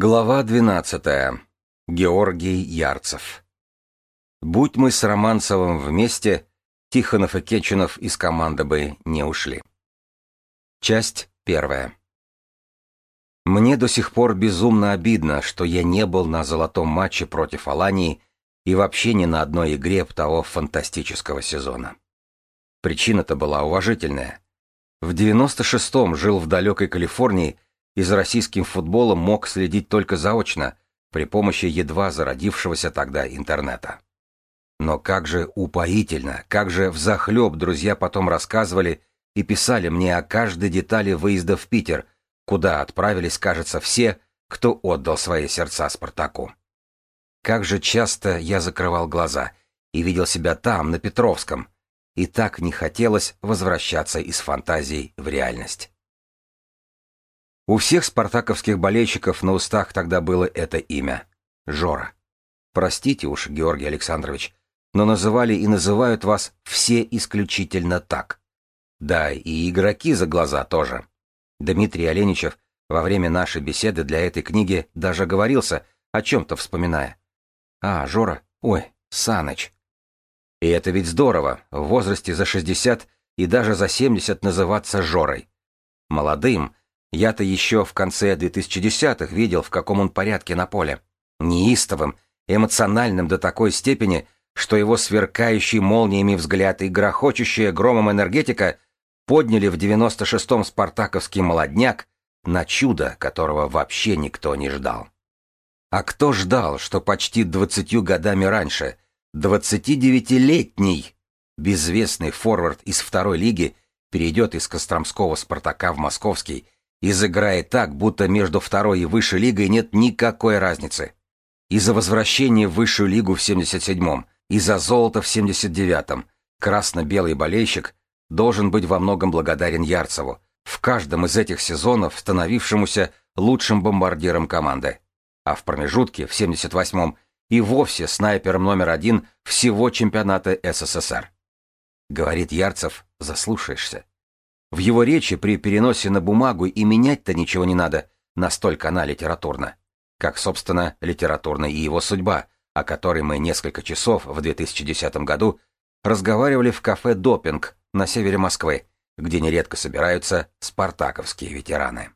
Глава 12. Георгий Ярцев. Будь мы с Романцевым вместе, Тихонов и Кеченов из команды бы не ушли. Часть 1. Мне до сих пор безумно обидно, что я не был на золотом матче против Алании и вообще ни на одной игре того фантастического сезона. Причина-то была уважительная. В 96-м жил в далекой Калифорнии и за российским футболом мог следить только заочно, при помощи едва зародившегося тогда интернета. Но как же упоительно, как же взахлеб друзья потом рассказывали и писали мне о каждой детали выезда в Питер, куда отправились, кажется, все, кто отдал свои сердца Спартаку. Как же часто я закрывал глаза и видел себя там, на Петровском, и так не хотелось возвращаться из фантазий в реальность. У всех спартаковских болельщиков на устах тогда было это имя — Жора. Простите уж, Георгий Александрович, но называли и называют вас все исключительно так. Да, и игроки за глаза тоже. Дмитрий Оленичев во время нашей беседы для этой книги даже оговорился, о чем-то вспоминая. Жора, ой, Саныч. И это ведь здорово, в возрасте за 60 и даже за 70 называться Жорой. Молодым — я-то еще в конце 2010-х видел, в каком он порядке на поле. Неистовым, эмоциональным до такой степени, что его сверкающий молниями взгляд и грохочущая громом энергетика подняли в 96-м спартаковский молодняк на чудо, которого вообще никто не ждал. А кто ждал, что почти 20 годами раньше 29-летний безвестный форвард из второй лиги перейдет из Костромского «Спартака» в московский и заиграет так, будто между второй и высшей лигой нет никакой разницы. И за возвращение в высшую лигу в 77-м, и за золото в 79-м красно-белый болельщик должен быть во многом благодарен Ярцеву, в каждом из этих сезонов становившемуся лучшим бомбардиром команды. А в промежутке, в 78-м, и вовсе снайпером номер 1 всего чемпионата СССР. Говорит Ярцев, заслушаешься. В его речи при переносе на бумагу и менять-то ничего не надо, настолько она литературна. Как, собственно, литературна и его судьба, о которой мы несколько часов в 2010 году разговаривали в кафе «Допинг» на севере Москвы, где нередко собираются спартаковские ветераны.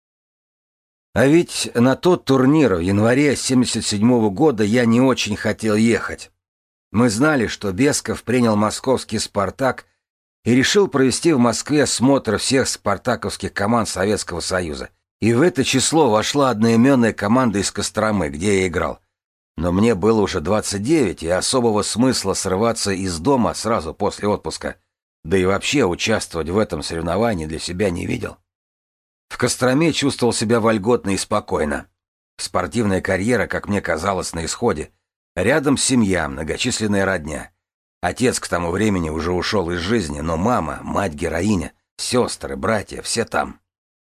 А ведь на тот турнир в январе 77-го года я не очень хотел ехать. Мы знали, что Бесков принял московский «Спартак» и решил провести в Москве осмотр всех спартаковских команд Советского Союза. И в это число вошла одноименная команда из Костромы, где я играл. Но мне было уже 29, и особого смысла срываться из дома сразу после отпуска, да и вообще участвовать в этом соревновании для себя не видел. В Костроме чувствовал себя вольготно и спокойно. Спортивная карьера, как мне казалось, на исходе. Рядом семья, многочисленная родня. Отец к тому времени уже ушел из жизни, но мама, мать-героиня, сестры, братья, все там.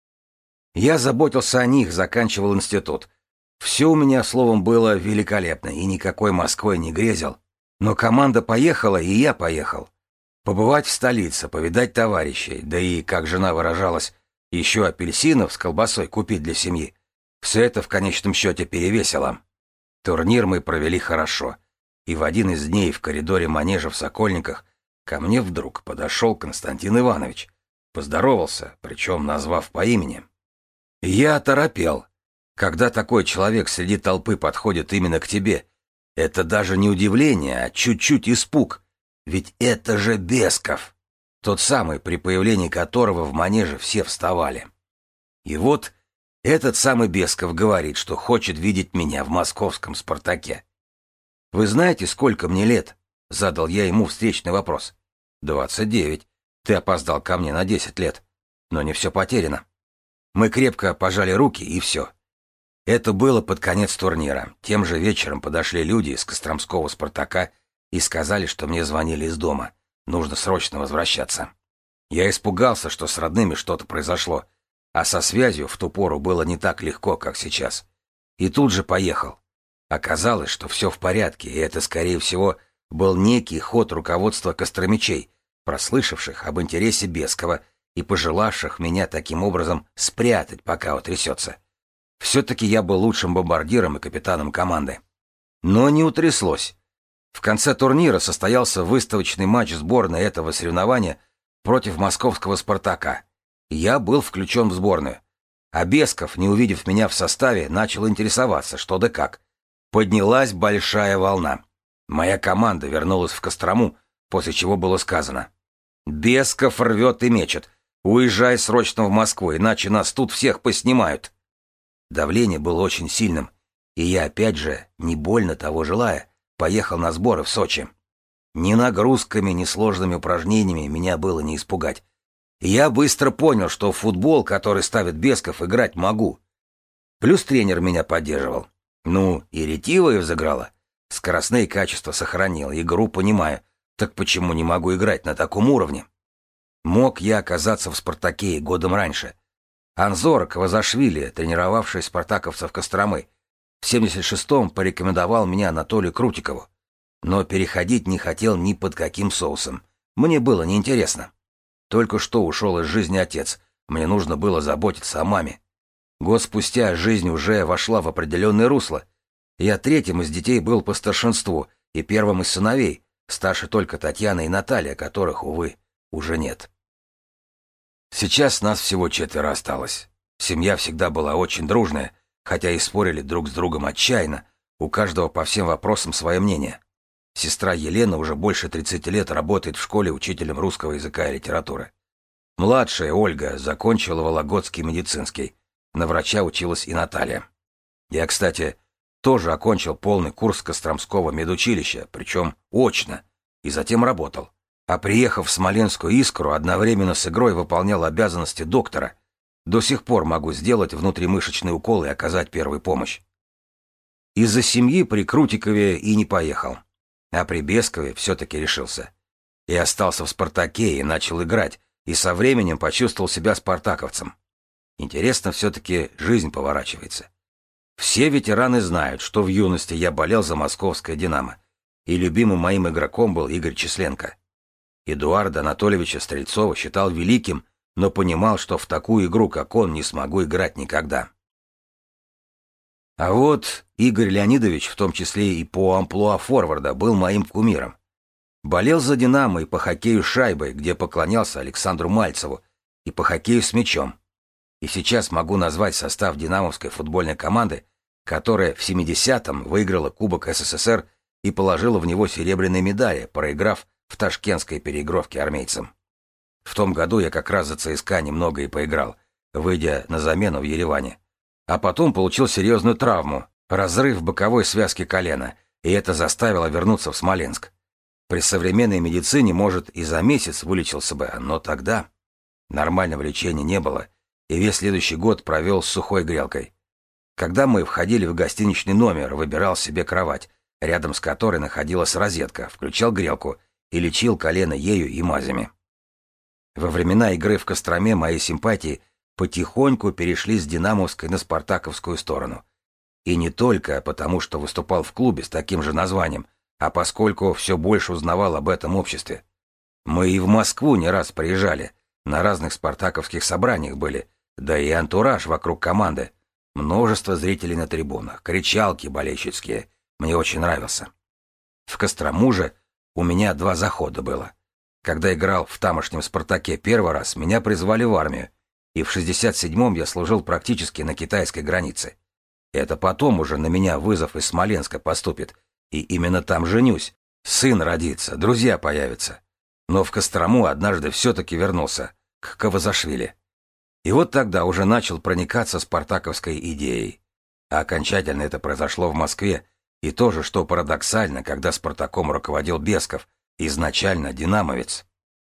Я заботился о них, заканчивал институт. Все у меня, словом, было великолепно, и никакой Москвой не грезил. Но команда поехала, и я поехал. Побывать в столице, повидать товарищей, да и, как жена выражалась, еще апельсинов с колбасой купить для семьи. Все это в конечном счете перевесило. Турнир мы провели хорошо. И в один из дней в коридоре манежа в Сокольниках ко мне вдруг подошел Константин Иванович. Поздоровался, причем назвав по имени. Я оторопел. Когда такой человек среди толпы подходит именно к тебе, это даже не удивление, а чуть-чуть испуг. Ведь это же Бесков. Тот самый, при появлении которого в манеже все вставали. И вот этот самый Бесков говорит, что хочет видеть меня в московском «Спартаке». «Вы знаете, сколько мне лет?» — задал я ему встречный вопрос. 29. Ты опоздал ко мне на 10 лет. Но не все потеряно. Мы крепко пожали руки, и все. Это было под конец турнира. Тем же вечером подошли люди из Костромского «Спартака» и сказали, что мне звонили из дома. Нужно срочно возвращаться. Я испугался, что с родными что-то произошло, а со связью в ту пору было не так легко, как сейчас. И тут же поехал. Оказалось, что все в порядке, и это, скорее всего, был некий ход руководства костромичей, прослышавших об интересе Бескова и пожелавших меня таким образом спрятать, пока утрясется. Все-таки я был лучшим бомбардиром и капитаном команды. Но не утряслось. В конце турнира состоялся выставочный матч сборной этого соревнования против московского «Спартака». Я был включен в сборную. А Бесков, не увидев меня в составе, начал интересоваться, что да как. Поднялась большая волна. Моя команда вернулась в Кострому, после чего было сказано: «Бесков рвет и мечет. Уезжай срочно в Москву, иначе нас тут всех поснимают». Давление было очень сильным, и я опять же, не больно того желая, поехал на сборы в Сочи. Ни нагрузками, ни сложными упражнениями меня было не испугать. И я быстро понял, что в футбол, который ставит Бесков, играть могу. Плюс тренер меня поддерживал. Ну, и ретива взыграла. Скоростные качества сохранил, игру понимаю. Так почему не могу играть на таком уровне? Мог я оказаться в «Спартаке» годом раньше. Анзор Квазашвили, тренировавший спартаковцев Костромы, в 76-м порекомендовал меня Анатолию Крутикову. Но переходить не хотел ни под каким соусом. Мне было неинтересно. Только что ушел из жизни отец. Мне нужно было заботиться о маме. Год спустя жизнь уже вошла в определенное русло. Я третьим из детей был по старшинству и первым из сыновей, старше только Татьяна и Наталья, которых, увы, уже нет. Сейчас нас всего 4 осталось. Семья всегда была очень дружная, хотя и спорили друг с другом отчаянно, у каждого по всем вопросам свое мнение. Сестра Елена уже больше 30 лет работает в школе учителем русского языка и литературы. Младшая Ольга закончила Вологодский медицинский. На врача училась и Наталья. Я, кстати, тоже окончил полный курс Костромского медучилища, причем очно, и затем работал. А приехав в Смоленскую «Искру», одновременно с игрой выполнял обязанности доктора. До сих пор могу сделать внутримышечный укол и оказать первую помощь. Из-за семьи при Крутикове и не поехал. А при Бескове все-таки решился. И остался в «Спартаке» и начал играть, и со временем почувствовал себя спартаковцем. Интересно все-таки жизнь поворачивается. Все ветераны знают, что в юности я болел за московское «Динамо», и любимым моим игроком был Игорь Численко. Эдуарда Анатольевича Стрельцова считал великим, но понимал, что в такую игру, как он, не смогу играть никогда. А вот Игорь Леонидович, в том числе и по амплуа форварда, был моим кумиром. Болел за «Динамо» и по хоккею с шайбой, где поклонялся Александру Мальцеву, и по хоккею с мячом. И сейчас могу назвать состав динамовской футбольной команды, которая в 70-м выиграла Кубок СССР и положила в него серебряные медали, проиграв в ташкентской переигровке армейцам. В том году я как раз за ЦСКА немного и поиграл, выйдя на замену в Ереване. А потом получил серьезную травму, разрыв боковой связки колена, и это заставило вернуться в Смоленск. При современной медицине, может, и за месяц вылечился бы, но тогда нормального лечения не было, и весь следующий год провел с сухой грелкой. Когда мы входили в гостиничный номер, выбирал себе кровать, рядом с которой находилась розетка, включал грелку и лечил колено ею и мазями. Во времена игры в Костроме мои симпатии потихоньку перешли с динамовской на спартаковскую сторону. И не только потому, что выступал в клубе с таким же названием, а поскольку все больше узнавал об этом обществе. Мы и в Москву не раз приезжали, на разных спартаковских собраниях были, да и антураж вокруг команды. Множество зрителей на трибунах, кричалки болельщицкие. Мне очень нравился. В Кострому же у меня 2 захода было. Когда играл в тамошнем «Спартаке» первый раз, меня призвали в армию, и в 67-м я служил практически на китайской границе. Это потом уже на меня вызов из Смоленска поступит, и именно там женюсь. Сын родится, друзья появятся. Но в Кострому однажды все-таки вернулся, к Квазашвили. И вот тогда уже начал проникаться спартаковской идеей. А окончательно это произошло в Москве, и тоже, что парадоксально, когда «Спартаком» руководил Бесков, изначально динамовец.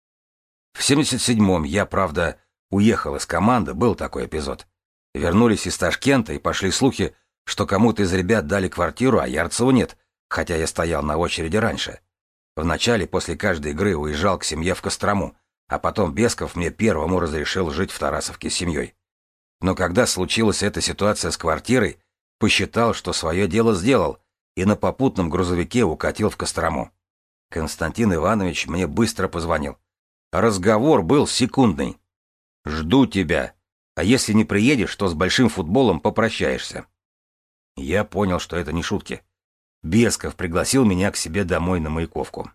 В 77-м я, правда, уехал из команды, был такой эпизод. Вернулись из Ташкента, и пошли слухи, что кому-то из ребят дали квартиру, а Ярцеву нет, хотя я стоял на очереди раньше. Вначале после каждой игры уезжал к семье в Кострому, а потом Бесков мне первому разрешил жить в Тарасовке с семьей. Но когда случилась эта ситуация с квартирой, посчитал, что свое дело сделал, и на попутном грузовике укатил в Кострому. Константин Иванович мне быстро позвонил. Разговор был секундный. «Жду тебя». А если не приедешь, то с большим футболом попрощаешься. Я понял, что это не шутки. Бесков пригласил меня к себе домой на Маяковку.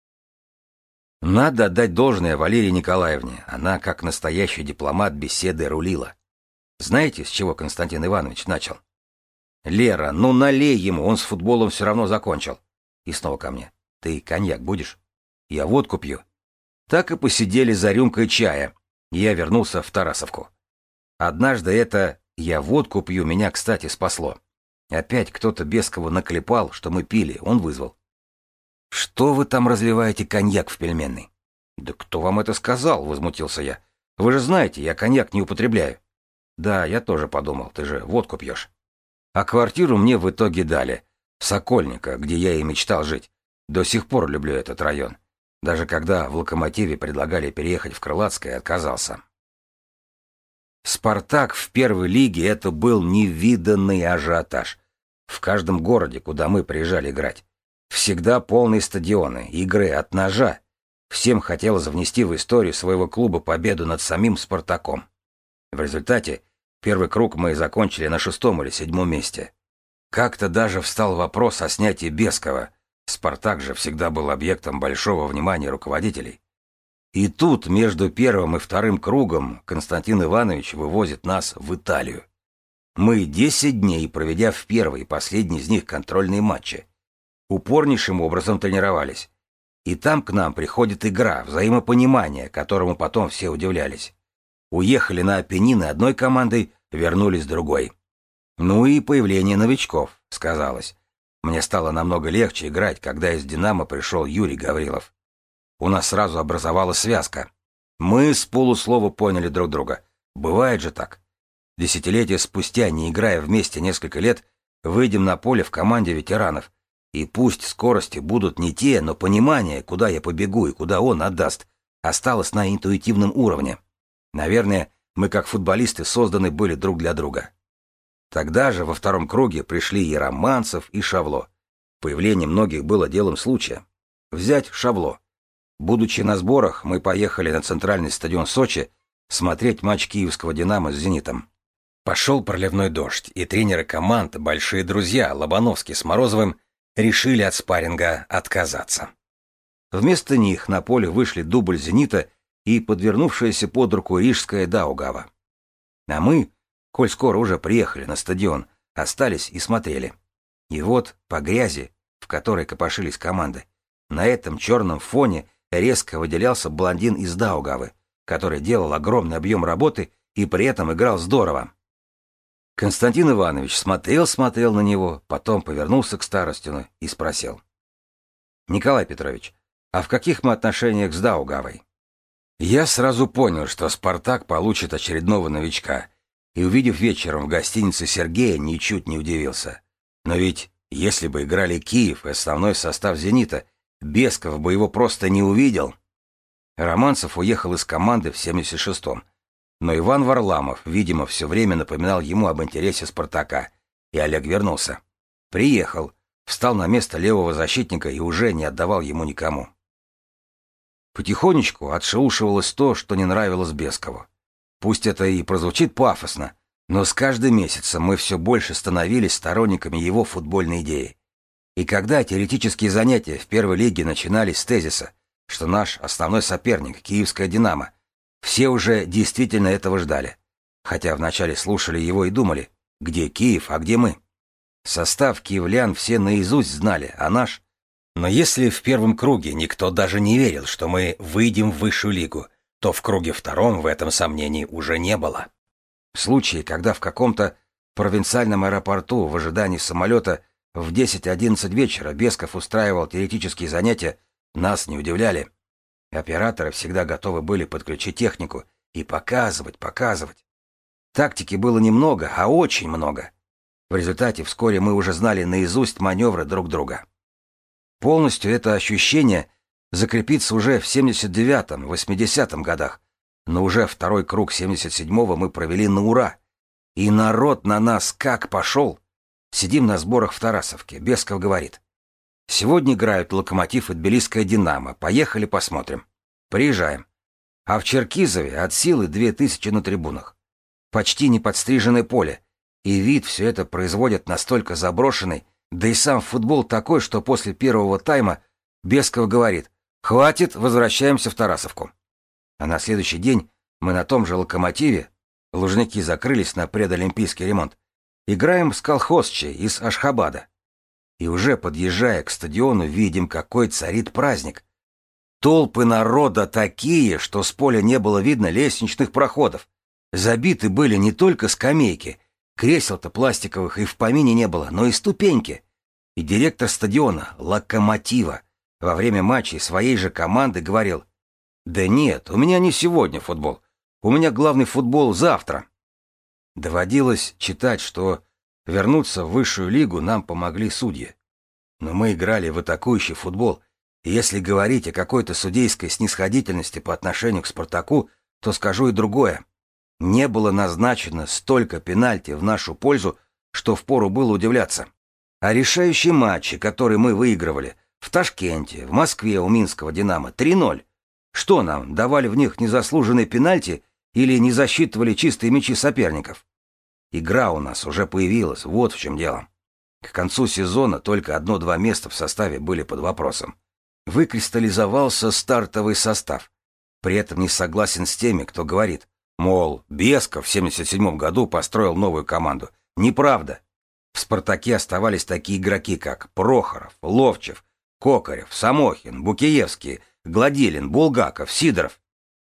Надо отдать должное Валерии Николаевне. Она, как настоящий дипломат, беседой рулила. Знаете, с чего Константин Иванович начал? «Лера, ну налей ему, он с футболом все равно закончил». И снова ко мне. «Ты коньяк будешь?» «Я водку пью». Так и посидели за рюмкой чая. Я вернулся в Тарасовку. Однажды это «я водку пью» меня, кстати, спасло. Опять кто-то Бескова наклепал, что мы пили, он вызвал. «Что вы там разливаете коньяк в пельменной?» «Да кто вам это сказал?» — возмутился я. «Вы же знаете, я коньяк не употребляю». «Да, я тоже подумал, ты же водку пьешь». А квартиру мне в итоге дали. Сокольника, где я и мечтал жить. До сих пор люблю этот район. Даже когда в «Локомотиве» предлагали переехать в Крылатское, отказался. «Спартак» в первой лиге — это был невиданный ажиотаж. В каждом городе, куда мы приезжали играть. Всегда полные стадионы, игры от ножа. Всем хотелось внести в историю своего клуба победу над самим «Спартаком». В результате первый круг мы закончили на 6-м или 7-м месте. Как-то даже встал вопрос о снятии Бескова. «Спартак» же всегда был объектом большого внимания руководителей. И тут между первым и вторым кругом Константин Иванович вывозит нас в Италию. Мы 10 дней, проведя в первый и последний из них контрольные матчи, упорнейшим образом тренировались. И там к нам приходит игра, взаимопонимание, которому потом все удивлялись. Уехали на Апеннины одной командой, вернулись другой. Ну и появление новичков, сказалось. Мне стало намного легче играть, когда из «Динамо» пришел Юрий Гаврилов. У нас сразу образовалась связка. Мы с полуслова поняли друг друга. Бывает же так. Десятилетия спустя, не играя вместе несколько лет, выйдем на поле в команде ветеранов. И пусть скорости будут не те, но понимание, куда я побегу и куда он отдаст, осталось на интуитивном уровне. Наверное, мы как футболисты созданы были друг для друга. Тогда же во втором круге пришли и Романцев, и Шавло. Появление многих было делом случая. Взять Шавло. Будучи на сборах, мы поехали на центральный стадион Сочи смотреть матч киевского «Динамо» с «Зенитом». Пошел проливной дождь, и тренеры команд, большие друзья Лобановский с Морозовым, решили от спарринга отказаться. Вместо них на поле вышли дубль «Зенита» и подвернувшаяся под руку рижская «Даугава». А мы, коль скоро уже приехали на стадион, остались и смотрели. И вот по грязи, в которой копошились команды, на этом черном фоне резко выделялся блондин из Даугавы, который делал огромный объем работы и при этом играл здорово. Константин Иванович смотрел на него, потом повернулся к Старостину и спросил. «Николай Петрович, а в каких мы отношениях с Даугавой?» Я сразу понял, что «Спартак» получит очередного новичка, и, увидев вечером в гостинице Сергея, ничуть не удивился. Но ведь, если бы играли Киев и основной состав «Зенита», Бесков бы его просто не увидел. Романцев уехал из команды в 76-м. Но Иван Варламов, видимо, все время напоминал ему об интересе «Спартака». И Олег вернулся. Приехал, встал на место левого защитника и уже не отдавал ему никому. Потихонечку отшелушивалось то, что не нравилось Бескову. Пусть это и прозвучит пафосно, но с каждым месяцем мы все больше становились сторонниками его футбольной идеи. И когда теоретические занятия в первой лиге начинались с тезиса, что наш основной соперник — киевская «Динамо», все уже действительно этого ждали. Хотя вначале слушали его и думали, где Киев, а где мы. Состав киевлян все наизусть знали, а наш... Но если в первом круге никто даже не верил, что мы выйдем в высшую лигу, то в круге втором в этом сомнений уже не было. В случае, когда в каком-то провинциальном аэропорту в ожидании самолета в 10-11 вечера Бесков устраивал теоретические занятия, нас не удивляли. Операторы всегда готовы были подключить технику и показывать. Тактики было немного, а очень много. В результате вскоре мы уже знали наизусть маневры друг друга. Полностью это ощущение закрепится уже в 79-м, 80-м годах, но уже второй круг 77-го мы провели на ура. И народ на нас как пошел! Сидим на сборах в Тарасовке, Бесков говорит. Сегодня играют «Локомотив» и тбилисская «Динамо», поехали посмотрим. Приезжаем. А в Черкизове от силы 2000 на трибунах. почти не подстриженное поле. И вид все это производит настолько заброшенный, да и сам футбол такой, что после первого тайма Бесков говорит: «Хватит, возвращаемся в Тарасовку». А на следующий день мы на том же «Локомотиве», Лужники закрылись на предолимпийский ремонт, играем с колхозчей из Ашхабада. И уже подъезжая к стадиону, видим, какой царит праздник. Толпы народа такие, что с поля не было видно лестничных проходов. Забиты были не только скамейки, кресел-то пластиковых и в помине не было, но и ступеньки. И директор стадиона, «Локомотива», во время матчей своей же команды говорил: «Да нет, у меня не сегодня футбол, у меня главный футбол завтра». Доводилось читать, что вернуться в высшую лигу нам помогли судьи. Но мы играли в атакующий футбол, и если говорить о какой-то судейской снисходительности по отношению к «Спартаку», то скажу и другое. Не было назначено столько пенальти в нашу пользу, что впору было удивляться. А решающие матчи, которые мы выигрывали в Ташкенте, в Москве у Минского «Динамо» 3:0, что нам, давали в них незаслуженные пенальти или не засчитывали чистые мячи соперников? Игра у нас уже появилась, вот в чем дело. К концу сезона только 1-2 места в составе были под вопросом. Выкристаллизовался стартовый состав. При этом не согласен с теми, кто говорит, мол, Бесков в 1977 году построил новую команду. Неправда. В «Спартаке» оставались такие игроки, как Прохоров, Ловчев, Кокарев, Самохин, Букиевский, Гладилин, Булгаков, Сидоров.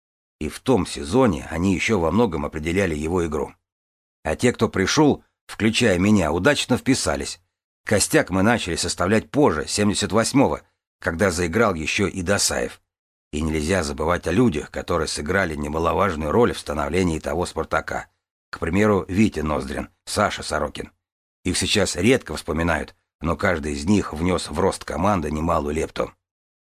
И в том сезоне они еще во многом определяли его игру. А те, кто пришел, включая меня, удачно вписались. Костяк мы начали составлять позже, 78-го, когда заиграл еще и Досаев. И нельзя забывать о людях, которые сыграли немаловажную роль в становлении того «Спартака». К примеру, Витя Ноздрин, Саша Сорокин. Их сейчас редко вспоминают, но каждый из них внес в рост команды немалую лепту.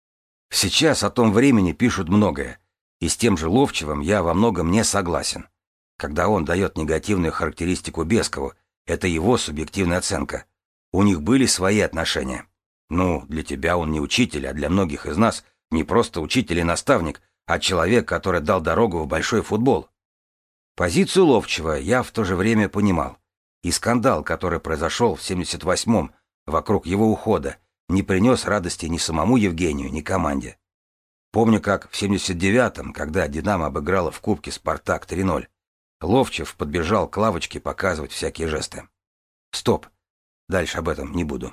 Сейчас о том времени пишут многое, и с тем же Ловчевым я во многом не согласен. Когда он дает негативную характеристику Бескову, это его субъективная оценка. У них были свои отношения. Ну, для тебя он не учитель, а для многих из нас не просто учитель и наставник, а человек, который дал дорогу в большой футбол. Позицию Ловчева я в то же время понимал. И скандал, который произошел в 78-м вокруг его ухода, не принес радости ни самому Евгению, ни команде. Помню, как в 79-м, когда «Динамо» обыграла в Кубке «Спартак» 3:0, Ловчев подбежал к лавочке показывать всякие жесты. Стоп, дальше об этом не буду.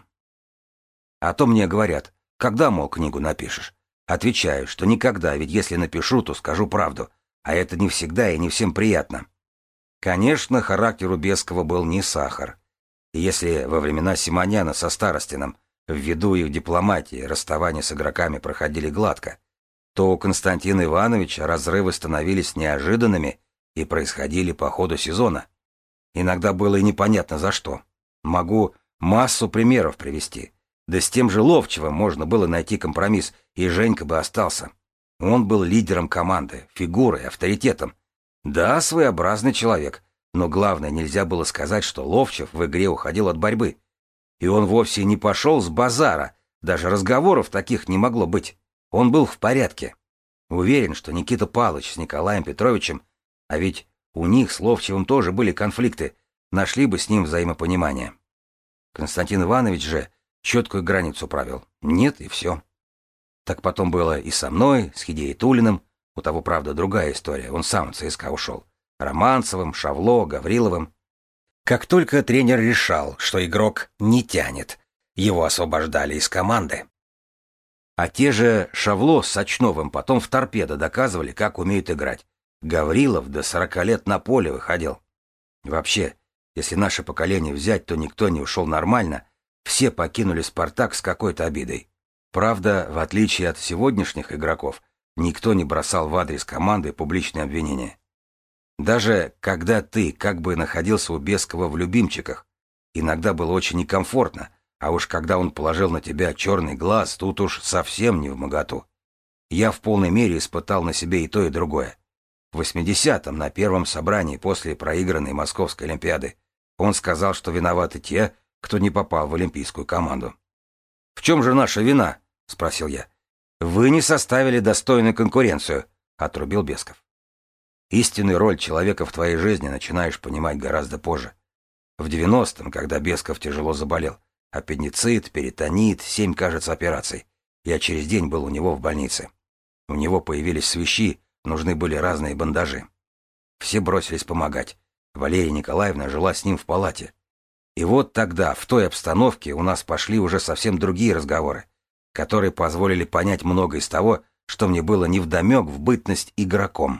А то мне говорят, когда, мол, книгу напишешь? Отвечаю, что никогда, ведь если напишу, то скажу правду, а это не всегда и не всем приятно. Конечно, характер у Бескова был не сахар. И если во времена Симоняна со Старостиным, ввиду их дипломатии, расставания с игроками проходили гладко, то у Константина Ивановича разрывы становились неожиданными и происходили по ходу сезона. Иногда было и непонятно за что. Могу массу примеров привести. Да с тем же Ловчевым можно было найти компромисс, и Женька бы остался. Он был лидером команды, фигурой, авторитетом. Да, своеобразный человек, но главное, нельзя было сказать, что Ловчев в игре уходил от борьбы. И он вовсе не пошел с базара, даже разговоров таких не могло быть. Он был в порядке. Уверен, что Никита Павлович с Николаем Петровичем, а ведь у них с Ловчевым тоже были конфликты, нашли бы с ним взаимопонимание. Константин Иванович же четкую границу правил. Нет, и все. Так потом было и со мной, с Хидеей Тулиным, у того, правда, другая история, он сам в ЦСКА ушел, Романцевым, Шавло, Гавриловым. Как только тренер решал, что игрок не тянет, его освобождали из команды. А те же Шавло с Сочновым потом в «Торпедо» доказывали, как умеют играть. Гаврилов до 40 лет на поле выходил. Вообще, если наше поколение взять, то никто не ушел нормально, все покинули «Спартак» с какой-то обидой. Правда, в отличие от сегодняшних игроков, никто не бросал в адрес команды публичные обвинения. Даже когда ты как бы находился у Бескова в любимчиках, иногда было очень некомфортно, а уж когда он положил на тебя черный глаз, тут уж совсем не вмоготу. Я в полной мере испытал на себе и то, и другое. В 80-м, на первом собрании после проигранной Московской Олимпиады, он сказал, что виноваты те, кто не попал в олимпийскую команду. «В чем же наша вина?» — спросил я. «Вы не составили достойную конкуренцию», — отрубил Бесков. Истинную роль человека в твоей жизни начинаешь понимать гораздо позже. В 90-м, когда Бесков тяжело заболел, аппендицит, перитонит, 7, кажется, операций, я через день был у него в больнице. У него появились свищи, нужны были разные бандажи. Все бросились помогать. Валерия Николаевна жила с ним в палате. И вот тогда, в той обстановке, у нас пошли уже совсем другие разговоры, которые позволили понять многое из того, что мне было невдомек в бытность игроком.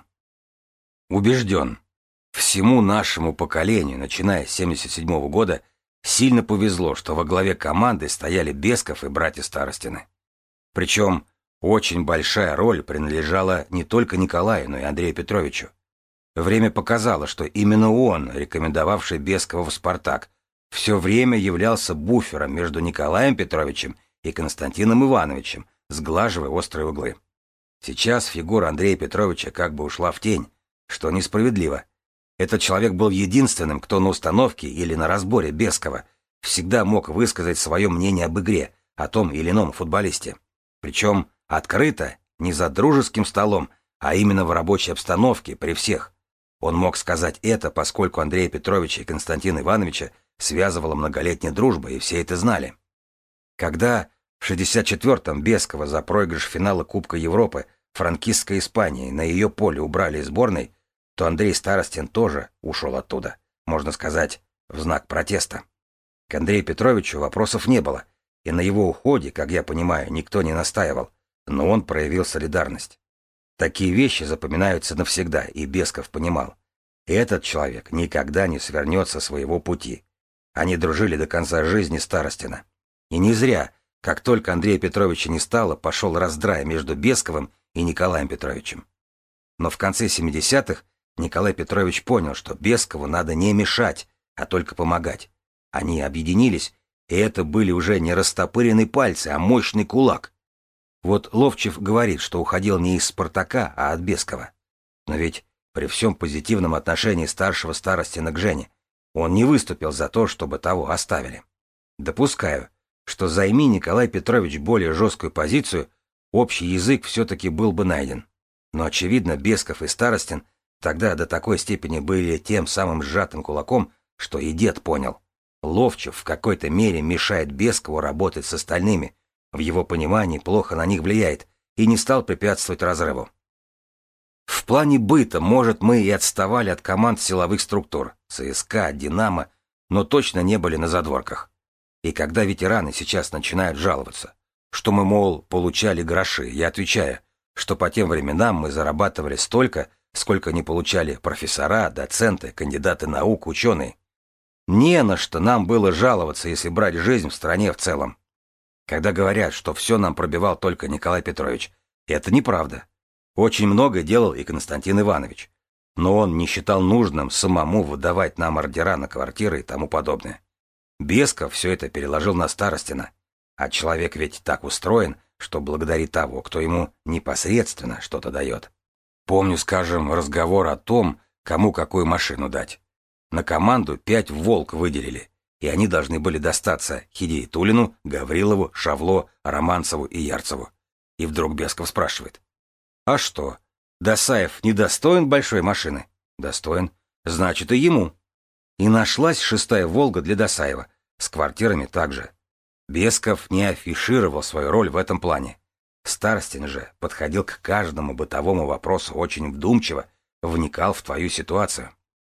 Убежден, всему нашему поколению, начиная с 1977 года, сильно повезло, что во главе команды стояли Бесков и братья Старостины. Причем очень большая роль принадлежала не только Николаю, но и Андрею Петровичу. Время показало, что именно он, рекомендовавший Бескова в «Спартак», все время являлся буфером между Николаем Петровичем и Константином Ивановичем, сглаживая острые углы. Сейчас фигура Андрея Петровича как бы ушла в тень, что несправедливо. Этот человек был единственным, кто на установке или на разборе Бескова всегда мог высказать свое мнение об игре, о том или ином футболисте. Причем открыто, не за дружеским столом, а именно в рабочей обстановке, при всех. Он мог сказать это, поскольку Андрея Петровича и Константина Ивановича связывала многолетняя дружба, и все это знали. Когда в 64-м Бескова за проигрыш финала Кубка Европы франкистской Испании на ее поле убрали из сборной, то Андрей Старостин тоже ушел оттуда, можно сказать, в знак протеста. К Андрею Петровичу вопросов не было, и на его уходе, как я понимаю, никто не настаивал, но он проявил солидарность. Такие вещи запоминаются навсегда, и Бесков понимал. Этот человек никогда не свернет со своего пути. Они дружили до конца жизни Старостина. И не зря, как только Андрея Петровича не стало, пошел раздрай между Бесковым и Николаем Петровичем. Но в конце 70-х Николай Петрович понял, что Бескову надо не мешать, а только помогать. Они объединились, и это были уже не растопыренные пальцы, а мощный кулак. Вот Ловчев говорит, что уходил не из «Спартака», а от Бескова. Но ведь при всем позитивном отношении старшего Старостина к Жене он не выступил за то, чтобы того оставили. Допускаю, что займи Николай Петрович более жесткую позицию, общий язык все-таки был бы найден. Но, очевидно, Бесков и Старостин тогда до такой степени были тем самым сжатым кулаком, что и дед понял. Ловчев в какой-то мере мешает Бескову работать с остальными, в его понимании плохо на них влияет, и не стал препятствовать разрыву. В плане быта, может, мы и отставали от команд силовых структур, ЦСКА, Динамо, но точно не были на задворках. И когда ветераны сейчас начинают жаловаться, что мы, мол, получали гроши, я отвечаю, что по тем временам мы зарабатывали столько, сколько не получали профессора, доценты, кандидаты наук, ученые. Не на что нам было жаловаться, если брать жизнь в стране в целом. Когда говорят, что все нам пробивал только Николай Петрович, это неправда. Очень многое делал и Константин Иванович. Но он не считал нужным самому выдавать нам ордера на квартиры и тому подобное. Бесков все это переложил на Старостина. А человек ведь так устроен, что благодарит того, кто ему непосредственно что-то дает. Помню, скажем, разговор о том, кому какую машину дать. На команду 5 «Волк» выделили, и они должны были достаться Хидиятуллину, Гаврилову, Шавло, Романцеву и Ярцеву. И вдруг Бесков спрашивает: «А что, Досаев не достоин большой машины?» «Достоин. Значит, и ему». И нашлась 6-я «Волга» для Досаева, с квартирами также. Бесков не афишировал свою роль в этом плане. Старостин же подходил к каждому бытовому вопросу очень вдумчиво, вникал в твою ситуацию.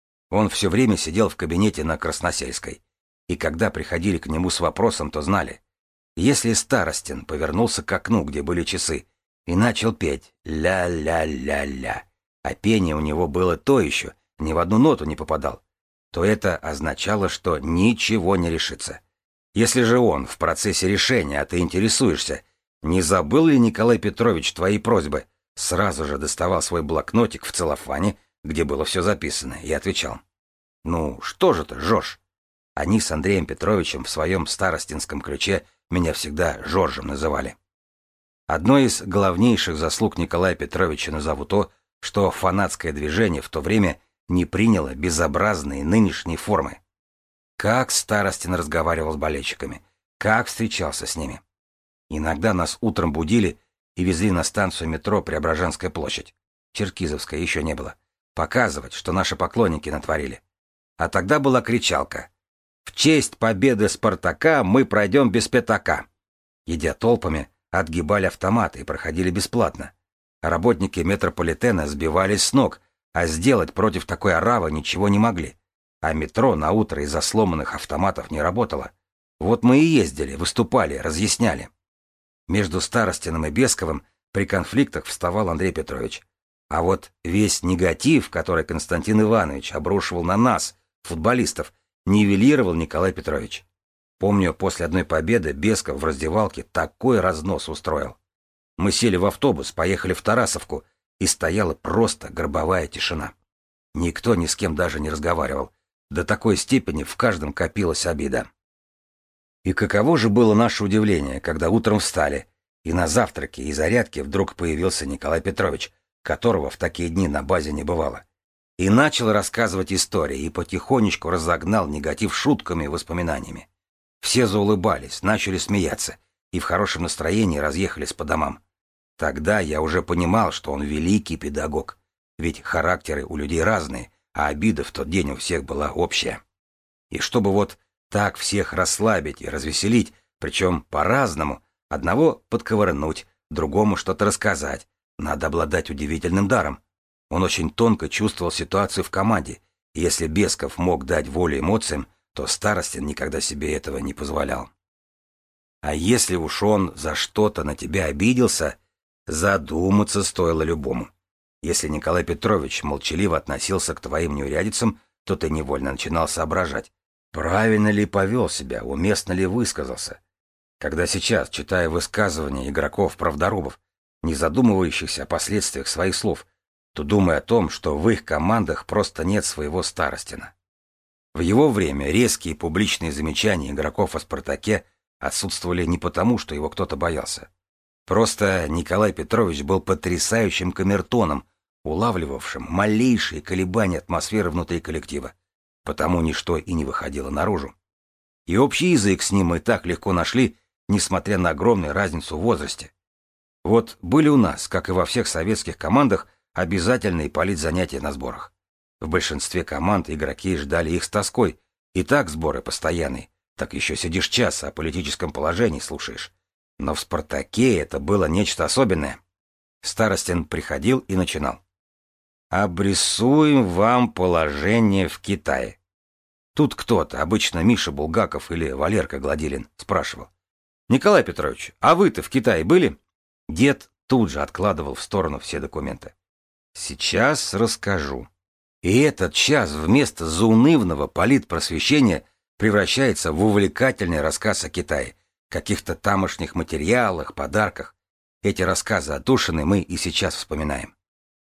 Он все время сидел в кабинете на Красносельской, и когда приходили к нему с вопросом, то знали. Если Старостин повернулся к окну, где были часы, и начал петь «ля-ля-ля-ля», а пение у него было то еще, ни в одну ноту не попадал, то это означало, что ничего не решится. Если же он в процессе решения, а ты интересуешься, не забыл ли Николай Петрович твои просьбы, сразу же доставал свой блокнотик в целлофане, где было все записано, и отвечал: «Ну, что же ты, Жорж?» Они с Андреем Петровичем в своем старостинском ключе меня всегда Жоржем называли. Одной из главнейших заслуг Николая Петровича назову то, что фанатское движение в то время не приняло безобразные нынешние формы. Как Старостин разговаривал с болельщиками, как встречался с ними. Иногда нас утром будили и везли на станцию метро Преображенская площадь. Черкизовская еще не было. показывать, что наши поклонники натворили. А тогда была кричалка: «В честь победы Спартака мы пройдем без пятака». Идя толпами, отгибали автоматы и проходили бесплатно. Работники метрополитена сбивались с ног, а сделать против такой оравы ничего не могли. А метро наутро из-за сломанных автоматов не работало. Вот мы и ездили, выступали, разъясняли. Между Старостиным и Бесковым при конфликтах вставал Андрей Петрович. А вот весь негатив, который Константин Иванович обрушивал на нас, футболистов, нивелировал Николай Петрович. Помню, после одной победы Бесков в раздевалке такой разнос устроил. Мы сели в автобус, поехали в Тарасовку, и стояла просто гробовая тишина. Никто ни с кем даже не разговаривал. До такой степени в каждом копилась обида. И каково же было наше удивление, когда утром встали, и на завтраке и зарядке вдруг появился Николай Петрович, которого в такие дни на базе не бывало. И начал рассказывать истории, и потихонечку разогнал негатив шутками и воспоминаниями. Все заулыбались, начали смеяться, и в хорошем настроении разъехались по домам. Тогда я уже понимал, что он великий педагог, ведь характеры у людей разные, а обида в тот день у всех была общая. И чтобы вот так всех расслабить и развеселить, причем по-разному, одного подковырнуть, другому что-то рассказать, надо обладать удивительным даром. Он очень тонко чувствовал ситуацию в команде, и если Бесков мог дать волю эмоциям, то Старостин никогда себе этого не позволял. А если уж он за что-то на тебя обиделся, задуматься стоило любому. Если Николай Петрович молчаливо относился к твоим неурядицам, то ты невольно начинал соображать, правильно ли повел себя, уместно ли высказался. Когда сейчас, читая высказывания игроков-правдорубов, не задумывающихся о последствиях своих слов, то думай о том, что в их командах просто нет своего Старостина. В его время резкие публичные замечания игроков о «Спартаке» отсутствовали не потому, что его кто-то боялся. Просто Николай Петрович был потрясающим камертоном, улавливавшим малейшие колебания атмосферы внутри коллектива, потому ничто и не выходило наружу. И общий язык с ним мы так легко нашли, несмотря на огромную разницу в возрасте. Вот были у нас, как и во всех советских командах, обязательные политзанятия на сборах. В большинстве команд игроки ждали их с тоской, и так сборы постоянные, так еще сидишь час, о политическом положении слушаешь. Но в «Спартаке» это было нечто особенное. Старостин приходил и начинал. «Обрисуем вам положение в Китае». Тут кто-то, обычно Миша Булгаков или Валерка Гладилин, спрашивал. «Николай Петрович, а вы-то в Китае были?» Дед тут же откладывал в сторону все документы. «Сейчас расскажу». И этот час вместо заунывного политпросвещения превращается в увлекательный рассказ о Китае, каких-то тамошних материалах, подарках. Эти рассказы отдушины мы и сейчас вспоминаем.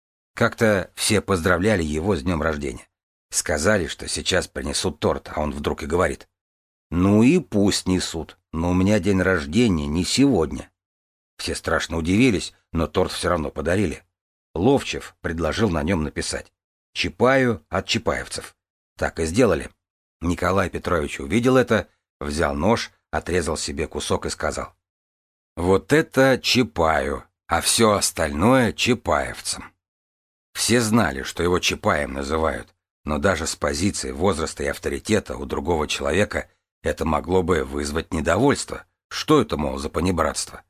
Как-то все поздравляли его с днем рождения. Сказали, что сейчас принесут торт, а он вдруг и говорит: «Ну и пусть несут, но у меня день рождения не сегодня». Все страшно удивились, но торт все равно подарили. Ловчев предложил на нем написать: «Чапаю от чапаевцев». Так и сделали. Николай Петрович увидел это, взял нож, отрезал себе кусок и сказал: «Вот это Чапаю, а все остальное чапаевцам». Все знали, что его Чапаем называют, но даже с позиции возраста и авторитета у другого человека это могло бы вызвать недовольство. Что это, мол, за понебратство?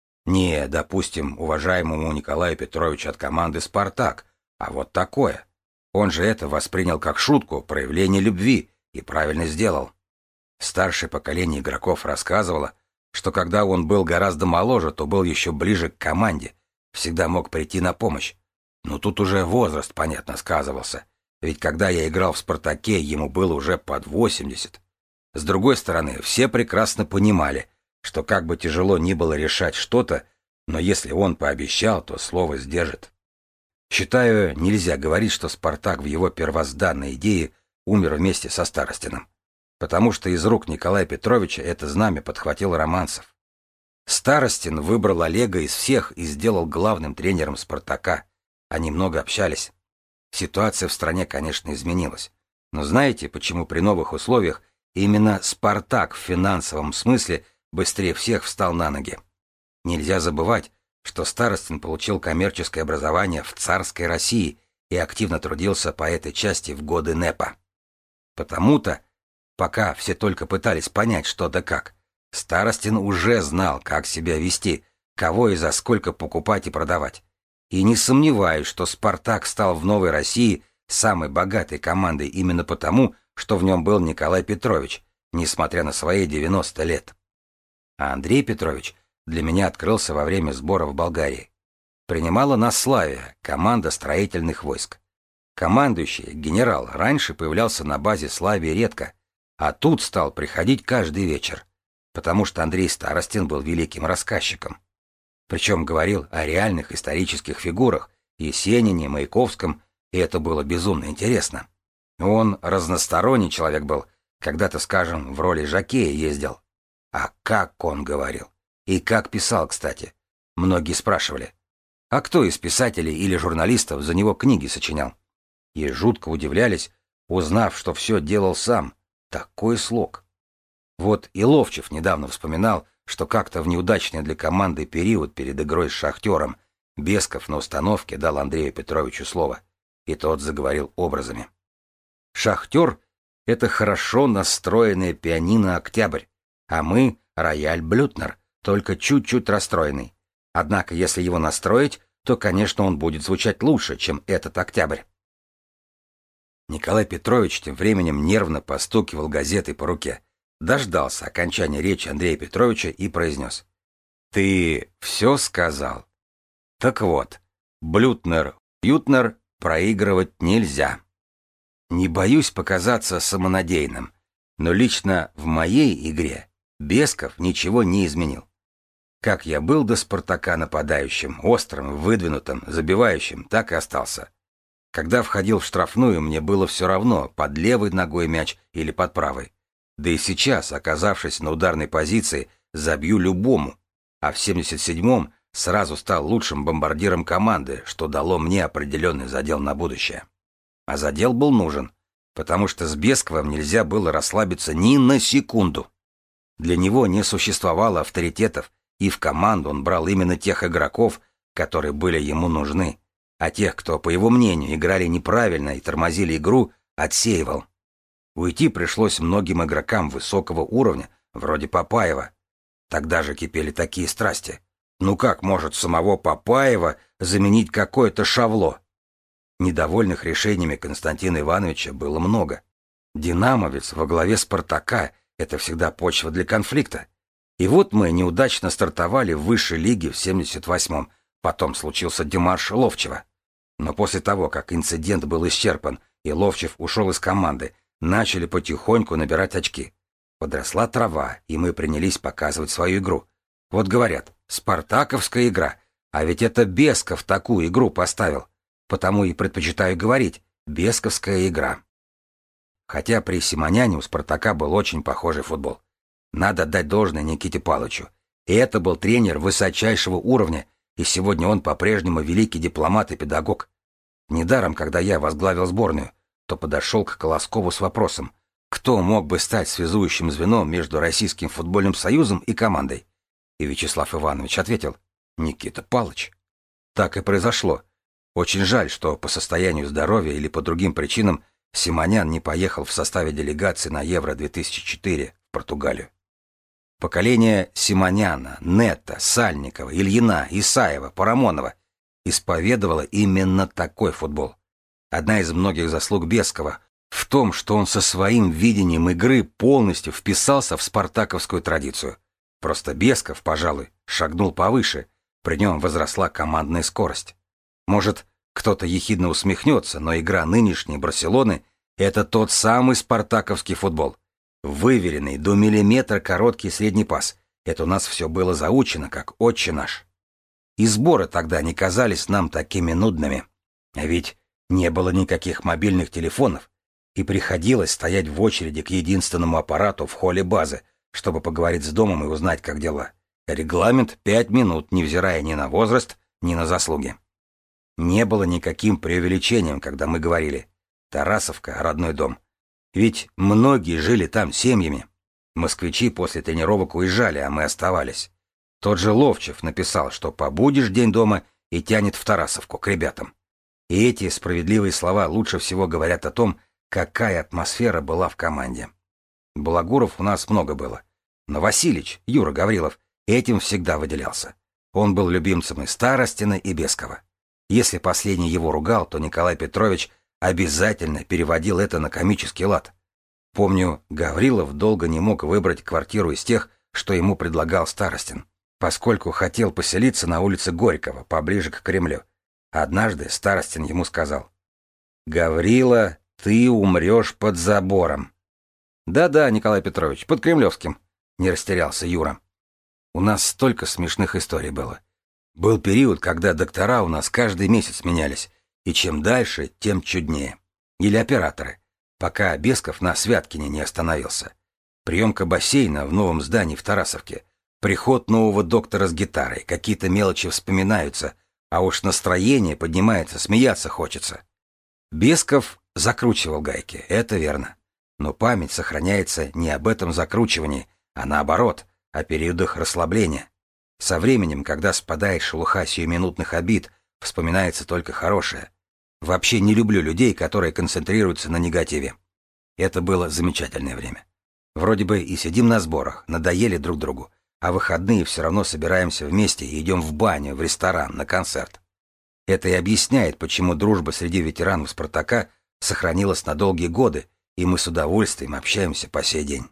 Не, допустим, уважаемому Николаю Петровичу от команды «Спартак», а вот такое. Он же это воспринял как шутку, проявление любви, и правильно сделал. Старшее поколение игроков рассказывало, что когда он был гораздо моложе, то был еще ближе к команде, всегда мог прийти на помощь. Но тут уже возраст, понятно, сказывался, ведь когда я играл в «Спартаке», ему было уже под 80. С другой стороны, все прекрасно понимали, что как бы тяжело ни было решать что-то, но если он пообещал, то слово сдержит. Считаю, нельзя говорить, что «Спартак» в его первозданной идее умер вместе со Старостиным, потому что из рук Николая Петровича это знамя подхватил Романцев. Старостин выбрал Олега из всех и сделал главным тренером «Спартака». Они много общались. Ситуация в стране, конечно, изменилась. Но знаете, почему при новых условиях именно «Спартак» в финансовом смысле быстрее всех встал на ноги? Нельзя забывать, что Старостин получил коммерческое образование в царской России и активно трудился по этой части в годы НЭПа. Потому-то, пока все только пытались понять, что да как, Старостин уже знал, как себя вести, кого и за сколько покупать и продавать. И не сомневаюсь, что «Спартак» стал в Новой России самой богатой командой именно потому, что в нем был Николай Петрович, несмотря на свои 90 лет. А Андрей Петрович для меня открылся во время сбора в Болгарии. Принимала нас Славия, команда строительных войск. Командующий, генерал, раньше появлялся на базе Славии редко, а тут стал приходить каждый вечер, потому что Андрей Старостин был великим рассказчиком. Причем говорил о реальных исторических фигурах, Есенине, Маяковском, и это было безумно интересно. Он разносторонний человек был, когда-то, скажем, в роли жокея ездил. А как он говорил? И как писал, кстати? Многие спрашивали. А кто из писателей или журналистов за него книги сочинял? И жутко удивлялись, узнав, что все делал сам. Такой слог. Вот и Ловчев недавно вспоминал, что как-то в неудачный для команды период перед игрой с «Шахтером» Бесков на установке дал Андрею Петровичу слово, и тот заговорил образами. «Шахтер» — это хорошо настроенное пианино «Октябрь», а мы — рояль «Блютнер», только чуть-чуть расстроенный. Однако, если его настроить, то, конечно, он будет звучать лучше, чем этот «Октябрь». Николай Петрович тем временем нервно постукивал газетой по руке, дождался окончания речи Андрея Петровича и произнес. «Ты все сказал? Так вот, Блютнер проигрывать нельзя. Не боюсь показаться самонадеянным, но лично в моей игре Бесков ничего не изменил. Как я был до «Спартака» нападающим, острым, выдвинутым, забивающим, так и остался. Когда входил в штрафную, мне было все равно, под левой ногой мяч или под правой. Да и сейчас, оказавшись на ударной позиции, забью любому. А в 77-м сразу стал лучшим бомбардиром команды, что дало мне определенный задел на будущее. А задел был нужен, потому что с Бесковым нельзя было расслабиться ни на секунду. Для него не существовало авторитетов, и в команду он брал именно тех игроков, которые были ему нужны, а тех, кто, по его мнению, играли неправильно и тормозили игру, отсеивал. Уйти пришлось многим игрокам высокого уровня, вроде Папаева. Тогда же кипели такие страсти. Ну как может самого Папаева заменить какое-то шавло? Недовольных решениями Константина Ивановича было много. Динамовец во главе «Спартака» — это всегда почва для конфликта. И вот мы неудачно стартовали в высшей лиге в 78-м, потом случился демарш Ловчева. Но после того, как инцидент был исчерпан и Ловчев ушел из команды, начали потихоньку набирать очки. Подросла трава, и мы принялись показывать свою игру. Вот говорят, спартаковская игра, а ведь это Бесков такую игру поставил. Потому и предпочитаю говорить «бесковская игра». Хотя при Симоняне у «Спартака» был очень похожий футбол. Надо отдать должное Никите Палычу. И это был тренер высочайшего уровня, и сегодня он по-прежнему великий дипломат и педагог. Недаром, когда я возглавил сборную, то подошел к Колоскову с вопросом, кто мог бы стать связующим звеном между Российским футбольным союзом и командой. И Вячеслав Иванович ответил: Никита Палыч. Так и произошло. Очень жаль, что по состоянию здоровья или по другим причинам Симонян не поехал в составе делегации на Евро-2004 в Португалию. Поколение Симоняна, Нетта, Сальникова, Ильина, Исаева, Парамонова исповедовало именно такой футбол. Одна из многих заслуг Бескова в том, что он со своим видением игры полностью вписался в спартаковскую традицию. Просто Бесков, пожалуй, шагнул повыше, при нем возросла командная скорость. Может, кто-то ехидно усмехнется, но игра нынешней Барселоны — это тот самый спартаковский футбол. Выверенный до миллиметра короткий средний пас. Это у нас все было заучено, как «Отче наш». И сборы тогда не казались нам такими нудными. А ведь не было никаких мобильных телефонов, и приходилось стоять в очереди к единственному аппарату в холле базы, чтобы поговорить с домом и узнать, как дела. Регламент 5 минут, невзирая ни на возраст, ни на заслуги. Не было никаким преувеличением, когда мы говорили «Тарасовка, родной дом». Ведь многие жили там семьями. Москвичи после тренировок уезжали, а мы оставались. Тот же Ловчев написал, что побудешь день дома и тянет в Тарасовку к ребятам. И эти справедливые слова лучше всего говорят о том, какая атмосфера была в команде. Балагуров у нас много было. Но Василич, Юра Гаврилов, этим всегда выделялся. Он был любимцем и Старостина, и Бескова. Если последний его ругал, то Николай Петрович обязательно переводил это на комический лад. Помню, Гаврилов долго не мог выбрать квартиру из тех, что ему предлагал Старостин, поскольку хотел поселиться на улице Горького, поближе к Кремлю. Однажды Старостин ему сказал: «Гаврила, ты умрешь под забором». «Да-да, Николай Петрович, под Кремлевским», — не растерялся Юра. У нас столько смешных историй было. Был период, когда доктора у нас каждый месяц менялись, и чем дальше, тем чуднее. Или операторы, пока Бесков на Святкине не остановился. Приемка бассейна в новом здании в Тарасовке, приход нового доктора с гитарой, какие-то мелочи вспоминаются, а уж настроение поднимается, смеяться хочется. Бесков закручивал гайки, это верно. Но память сохраняется не об этом закручивании, а наоборот, о периодах расслабления. Со временем, когда спадает шелуха сиюминутных обид, вспоминается только хорошее. Вообще не люблю людей, которые концентрируются на негативе. Это было замечательное время. Вроде бы и сидим на сборах, надоели друг другу, а в выходные все равно собираемся вместе и идем в баню, в ресторан, на концерт. Это и объясняет, почему дружба среди ветеранов «Спартака» сохранилась на долгие годы, и мы с удовольствием общаемся по сей день.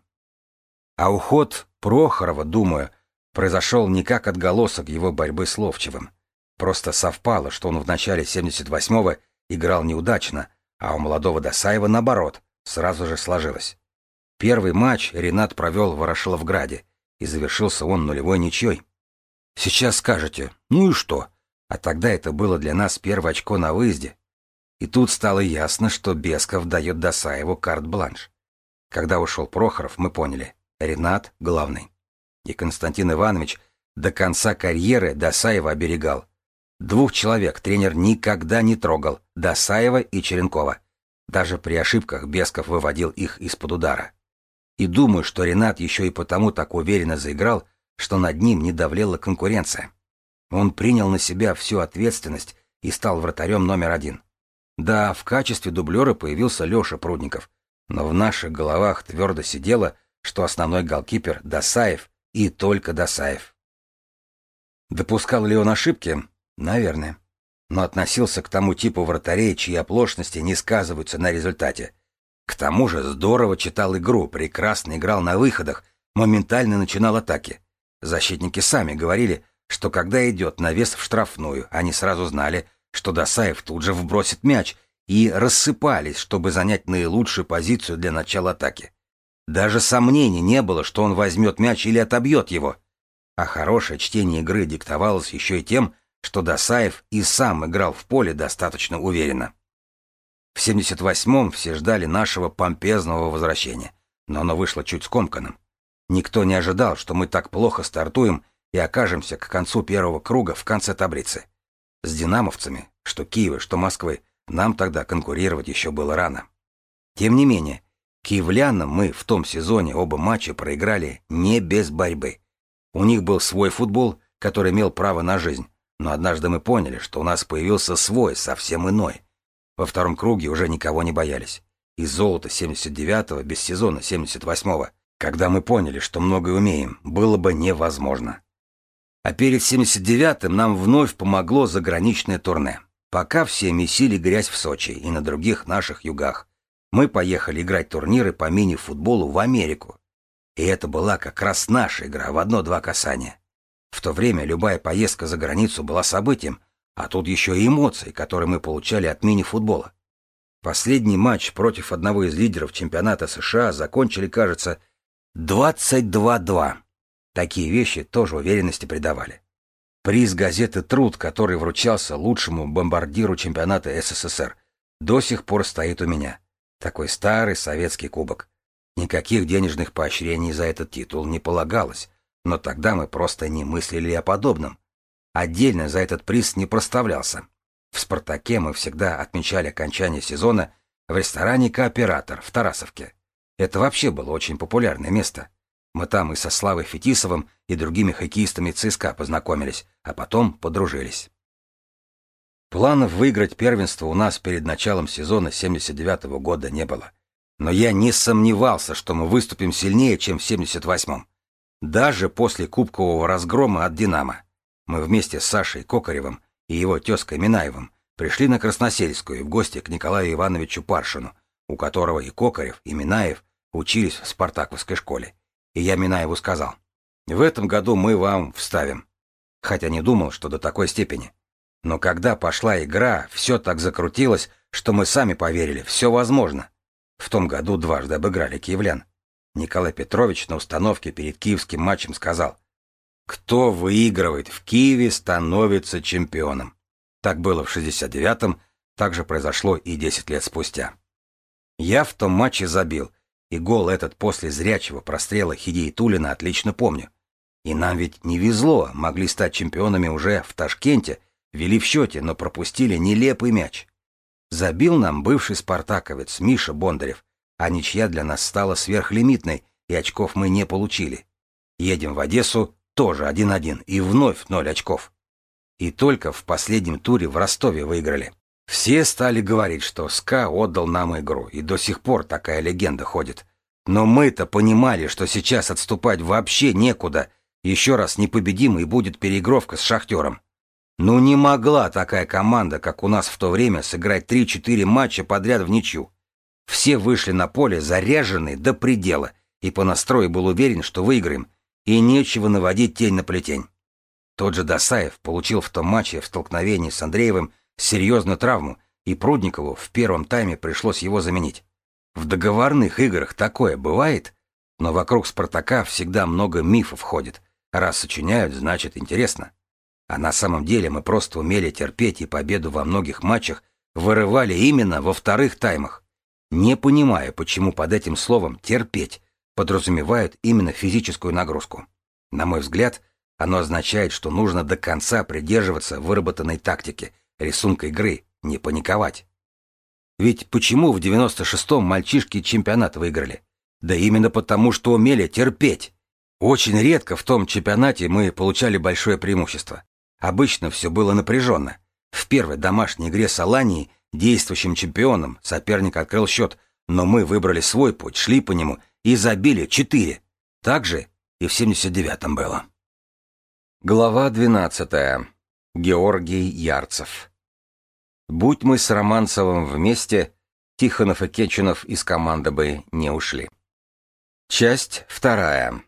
А уход Прохорова, думаю, произошел не как отголосок его борьбы с Ловчевым. Просто совпало, что он в начале 78-го играл неудачно, а у молодого Досаева, наоборот, сразу же сложилось. Первый матч Ренат провел в Ворошиловграде, и завершился он 0-0 ничьей. Сейчас скажете, ну и что? А тогда это было для нас первое очко на выезде. И тут стало ясно, что Бесков дает Досаеву карт-бланш. Когда ушел Прохоров, мы поняли, Ренат главный. И Константин Иванович до конца карьеры Досаева оберегал. Двух человек тренер никогда не трогал, Досаева и Черенкова. Даже при ошибках Бесков выводил их из-под удара. И думаю, что Ренат еще и потому так уверенно заиграл, что над ним не давлела конкуренция. Он принял на себя всю ответственность и стал вратарем номер 1. Да, в качестве дублера появился Леша Прудников, но в наших головах твердо сидело, что основной голкипер Досаев и только Досаев. Допускал ли он ошибки? Наверное. Но относился к тому типу вратарей, чьи оплошности не сказываются на результате. К тому же здорово читал игру, прекрасно играл на выходах, моментально начинал атаки. Защитники сами говорили, что когда идет навес в штрафную, они сразу знали, что Досаев тут же вбросит мяч, и рассыпались, чтобы занять наилучшую позицию для начала атаки. Даже сомнений не было, что он возьмет мяч или отобьет его. А хорошее чтение игры диктовалось еще и тем, что Досаев и сам играл в поле достаточно уверенно. В 78-м все ждали нашего помпезного возвращения, но оно вышло чуть скомканным. Никто не ожидал, что мы так плохо стартуем и окажемся к концу первого круга в конце таблицы. С динамовцами, что Киева, что Москвы, нам тогда конкурировать еще было рано. Тем не менее, киевлянам мы в том сезоне оба матча проиграли не без борьбы. У них был свой футбол, который имел право на жизнь, но однажды мы поняли, что у нас появился свой, совсем иной. Во втором круге уже никого не боялись. Из золота 79-го без сезона 78-го, когда мы поняли, что многое умеем, было бы невозможно. А перед 79-м нам вновь помогло заграничное турне. Пока все месили грязь в Сочи и на других наших югах, мы поехали играть турниры по мини-футболу в Америку. И это была как раз наша игра в 1-2 касания. В то время любая поездка за границу была событием, а тут еще и эмоции, которые мы получали от мини-футбола. Последний матч против одного из лидеров чемпионата США закончили, кажется, 22-2. Такие вещи тоже уверенности придавали. Приз газеты «Труд», который вручался лучшему бомбардиру чемпионата СССР, до сих пор стоит у меня. Такой старый советский кубок. Никаких денежных поощрений за этот титул не полагалось, но тогда мы просто не мыслили о подобном. Отдельно за этот приз не проставлялся. В «Спартаке» мы всегда отмечали окончание сезона в ресторане «Кооператор» в Тарасовке. Это вообще было очень популярное место. Мы там и со Славой Фетисовым, и другими хоккеистами ЦСКА познакомились, а потом подружились. Планов выиграть первенство у нас перед началом сезона 79-го года не было. Но я не сомневался, что мы выступим сильнее, чем в 78-м. Даже после кубкового разгрома от «Динамо». Мы вместе с Сашей Кокаревым и его тезкой Минаевым пришли на Красносельскую в гости к Николаю Ивановичу Паршину, у которого и Кокарев, и Минаев учились в спартаковской школе. И я Минаеву сказал: «В этом году мы вам вставим». Хотя не думал, что до такой степени. Но когда пошла игра, все так закрутилось, что мы сами поверили, все возможно. В том году дважды обыграли киевлян. Николай Петрович на установке перед киевским матчем сказал: «Кто выигрывает в Киеве, становится чемпионом». Так было в 69-м, так же произошло и 10 лет спустя. Я в том матче забил, и гол этот после зрячего прострела Хидиетуллина отлично помню. И нам ведь не везло, могли стать чемпионами уже в Ташкенте, вели в счете, но пропустили нелепый мяч. Забил нам бывший спартаковец Миша Бондарев, а ничья для нас стала сверхлимитной, и очков мы не получили. Едем в Одессу, тоже 1-1, и вновь 0 очков. И только в последнем туре в Ростове выиграли. Все стали говорить, что СКА отдал нам игру, и до сих пор такая легенда ходит. Но мы-то понимали, что сейчас отступать вообще некуда, еще раз непобедимый будет переигровка с «Шахтером». Ну не могла такая команда, как у нас в то время, сыграть 3-4 матча подряд в ничью. Все вышли на поле заряженные до предела, и по настрою был уверен, что выиграем, и нечего наводить тень на плетень. Тот же Досаев получил в том матче в столкновении с Андреевым серьезную травму, и Прудникову в первом тайме пришлось его заменить. В договорных играх такое бывает, но вокруг «Спартака» всегда много мифов ходит. Раз сочиняют, значит интересно. А на самом деле мы просто умели терпеть, и победу во многих матчах вырывали именно во вторых таймах. Не понимая, почему под этим словом «терпеть» подразумевают именно физическую нагрузку. На мой взгляд, оно означает, что нужно до конца придерживаться выработанной тактики, рисунка игры, не паниковать. Ведь почему в 96-м мальчишки чемпионат выиграли? Да именно потому, что умели терпеть. Очень редко в том чемпионате мы получали большое преимущество. Обычно все было напряженно. В первой домашней игре с Аланией, действующим чемпионом, соперник открыл счет, но мы выбрали свой путь, шли по нему и забили 4. Так же и в 79-м было. Глава 12. Георгий Ярцев. Будь мы с Романцевым вместе, Тихонов и Кетчунов из команды бы не ушли. Часть 2.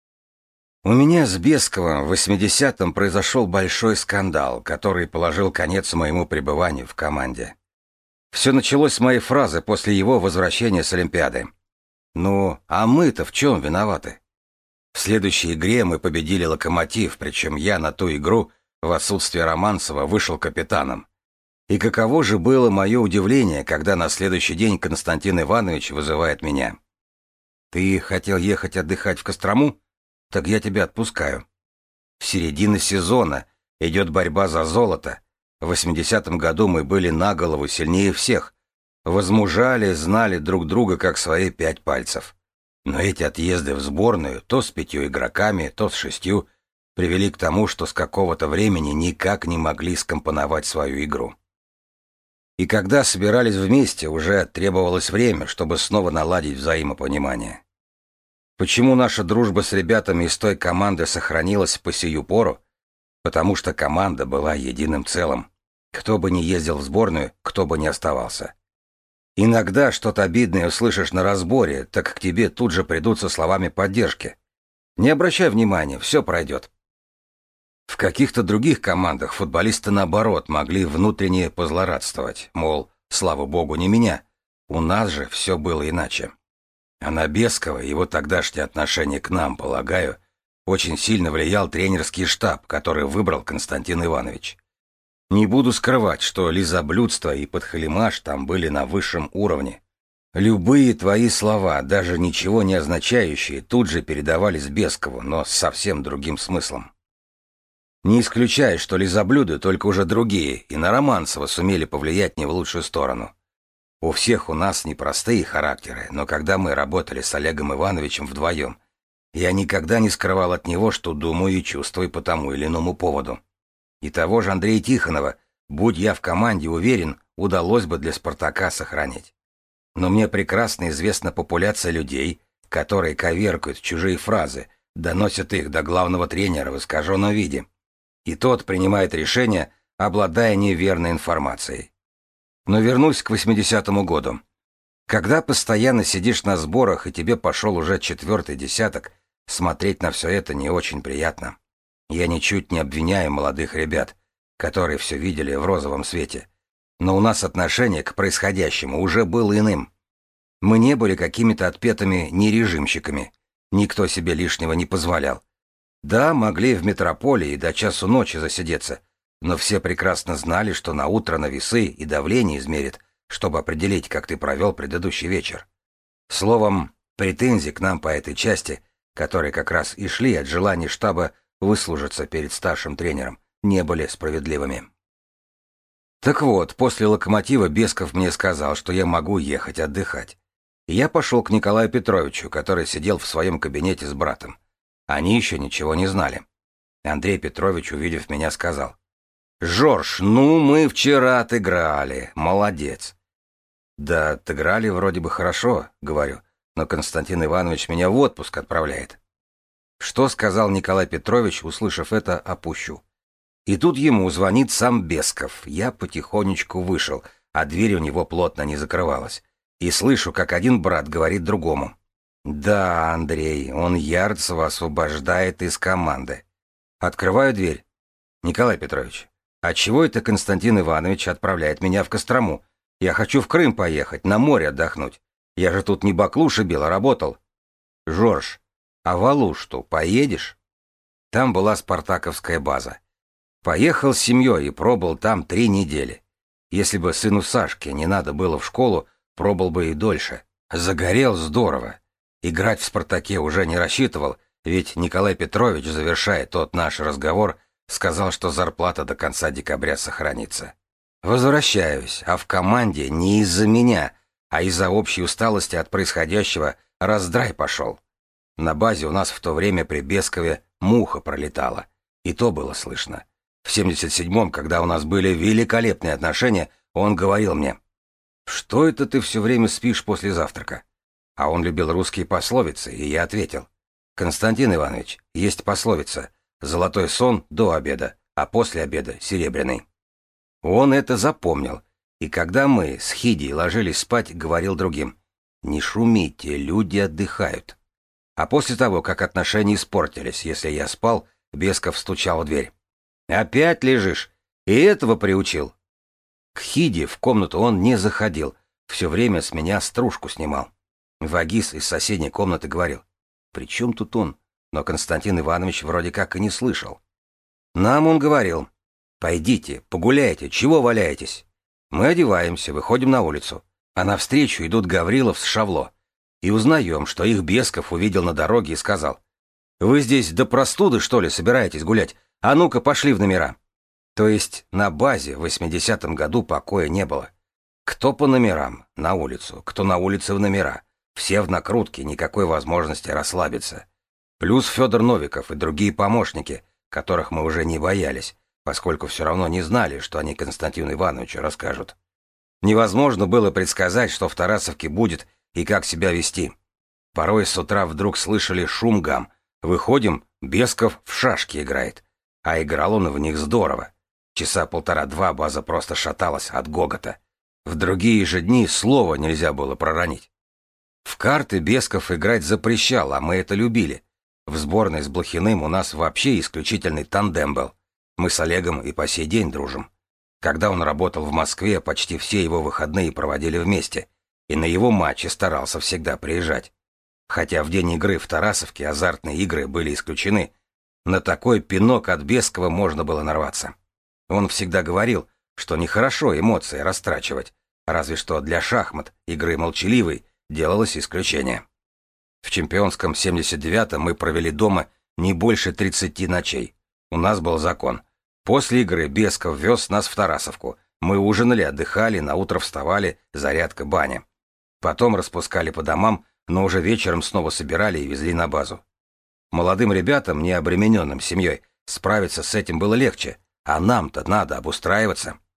У меня с Бесковым в 80-м произошел большой скандал, который положил конец моему пребыванию в команде. Все началось с моей фразы после его возвращения с Олимпиады. «Ну, а мы-то в чем виноваты?» В следующей игре мы победили «Локомотив», причем я на ту игру в отсутствие Романцева вышел капитаном. И каково же было мое удивление, когда на следующий день Константин Иванович вызывает меня. «Ты хотел ехать отдыхать в Кострому? Так я тебя отпускаю. В середине сезона идет борьба за золото. В 80-м году мы были на голову сильнее всех. Возмужали, знали друг друга как свои 5 пальцев. Но эти отъезды в сборную, то с 5 игроками, то с 6, привели к тому, что с какого-то времени никак не могли скомпоновать свою игру. И когда собирались вместе, уже требовалось время, чтобы снова наладить взаимопонимание. Почему наша дружба с ребятами из той команды сохранилась по сию пору? Потому что команда была единым целым. Кто бы ни ездил в сборную, кто бы ни оставался. Иногда что-то обидное услышишь на разборе, так к тебе тут же придут со словами поддержки. Не обращай внимания, все пройдет. В каких-то других командах футболисты, наоборот, могли внутренне позлорадствовать, мол, слава богу, не меня. У нас же все было иначе. А на Бескова и его тогдашнее отношение к нам, полагаю, очень сильно влиял тренерский штаб, который выбрал Константин Иванович. Не буду скрывать, что лизоблюдство и подхалимаш там были на высшем уровне. Любые твои слова, даже ничего не означающие, тут же передавались Бескову, но с совсем другим смыслом. Не исключаю, что лизоблюды только уже другие, и на Романцева сумели повлиять не в лучшую сторону. У всех у нас непростые характеры, но когда мы работали с Олегом Ивановичем вдвоем, я никогда не скрывал от него, что думаю и чувствую по тому или иному поводу. И того же Андрея Тихонова, Будь я в команде, уверен, удалось бы для «Спартака» сохранить. Но мне прекрасно известна популяция людей, которые коверкают чужие фразы, доносят их до главного тренера в искаженном виде. И тот принимает решение, обладая неверной информацией. Но вернусь к 80-му году. Когда постоянно сидишь на сборах и тебе пошел уже 4-й десяток, смотреть на все это не очень приятно. Я ничуть не обвиняю молодых ребят, которые все видели в розовом свете. Но у нас отношение к происходящему уже было иным. Мы не были какими-то отпетыми нережимщиками. Никто себе лишнего не позволял. Да, могли в метрополии до часу ночи засидеться, но все прекрасно знали, что на утро на весы и давление измерят, чтобы определить, как ты провел предыдущий вечер. Словом, претензий к нам по этой части, которые как раз и шли от желания штаба выслужиться перед старшим тренером, не были справедливыми. Так вот, после «Локомотива» Бесков мне сказал, что я могу ехать отдыхать. И я пошел к Николаю Петровичу, который сидел в своем кабинете с братом. Они еще ничего не знали. Андрей Петрович, увидев меня, сказал: «Жорж, ну мы вчера отыграли, молодец». «Да, отыграли вроде бы хорошо», — говорю, «но Константин Иванович меня в отпуск отправляет». Что сказал Николай Петрович, услышав это, опущу. И тут ему звонит сам Бесков. Я потихонечку вышел, а дверь у него плотно не закрывалась. И слышу, как один брат говорит другому: «Да, Андрей, он Ярцева освобождает из команды». Открываю дверь. «Николай Петрович, а чего это Константин Иванович отправляет меня в Кострому? Я хочу в Крым поехать, на море отдохнуть. Я же тут не баклуши бил, а работал». «Жорж, а в Алушту поедешь?» Там была спартаковская база. Поехал с семьей и пробыл там 3 недели. Если бы сыну Сашке не надо было в школу, пробыл бы и дольше. Загорел здорово. Играть в «Спартаке» уже не рассчитывал, ведь Николай Петрович, завершая тот наш разговор, сказал, что зарплата до конца декабря сохранится. Возвращаюсь, а в команде не из-за меня, а из-за общей усталости от происходящего раздрай пошел. На базе у нас в то время при Бескове муха пролетала, и то было слышно. В 77-м, когда у нас были великолепные отношения, он говорил мне: «Что это ты все время спишь после завтрака?» А он любил русские пословицы, и я ответил: «Константин Иванович, есть пословица: золотой сон до обеда, а после обеда серебряный». Он это запомнил, и когда мы с Хидией ложились спать, говорил другим: «Не шумите, люди отдыхают». А после того, как отношения испортились, если я спал, Бесков стучал в дверь: «Опять лежишь? И этого приучил?» К Хиде в комнату он не заходил, все время с меня стружку снимал. Вагис из соседней комнаты говорил: «При чем тут он?» Но Константин Иванович вроде как и не слышал. Нам он говорил: «Пойдите, погуляйте, чего валяетесь?» Мы одеваемся, выходим на улицу, а навстречу идут Гаврилов с Шавло. И узнаем, что их Бесков увидел на дороге и сказал: «Вы здесь до простуды, что ли, собираетесь гулять? А ну-ка, пошли в номера». То есть на базе в 80-м году покоя не было. Кто по номерам, на улицу, кто на улице в номера. Все в накрутке, никакой возможности расслабиться. Плюс Федор Новиков и другие помощники, которых мы уже не боялись, поскольку все равно не знали, что они Константину Ивановичу расскажут. Невозможно было предсказать, что в Тарасовке будет и как себя вести. Порой с утра вдруг слышали шум-гам. Выходим, Бесков в шашки играет. А играл он в них здорово. Часа 1,5-2 база просто шаталась от гогота. В другие же дни слова нельзя было проронить. В карты Бесков играть запрещал, а мы это любили. В сборной с Блохиным у нас вообще исключительный тандем был. Мы с Олегом и по сей день дружим. Когда он работал в Москве, почти все его выходные проводили вместе, и на его матчи старался всегда приезжать. Хотя в день игры в Тарасовке азартные игры были исключены, на такой пинок от Бескова можно было нарваться. Он всегда говорил, что нехорошо эмоции растрачивать, разве что для шахмат, игры молчаливой, делалось исключение. В чемпионском 79-м мы провели дома не больше 30 ночей. У нас был закон. После игры Бесков вез нас в Тарасовку. Мы ужинали, отдыхали, наутро вставали, зарядка, баня. Потом распускали по домам, но уже вечером снова собирали и везли на базу. Молодым ребятам, не обремененным семьей, справиться с этим было легче, а нам-то надо обустраиваться.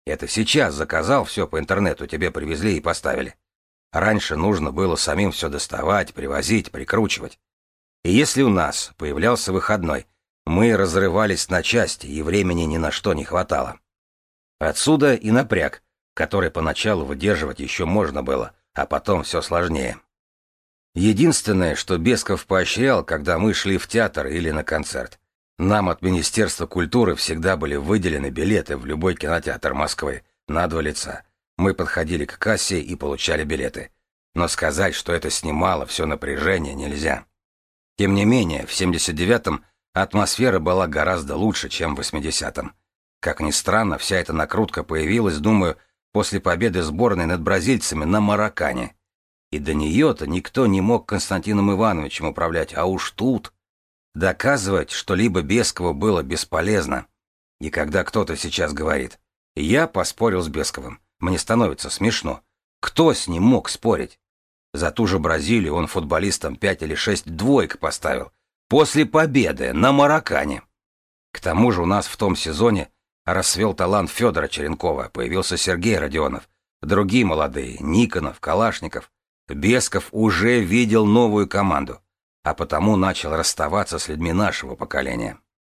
Это сейчас заказал, все по интернету тебе привезли и поставили. Раньше нужно было самим все доставать, привозить, прикручивать. И если у нас появлялся выходной, мы разрывались на части, и времени ни на что не хватало. Отсюда и напряг, который поначалу выдерживать еще можно было, а потом все сложнее. Единственное, что Бесков поощрял, когда мы шли в театр или на концерт. Нам от Министерства культуры всегда были выделены билеты в любой кинотеатр Москвы на 2 лица. Мы подходили к кассе и получали билеты. Но сказать, что это снимало все напряжение, нельзя. Тем не менее, в 79-м атмосфера была гораздо лучше, чем в 80-м. Как ни странно, вся эта накрутка появилась, думаю, после победы сборной над бразильцами на Маракане. И до нее-то никто не мог Константином Ивановичем управлять, а уж тут... Доказывать что-либо Бескову было бесполезно. И когда кто-то сейчас говорит: «Я поспорил с Бесковым», мне становится смешно. Кто с ним мог спорить? За ту же Бразилию он футболистам 5 или 6 двоек поставил. После победы на Маракане. К тому же у нас в том сезоне расцвел талант Федора Черенкова, появился Сергей Родионов, другие молодые, Никонов, Калашников. Бесков уже видел новую команду, а потому начал расставаться с людьми нашего поколения.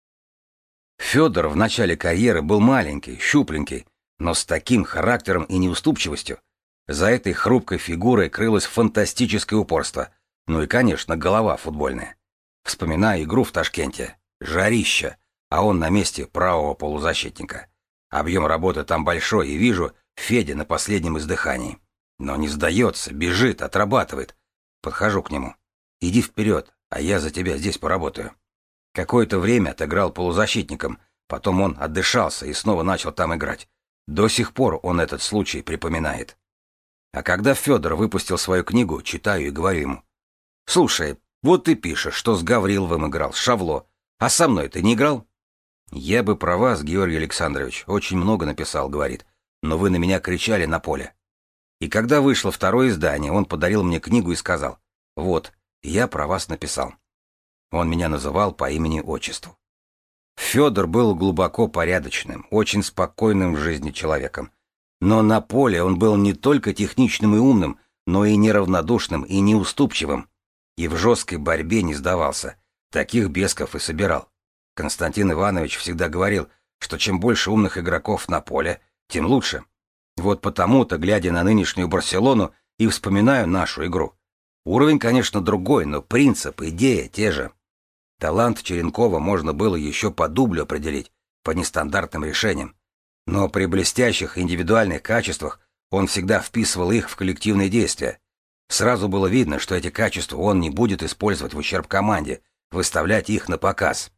Федор в начале карьеры был маленький, щупленький, но с таким характером и неуступчивостью. За этой хрупкой фигурой крылось фантастическое упорство, ну и, конечно, голова футбольная. Вспоминаю игру в Ташкенте. Жарища, а он на месте правого полузащитника. Объем работы там большой, и вижу Федя на последнем издыхании. Но не сдается, бежит, отрабатывает. Подхожу к нему. «Иди вперед, а я за тебя здесь поработаю». Какое-то время отыграл полузащитником, потом он отдышался и снова начал там играть. До сих пор он этот случай припоминает. А когда Федор выпустил свою книгу, читаю и говорю ему: «Слушай, вот ты пишешь, что с Гавриловым играл, с Шавло, а со мной ты не играл?» «Я бы про вас, Георгий Александрович, очень много написал», — говорит, «но вы на меня кричали на поле». И когда вышло второе издание, он подарил мне книгу и сказал: «Вот, я про вас написал». Он меня называл по имени-отчеству. Федор был глубоко порядочным, очень спокойным в жизни человеком. Но на поле он был не только техничным и умным, но и неравнодушным и неуступчивым. И в жесткой борьбе не сдавался. Таких Бесков и собирал. Константин Иванович всегда говорил, что чем больше умных игроков на поле, тем лучше. Вот потому-то, глядя на нынешнюю Барселону, и вспоминаю нашу игру. Уровень, конечно, другой, но принцип, идея те же. Талант Черенкова можно было еще по дублю определить, по нестандартным решениям. Но при блестящих индивидуальных качествах он всегда вписывал их в коллективные действия. Сразу было видно, что эти качества он не будет использовать в ущерб команде, выставлять их на показ.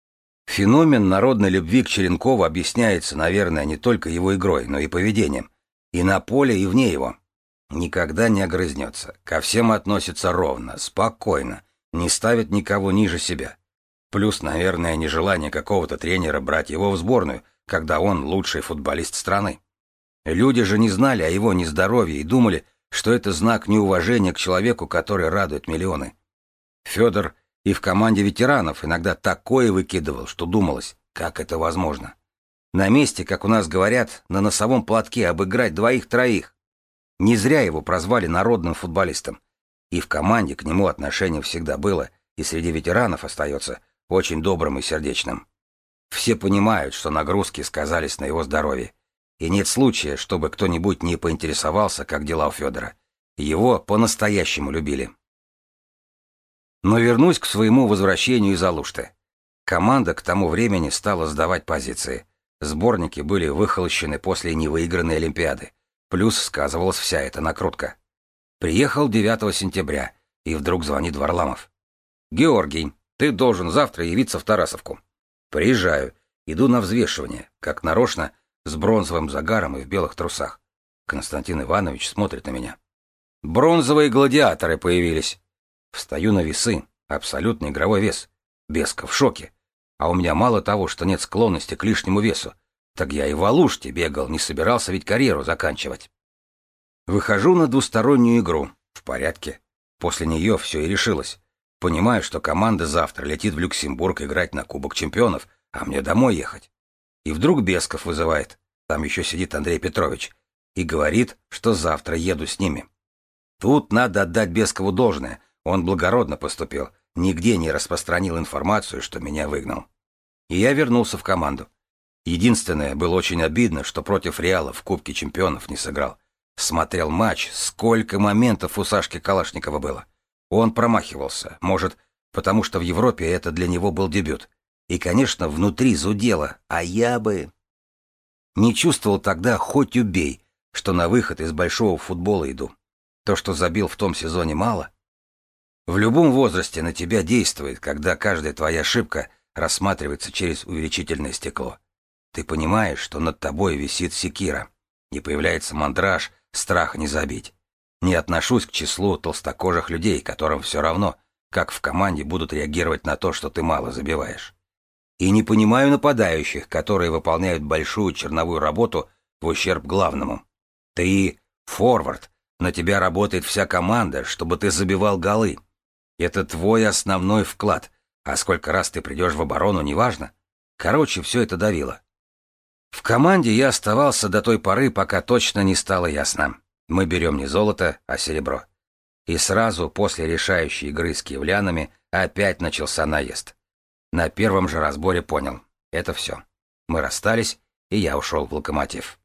Феномен народной любви к Черенкову объясняется, наверное, не только его игрой, но и поведением. И на поле, и вне его. Никогда не огрызнется, ко всем относится ровно, спокойно, не ставит никого ниже себя. Плюс, наверное, нежелание какого-то тренера брать его в сборную, когда он лучший футболист страны. Люди же не знали о его нездоровье и думали, что это знак неуважения к человеку, который радует миллионы. Федор и в команде ветеранов иногда такое выкидывал, что думалось, как это возможно. На месте, как у нас говорят, на носовом платке обыграть 2-3. Не зря его прозвали народным футболистом. И в команде к нему отношение всегда было, и среди ветеранов остается, очень добрым и сердечным. Все понимают, что нагрузки сказались на его здоровье. И нет случая, чтобы кто-нибудь не поинтересовался, как дела у Федора. Его по-настоящему любили. Но вернусь к своему возвращению из Алушты. Команда к тому времени стала сдавать позиции. Сборники были выхолощены после невыигранной Олимпиады. Плюс сказывалась вся эта накрутка. Приехал 9 сентября, и вдруг звонит Варламов. «Георгий, ты должен завтра явиться в Тарасовку». Приезжаю, иду на взвешивание, как нарочно, с бронзовым загаром и в белых трусах. Константин Иванович смотрит на меня. «Бронзовые гладиаторы появились». Встаю на весы, абсолютный игровой вес. Бесков в шоке. А у меня мало того, что нет склонности к лишнему весу, так я и в Алуште бегал, не собирался ведь карьеру заканчивать. Выхожу на двустороннюю игру. В порядке. После нее все и решилось. Понимаю, что команда завтра летит в Люксембург играть на Кубок чемпионов, а мне домой ехать. И вдруг Бесков вызывает. Там еще сидит Андрей Петрович. И говорит, что завтра еду с ними. Тут надо отдать Бескову должное. Он благородно поступил. Нигде не распространил информацию, что меня выгнал. И я вернулся в команду. Единственное, было очень обидно, что против Реала в Кубке Чемпионов не сыграл. Смотрел матч, сколько моментов у Сашки Калашникова было. Он промахивался, может, потому что в Европе это для него был дебют. И, конечно, внутри зудело, а я бы... Не чувствовал тогда, хоть убей, что на выход из большого футбола иду. То, что забил в том сезоне, мало. В любом возрасте на тебя действует, когда каждая твоя ошибка рассматривается через увеличительное стекло. Ты понимаешь, что над тобой висит секира, и появляется мандраж, страх не забить. Не отношусь к числу толстокожих людей, которым все равно, как в команде будут реагировать на то, что ты мало забиваешь. И не понимаю нападающих, которые выполняют большую черновую работу в ущерб главному. Ты форвард, на тебя работает вся команда, чтобы ты забивал голы. Это твой основной вклад, а сколько раз ты придешь в оборону, неважно. Короче, все это давило. В команде я оставался до той поры, пока точно не стало ясно. Мы берем не золото, а серебро. И сразу после решающей игры с киевлянами опять начался наезд. На первом же разборе понял — это все. Мы расстались, и я ушел в «Локомотив».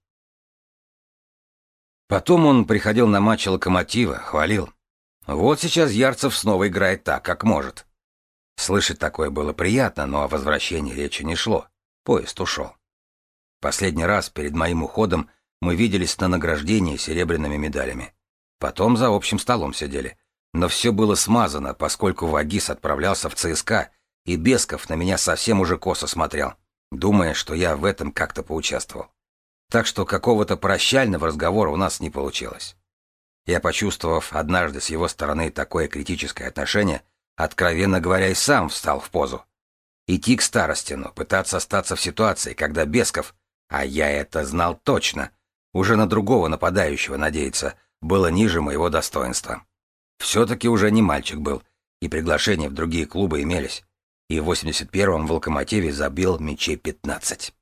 Потом он приходил на матчи «Локомотива», хвалил. Вот сейчас Ярцев снова играет так, как может. Слышать такое было приятно, но о возвращении речи не шло. Поезд ушел. Последний раз перед моим уходом мы виделись на награждении серебряными медалями. Потом за общим столом сидели. Но все было смазано, поскольку Вагис отправлялся в ЦСКА, и Бесков на меня совсем уже косо смотрел, думая, что я в этом как-то поучаствовал. Так что какого-то прощального разговора у нас не получилось. Я, почувствовав однажды с его стороны такое критическое отношение, откровенно говоря, и сам встал в позу. Идти к Старостину, пытаться остаться в ситуации, когда Бесков, а я это знал точно, уже на другого нападающего надеяться, было ниже моего достоинства. Все-таки уже не мальчик был, и приглашения в другие клубы имелись. И в 81-м в «Локомотиве» забил мячей 15.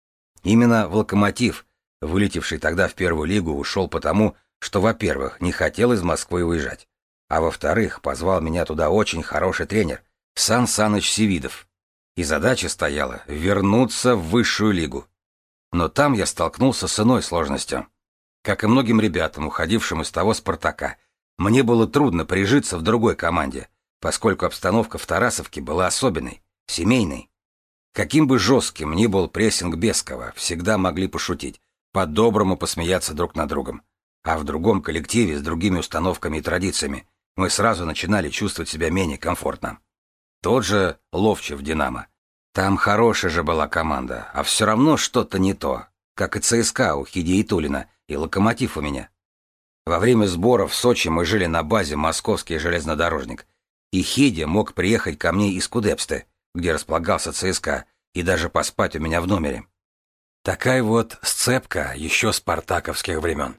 Именно в «Локомотив», вылетевший тогда в первую лигу, ушел потому, что, во-первых, не хотел из Москвы уезжать, а во-вторых, позвал меня туда очень хороший тренер, Сан Саныч Севидов. И задача стояла — вернуться в высшую лигу. Но там я столкнулся с иной сложностью. Как и многим ребятам, уходившим из того «Спартака», мне было трудно прижиться в другой команде, поскольку обстановка в Тарасовке была особенной, семейной. Каким бы жестким ни был прессинг Бескова, всегда могли пошутить, по-доброму посмеяться друг над другом. А в другом коллективе с другими установками и традициями мы сразу начинали чувствовать себя менее комфортно. Тот же Ловчев «Динамо». Там хорошая же была команда, а все равно что-то не то, как и ЦСКА у Хидиятуллина и «Локомотив» у меня. Во время сборов в Сочи мы жили на базе «Московский железнодорожник», и Хидя мог приехать ко мне из Кудепсты, где располагался ЦСКА, и даже поспать у меня в номере. Такая вот сцепка еще спартаковских времен.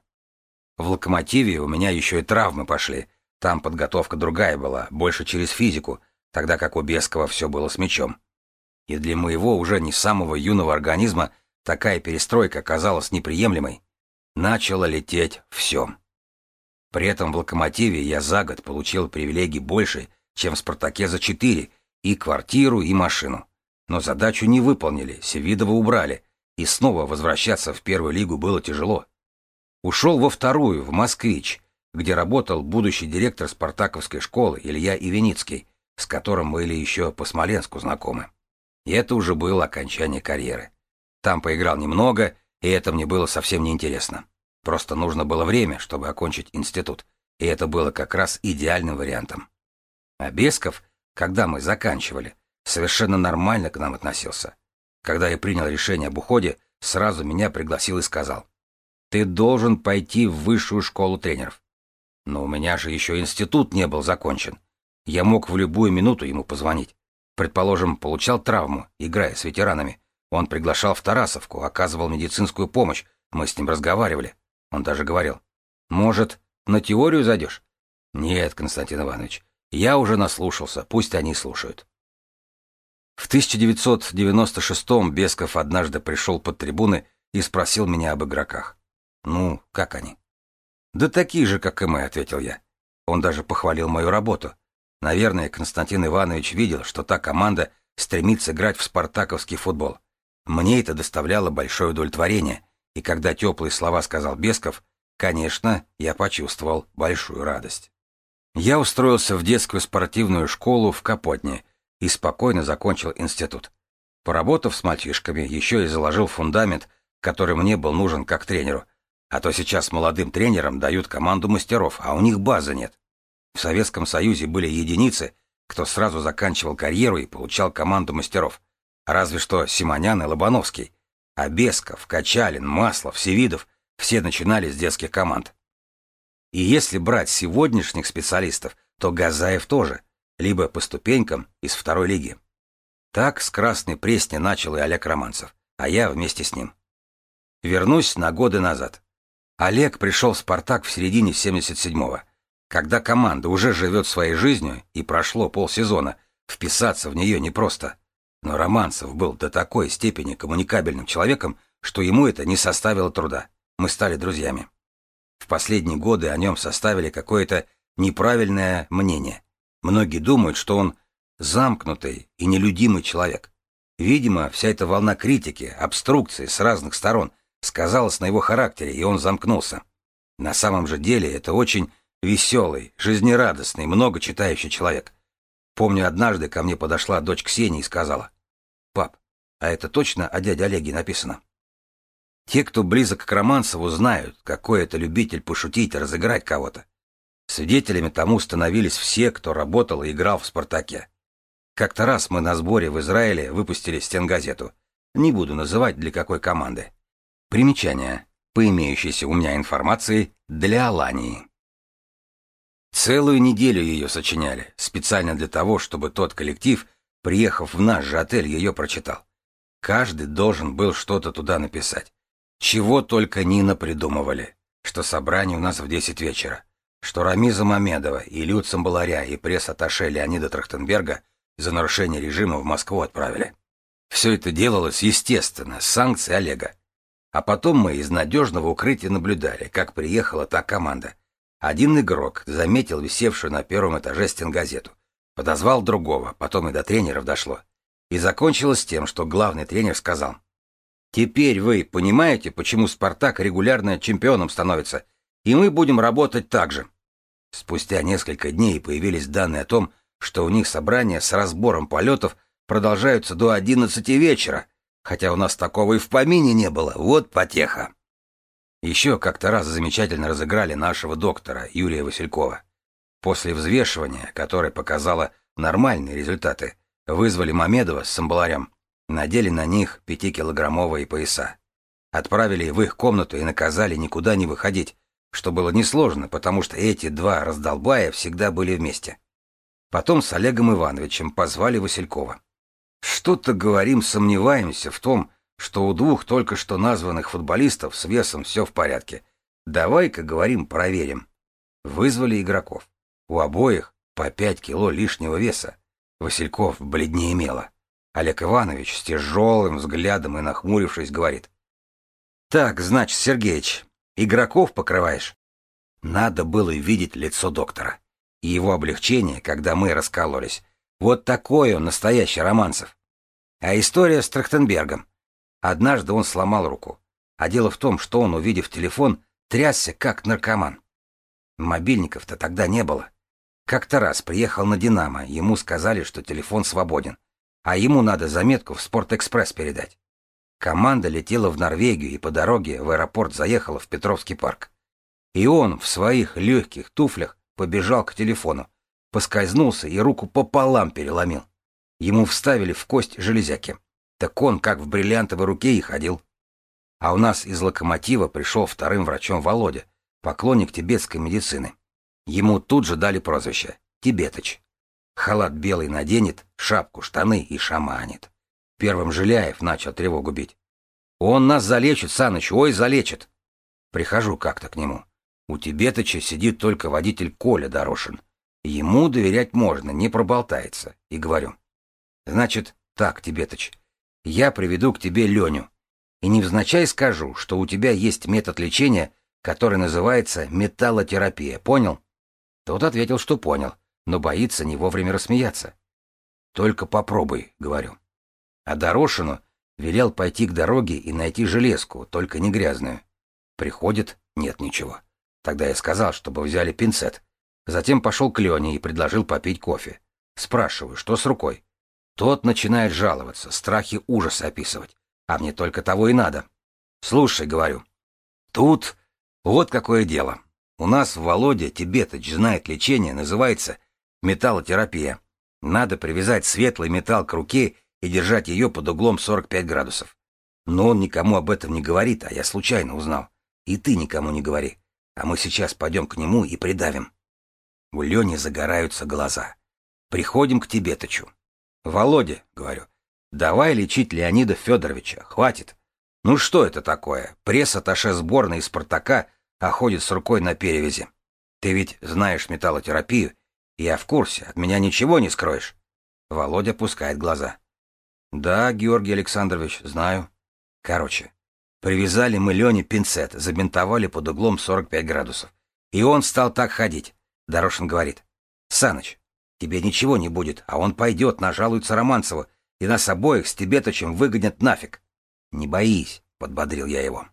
В «Локомотиве» у меня еще и травмы пошли, там подготовка другая была, больше через физику, тогда как у Бескова все было с мячом. И для моего уже не самого юного организма такая перестройка казалась неприемлемой. Начало лететь все. При этом в «Локомотиве» я за год получил привилегий больше, чем в «Спартаке» за 4, и квартиру, и машину. Но задачу не выполнили, Севидова убрали, и снова возвращаться в первую лигу было тяжело. Ушел во вторую, в «Москвич», где работал будущий директор спартаковской школы Илья Ивеницкий, с которым мы были еще по Смоленску знакомы. И это уже было окончание карьеры. Там поиграл немного, и это мне было совсем неинтересно. Просто нужно было время, чтобы окончить институт, и это было как раз идеальным вариантом. А Бесков, когда мы заканчивали, совершенно нормально к нам относился. Когда я принял решение об уходе, сразу меня пригласил и сказал: «Ты должен пойти в высшую школу тренеров». Но у меня же еще институт не был закончен. Я мог в любую минуту ему позвонить. Предположим, получал травму, играя с ветеранами. Он приглашал в Тарасовку, оказывал медицинскую помощь, мы с ним разговаривали. Он даже говорил: «Может, на теорию зайдешь?» «Нет, Константин Иванович, я уже наслушался, пусть они слушают». В 1996-м Бесков однажды пришел под трибуны и спросил меня об игроках. «Ну, как они?» «Да такие же, как и мы», — ответил я. Он даже похвалил мою работу. Наверное, Константин Иванович видел, что та команда стремится играть в спартаковский футбол. Мне это доставляло большое удовлетворение, и когда теплые слова сказал Бесков, конечно, я почувствовал большую радость. Я устроился в детскую спортивную школу в Капотне и спокойно закончил институт. Поработав с мальчишками, еще и заложил фундамент, который мне был нужен как тренеру. А то сейчас молодым тренерам дают команду мастеров, а у них базы нет. В Советском Союзе были единицы, кто сразу заканчивал карьеру и получал команду мастеров. Разве что Симонян и Лобановский. А Бесков, Качалин, Маслов, Севидов все начинали с детских команд. И если брать сегодняшних специалистов, то Газаев тоже, либо по ступенькам из второй лиги. Так с Красной Пресни начал и Олег Романцев, а я вместе с ним. Вернусь на годы назад. Олег пришел в «Спартак» в середине 77-го. Когда команда уже живет своей жизнью и прошло полсезона, вписаться в нее непросто. Но Романцев был до такой степени коммуникабельным человеком, что ему это не составило труда. Мы стали друзьями. В последние годы о нем составили какое-то неправильное мнение. Многие думают, что он замкнутый и нелюдимый человек. Видимо, вся эта волна критики, обструкции с разных сторон сказалась на его характере, и он замкнулся. На самом же деле это очень веселый, жизнерадостный, много читающий человек. Помню, однажды ко мне подошла дочь Ксении и сказала: «Пап, а это точно о дяде Олеге написано?» Те, кто близок к Романцеву, знают, какой это любитель пошутить и разыграть кого-то. Свидетелями тому становились все, кто работал и играл в «Спартаке». Как-то раз мы на сборе в Израиле выпустили стенгазету. Не буду называть, для какой команды. Примечание. По имеющейся у меня информации, для Алании. Целую неделю ее сочиняли, специально для того, чтобы тот коллектив, приехав в наш же отель, ее прочитал. Каждый должен был что-то туда написать. Чего только не напридумывали. Что собрание у нас в 10 вечера. Что Рамиза Мамедова и Люд Цимбаларя и пресс-атташе Леонида Трахтенберга за нарушение режима в Москву отправили. Все это делалось, естественно, с санкций Олега. А потом мы из надежного укрытия наблюдали, как приехала та команда. Один игрок заметил висевшую на первом этаже стенгазету. Подозвал другого, потом и до тренеров дошло. И закончилось тем, что главный тренер сказал: «Теперь вы понимаете, почему «Спартак» регулярно чемпионом становится, и мы будем работать так же». Спустя несколько дней появились данные о том, что у них собрания с разбором полетов продолжаются до 11 вечера, хотя у нас такого и в помине не было. Вот потеха. Еще как-то раз замечательно разыграли нашего доктора Юрия Василькова. После взвешивания, которое показало нормальные результаты, вызвали Мамедова с Самбаларем, надели на них 5-килограммовые пояса. Отправили в их комнату и наказали никуда не выходить, что было несложно, потому что эти два раздолбая всегда были вместе. Потом с Олегом Ивановичем позвали Василькова. Что-то, говорим, сомневаемся в том, что у двух только что названных футболистов с весом все в порядке. Давай-ка, говорим, проверим. Вызвали игроков. У обоих по 5 кило лишнего веса. Васильков бледнее мела. Олег Иванович с тяжелым взглядом и нахмурившись говорит: «Так, значит, Сергеич, игроков покрываешь?» Надо было видеть лицо доктора. И его облегчение, когда мы раскололись. Вот такой он, настоящий Романцев. А история с Трахтенбергом. Однажды он сломал руку. А дело в том, что он, увидев телефон, трясся как наркоман. Мобильников-то тогда не было. Как-то раз приехал на «Динамо», ему сказали, что телефон свободен. А ему надо заметку в «Спортэкспресс» передать. Команда летела в Норвегию и по дороге в аэропорт заехала в Петровский парк. И он в своих легких туфлях побежал к телефону, поскользнулся и руку пополам переломил. Ему вставили в кость железяки. Так он, как в бриллиантовой руке, и ходил. А у нас из «Локомотива» пришел вторым врачом Володя, поклонник тибетской медицины. Ему тут же дали прозвище «Тибетыч». Халат белый наденет, шапку, штаны и шаманит. Первым Жиляев начал тревогу бить. «Он нас залечит, Саныч, ой, залечит!» Прихожу как-то к нему. У Тибетыча сидит только водитель Коля Дорошин. Ему доверять можно, не проболтается. И говорю: «Значит, так, Тибетыч, я приведу к тебе Леню. И невзначай скажу, что у тебя есть метод лечения, который называется металлотерапия. Понял? Тот ответил, что понял, но боится не вовремя рассмеяться. Только попробуй, говорю. А Дорошину велел пойти к дороге и найти железку, только не грязную. Приходит, нет ничего. Тогда я сказал, чтобы взяли пинцет. Затем пошел к Лене и предложил попить кофе. Спрашиваю, что с рукой? Тот начинает жаловаться, страхи ужаса описывать. А мне только того и надо. Слушай, говорю, тут вот какое дело. У нас в Володе Тибетыч знает лечение, называется металлотерапия. Надо привязать светлый металл к руке и держать ее под углом 45 градусов. Но он никому об этом не говорит, а я случайно узнал. И ты никому не говори. А мы сейчас пойдем к нему и придавим. У Лени загораются глаза. Приходим к Тибетычу. Володя, говорю, давай лечить Леонида Федоровича, хватит. Ну что это такое? Пресс-атташе сборной из «Спартака» ходит с рукой на перевязи. Ты ведь знаешь металлотерапию. Я в курсе, от меня ничего не скроешь. Володя опускает глаза. Да, Георгий Александрович, знаю. Короче, привязали мы Лене пинцет, забинтовали под углом 45 градусов. И он стал так ходить. Дорошин говорит: Саныч, тебе ничего не будет, а он пойдет, нажалуется Романцеву, и нас обоих с Тибетычем выгонят нафиг. Не боись, подбодрил я его.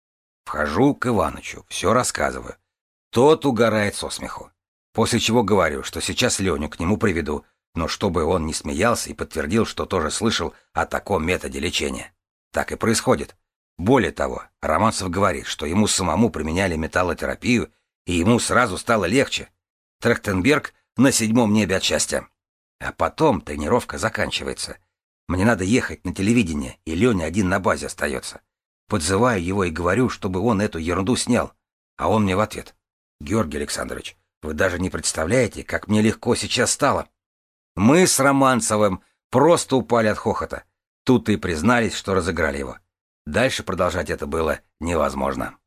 Вхожу к Иванычу, все рассказываю. Тот угорает со смеху. После чего говорю, что сейчас Леню к нему приведу, но чтобы он не смеялся и подтвердил, что тоже слышал о таком методе лечения. Так и происходит. Более того, Романцев говорит, что ему самому применяли металлотерапию, и ему сразу стало легче. Трахтенберг на 7-м небе от счастья. А потом тренировка заканчивается. Мне надо ехать на телевидение, и Леня один на базе остается. Подзываю его и говорю, чтобы он эту ерунду снял. А он мне в ответ: Георгий Александрович, вы даже не представляете, как мне легко сейчас стало. Мы с Романцевым просто упали от хохота. Тут и признались, что разыграли его. Дальше продолжать это было невозможно.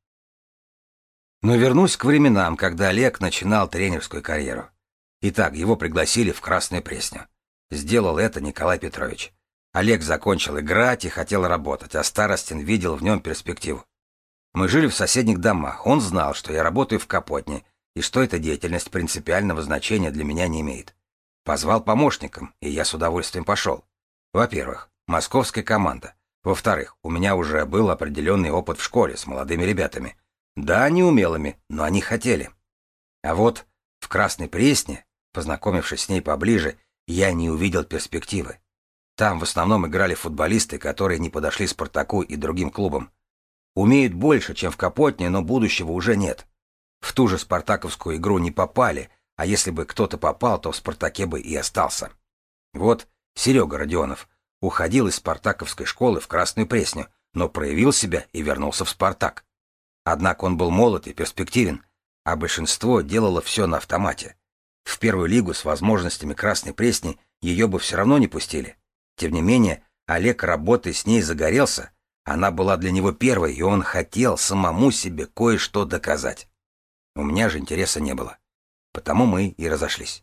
Но вернусь к временам, когда Олег начинал тренерскую карьеру. Итак, его пригласили в Красную Пресню. Сделал это Николай Петрович. Олег закончил играть и хотел работать, а Старостин видел в нем перспективу. Мы жили в соседних домах, он знал, что я работаю в Капотне, и что эта деятельность принципиального значения для меня не имеет. Позвал помощником, и я с удовольствием пошел. Во-первых, московская команда. Во-вторых, у меня уже был определенный опыт в школе с молодыми ребятами. Да, неумелыми, но они хотели. А вот в Красной Пресне, познакомившись с ней поближе, я не увидел перспективы. Там в основном играли футболисты, которые не подошли «Спартаку» и другим клубам. Умеют больше, чем в Капотне, но будущего уже нет. В ту же спартаковскую игру не попали, а если бы кто-то попал, то в «Спартаке» бы и остался. Вот Серега Родионов уходил из спартаковской школы в Красную Пресню, но проявил себя и вернулся в «Спартак». Однако он был молод и перспективен, а большинство делало все на автомате. В первую лигу с возможностями Красной Пресни ее бы все равно не пустили. Тем не менее, Олег, работая с ней, загорелся. Она была для него первой, и он хотел самому себе кое-что доказать. У меня же интереса не было. Потому мы и разошлись.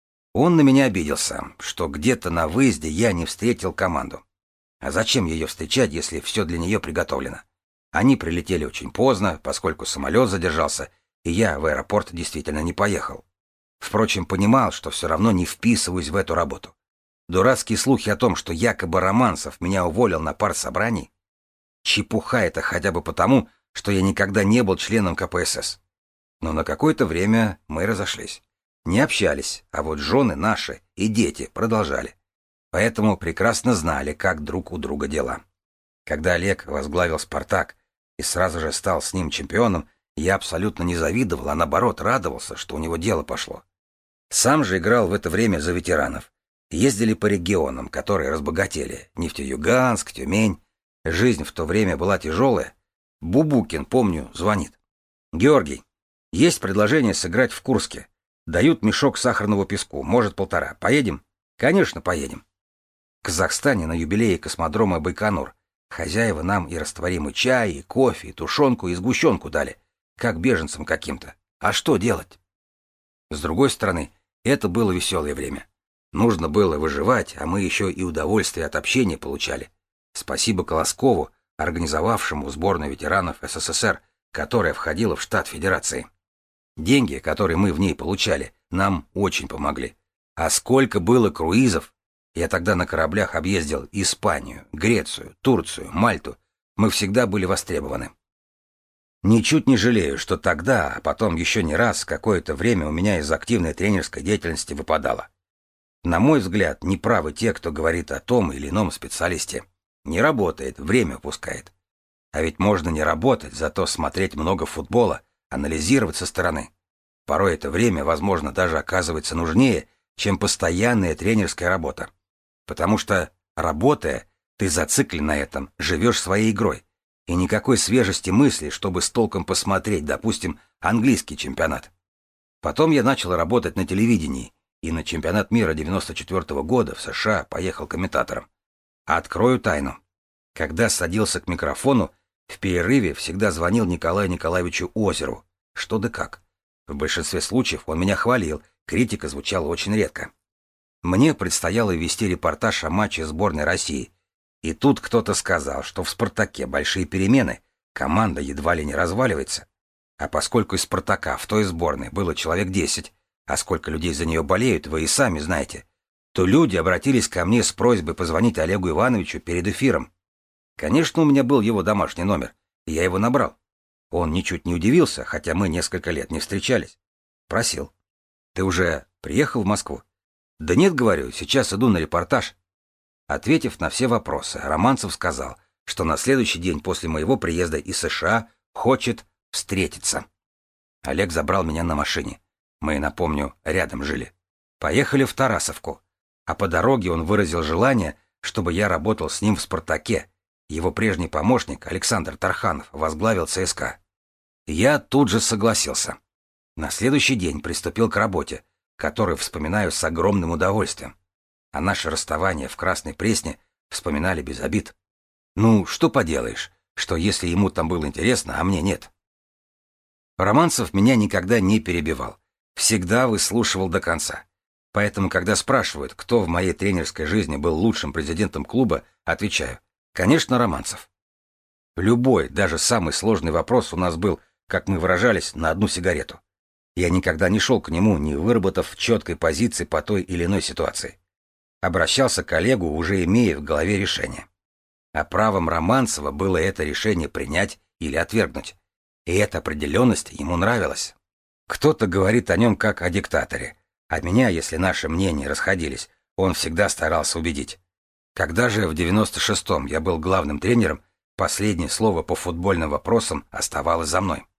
Он на меня обиделся, что где-то на выезде я не встретил команду. А зачем ее встречать, если все для нее приготовлено? Они прилетели очень поздно, поскольку самолет задержался, и я в аэропорт действительно не поехал. Впрочем, понимал, что все равно не вписываюсь в эту работу. Дурацкие слухи о том, что якобы Романцев меня уволил на партсобрании. Чепуха это хотя бы потому, что я никогда не был членом КПСС. Но на какое-то время мы разошлись. Не общались, а вот жены наши и дети продолжали. Поэтому прекрасно знали, как друг у друга дела. Когда Олег возглавил «Спартак» и сразу же стал с ним чемпионом, я абсолютно не завидовал, а наоборот радовался, что у него дело пошло. Сам же играл в это время за ветеранов. Ездили по регионам, которые разбогатели. Нефтеюганск, Тюмень. Жизнь в то время была тяжелая. Бубукин, помню, звонит. Георгий, есть предложение сыграть в Курске. Дают мешок сахарного песку, может 1,5. Поедем? Конечно, поедем. В Казахстане на юбилее космодрома Байконур хозяева нам и растворимый чай, и кофе, и тушенку, и сгущенку дали, как беженцам каким-то. А что делать? С другой стороны, это было веселое время. Нужно было выживать, а мы еще и удовольствие от общения получали. Спасибо Колоскову, организовавшему сборную ветеранов СССР, которая входила в штат Федерации. Деньги, которые мы в ней получали, нам очень помогли. А сколько было круизов! Я тогда на кораблях объездил Испанию, Грецию, Турцию, Мальту. Мы всегда были востребованы. Ничуть не жалею, что тогда, а потом еще не раз, какое-то время у меня из активной тренерской деятельности выпадало. На мой взгляд, неправы те, кто говорит о том или ином специалисте. Не работает, время упускает. А ведь можно не работать, зато смотреть много футбола, анализировать со стороны. Порой это время, возможно, даже оказывается нужнее, чем постоянная тренерская работа. Потому что, работая, ты зациклен на этом, живешь своей игрой. И никакой свежести мысли, чтобы с толком посмотреть, допустим, английский чемпионат. Потом я начал работать на телевидении, и на чемпионат мира 94 года в США поехал комментатором. Открою тайну. Когда садился к микрофону, в перерыве всегда звонил Николаю Николаевичу Озерову. Что да как. В большинстве случаев он меня хвалил, критика звучала очень редко. Мне предстояло вести репортаж о матче сборной России. И тут кто-то сказал, что в «Спартаке» большие перемены, команда едва ли не разваливается. А поскольку из «Спартака» в той сборной было человек 10, а сколько людей за нее болеют, вы и сами знаете, то люди обратились ко мне с просьбой позвонить Олегу Ивановичу перед эфиром. Конечно, у меня был его домашний номер, и я его набрал. Он ничуть не удивился, хотя мы несколько лет не встречались. Просил. «Ты уже приехал в Москву?» «Да нет, говорю, сейчас иду на репортаж». Ответив на все вопросы, Романцев сказал, что на следующий день после моего приезда из США хочет встретиться. Олег забрал меня на машине. Мы, напомню, рядом жили. Поехали в Тарасовку. А по дороге он выразил желание, чтобы я работал с ним в «Спартаке». Его прежний помощник, Александр Тарханов, возглавил ЦСКА. Я тут же согласился. На следующий день приступил к работе, которую вспоминаю с огромным удовольствием. А наше расставание в Красной Пресне вспоминали без обид. Ну, что поделаешь, что если ему там было интересно, а мне нет. Романцев меня никогда не перебивал. Всегда выслушивал до конца. Поэтому, когда спрашивают, кто в моей тренерской жизни был лучшим президентом клуба, отвечаю: конечно, Романцев. Любой, даже самый сложный вопрос у нас был, как мы выражались, на одну сигарету. Я никогда не шел к нему, не выработав четкой позиции по той или иной ситуации. Обращался к Олегу, уже имея в голове решение. А правом Романцева было это решение принять или отвергнуть. И эта определенность ему нравилась. Кто-то говорит о нем как о диктаторе, а меня, если наши мнения расходились, он всегда старался убедить. Когда же в 96-м я был главным тренером, последнее слово по футбольным вопросам оставалось за мной.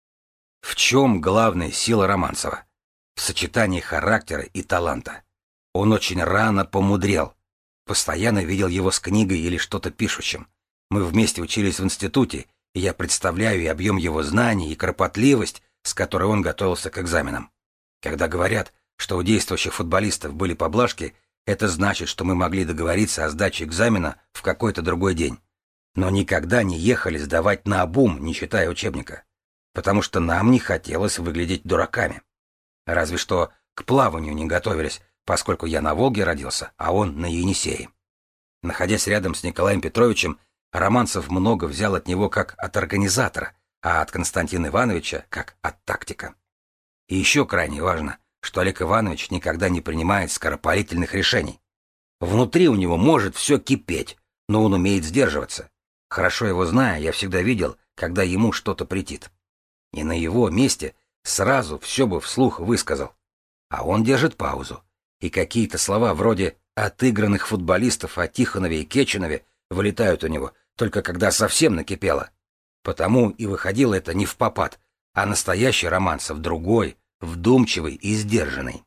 В чем главная сила Романцева? В сочетании характера и таланта. Он очень рано помудрел. Постоянно видел его с книгой или что-то пишущим. Мы вместе учились в институте, и я представляю и объем его знаний, и кропотливость, с которой он готовился к экзаменам. Когда говорят, что у действующих футболистов были поблажки, это значит, что мы могли договориться о сдаче экзамена в какой-то другой день. Но никогда не ехали сдавать наобум, не читая учебника. Потому что нам не хотелось выглядеть дураками. Разве что к плаванию не готовились, поскольку я на Волге родился, а он на Енисее. Находясь рядом с Николаем Петровичем, Романцев много взял от него как от организатора, а от Константина Ивановича как от тактика. И еще крайне важно, что Олег Иванович никогда не принимает скоропалительных решений. Внутри у него может все кипеть, но он умеет сдерживаться. Хорошо его зная, я всегда видел, когда ему что-то претит. И на его месте сразу все бы вслух высказал. А он держит паузу. И какие-то слова вроде «отыгранных футболистов» о Тихонове и Кечинове вылетают у него, только когда совсем накипело. Потому и выходило это не впопад, а настоящий Романцев другой, вдумчивый и сдержанный.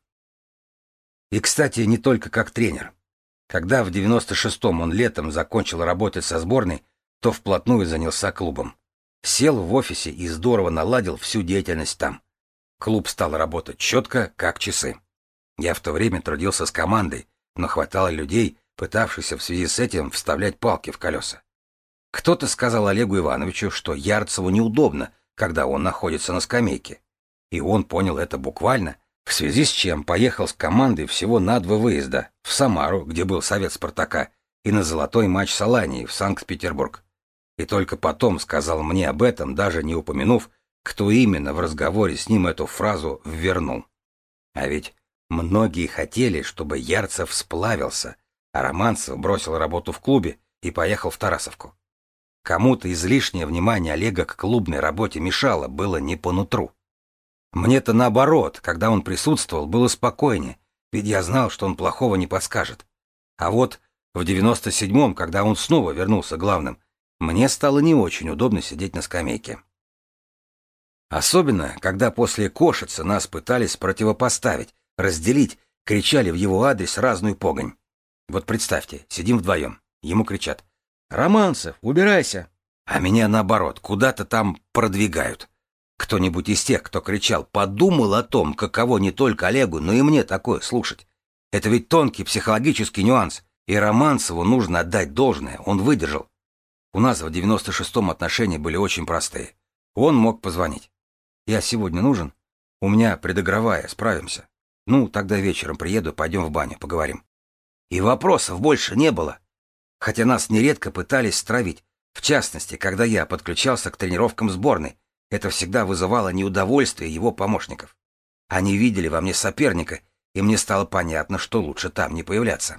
И, кстати, не только как тренер. Когда в 96-м он летом закончил работать со сборной, то вплотную занялся клубом. Сел в офисе и здорово наладил всю деятельность там. Клуб стал работать четко, как часы. Я в то время трудился с командой, но хватало людей, пытавшихся в связи с этим вставлять палки в колеса. Кто-то сказал Олегу Ивановичу, что Ярцеву неудобно, когда он находится на скамейке. И он понял это буквально, в связи с чем поехал с командой всего на 2 выезда, в Самару, где был совет «Спартака», и на золотой матч с Аланией в Санкт-Петербург. И только потом сказал мне об этом, даже не упомянув, кто именно в разговоре с ним эту фразу ввернул. А ведь многие хотели, чтобы Ярцев сплавился, а Романцев бросил работу в клубе и поехал в Тарасовку. Кому-то излишнее внимание Олега к клубной работе мешало, было не по нутру. Мне-то наоборот, когда он присутствовал, было спокойнее, ведь я знал, что он плохого не подскажет. А вот в 97-м, когда он снова вернулся главным, мне стало не очень удобно сидеть на скамейке. Особенно, когда после Кошица нас пытались противопоставить, разделить, кричали в его адрес разную погонь. Вот представьте, сидим вдвоем, ему кричат: «Романцев, убирайся!» А меня, наоборот, куда-то там продвигают. Кто-нибудь из тех, кто кричал, подумал о том, каково не только Олегу, но и мне такое слушать. Это ведь тонкий психологический нюанс, и Романцеву нужно отдать должное, он выдержал. У нас в 96-м отношения были очень простые. Он мог позвонить. «Я сегодня нужен? У меня предыгровая, справимся. Ну, тогда вечером приеду, пойдем в баню, поговорим». И вопросов больше не было. Хотя нас нередко пытались стравить. В частности, когда я подключался к тренировкам сборной, это всегда вызывало неудовольствие его помощников. Они видели во мне соперника, и мне стало понятно, что лучше там не появляться.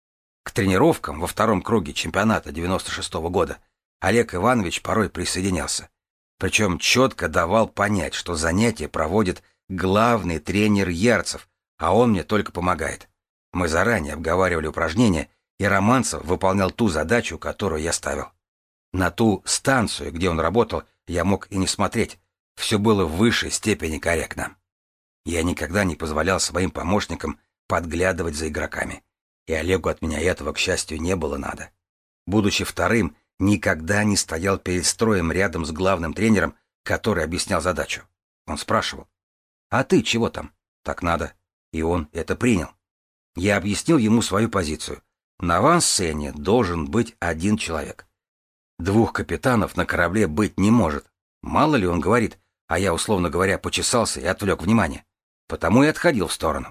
К тренировкам во втором круге чемпионата 96-го года Олег Иванович порой присоединялся. Причем четко давал понять, что занятия проводит главный тренер Ярцев, а он мне только помогает. Мы заранее обговаривали упражнения, и Романцев выполнял ту задачу, которую я ставил. На ту станцию, где он работал, я мог и не смотреть. Все было в высшей степени корректно. Я никогда не позволял своим помощникам подглядывать за игроками. И Олегу от меня этого, к счастью, не было надо. Будучи вторым, никогда не стоял перед строем рядом с главным тренером, который объяснял задачу. Он спрашивал: «А ты чего там?» «Так надо». И он это принял. Я объяснил ему свою позицию. На авансцене должен быть один человек. Двух капитанов на корабле быть не может. Мало ли он говорит, а я, условно говоря, почесался и отвлек внимание. Потому и отходил в сторону.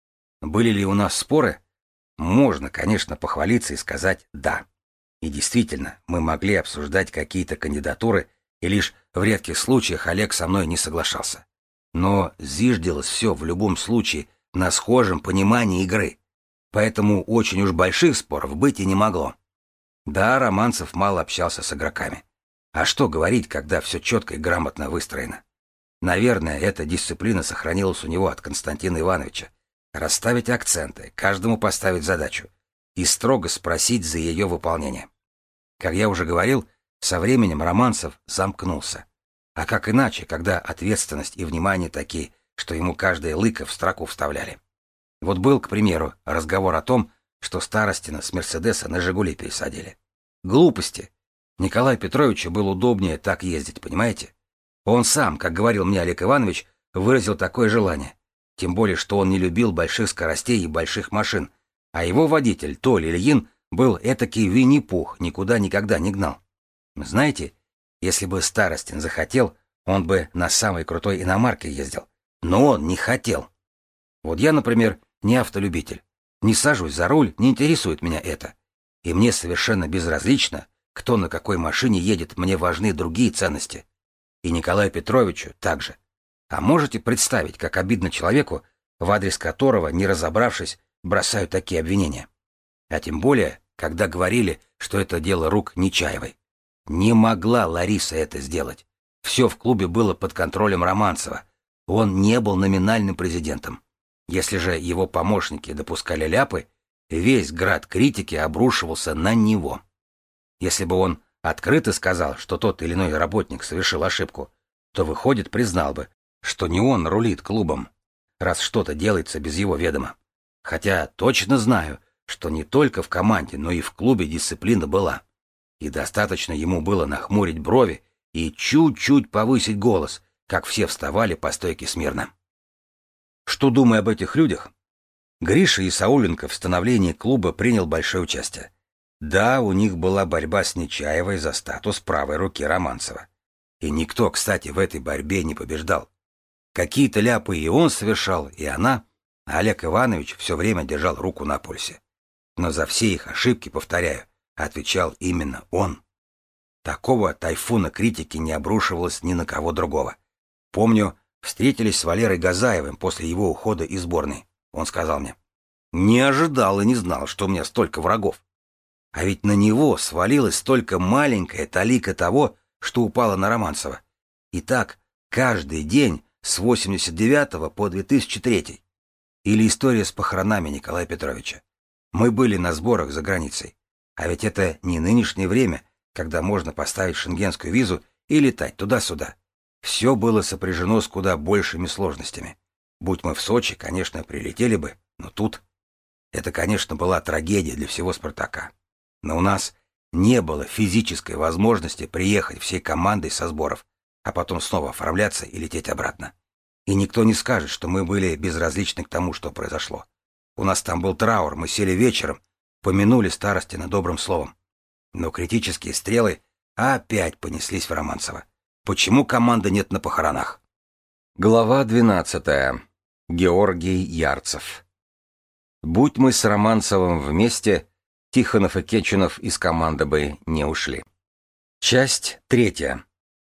Были ли у нас споры? Можно, конечно, похвалиться и сказать «да». И действительно, мы могли обсуждать какие-то кандидатуры, и лишь в редких случаях Олег со мной не соглашался. Но зиждилось все в любом случае на схожем понимании игры. Поэтому очень уж больших споров быть и не могло. Да, Романцев мало общался с игроками. А что говорить, когда все четко и грамотно выстроено? Наверное, эта дисциплина сохранилась у него от Константина Ивановича. Расставить акценты, каждому поставить задачу и строго спросить за ее выполнение. Как я уже говорил, со временем Романцев замкнулся. А как иначе, когда ответственность и внимание такие, что ему каждое лыко в строку вставляли? Вот был, к примеру, разговор о том, что Старостина с «Мерседеса» на «Жигули» пересадили. Глупости. Николаю Петровичу было удобнее так ездить, понимаете? Он сам, как говорил мне Олег Иванович, выразил такое желание. Тем более, что он не любил больших скоростей и больших машин, а его водитель, Толя Ильин, был этакий Винни-Пух, никуда никогда не гнал. Знаете, если бы Старостин захотел, он бы на самой крутой иномарке ездил. Но он не хотел. Вот я, например, не автолюбитель. Не сажусь за руль, не интересует меня это. И мне совершенно безразлично, кто на какой машине едет, мне важны другие ценности. И Николаю Петровичу также. А можете представить, как обидно человеку, в адрес которого, не разобравшись, бросают такие обвинения? А тем более, когда говорили, что это дело рук Нечаевой. Не могла Лариса это сделать. Все в клубе было под контролем Романцева. Он не был номинальным президентом. Если же его помощники допускали ляпы, весь град критики обрушивался на него. Если бы он открыто сказал, что тот или иной работник совершил ошибку, то, выходит, признал бы, что не он рулит клубом, раз что-то делается без его ведома. Хотя точно знаю, что не только в команде, но и в клубе дисциплина была. И достаточно ему было нахмурить брови и чуть-чуть повысить голос, как все вставали по стойке смирно. Что думаю об этих людях? Гриша Исауленко в становлении клуба принял большое участие. Да, у них была борьба с Нечаевой за статус правой руки Романцева. И никто, кстати, в этой борьбе не побеждал. Какие-то ляпы и он совершал, и она, а Олег Иванович все время держал руку на пульсе. Но за все их ошибки, повторяю, отвечал именно он. Такого тайфуна критики не обрушивалось ни на кого другого. Помню, встретились с Валерой Газаевым после его ухода из сборной. Он сказал мне: «Не ожидал и не знал, что у меня столько врагов». А ведь на него свалилась только маленькая талика того, что упало на Романцева. И так каждый день с 89 по 2003. Или история с похоронами Николая Петровича. Мы были на сборах за границей. А ведь это не нынешнее время, когда можно поставить шенгенскую визу и летать туда-сюда. Все было сопряжено с куда большими сложностями. Будь мы в Сочи, конечно, прилетели бы, но тут... Это, конечно, была трагедия для всего «Спартака». Но у нас не было физической возможности приехать всей командой со сборов, а потом снова оформляться и лететь обратно. И никто не скажет, что мы были безразличны к тому, что произошло. У нас там был траур, мы сели вечером, помянули Старостина добрым словом. Но критические стрелы опять понеслись в Романцево. Почему команды нет на похоронах? Глава 12. Георгий Ярцев. Будь мы с Романцевым вместе, Тихонов и Кеченов из команды бы не ушли. Часть 3.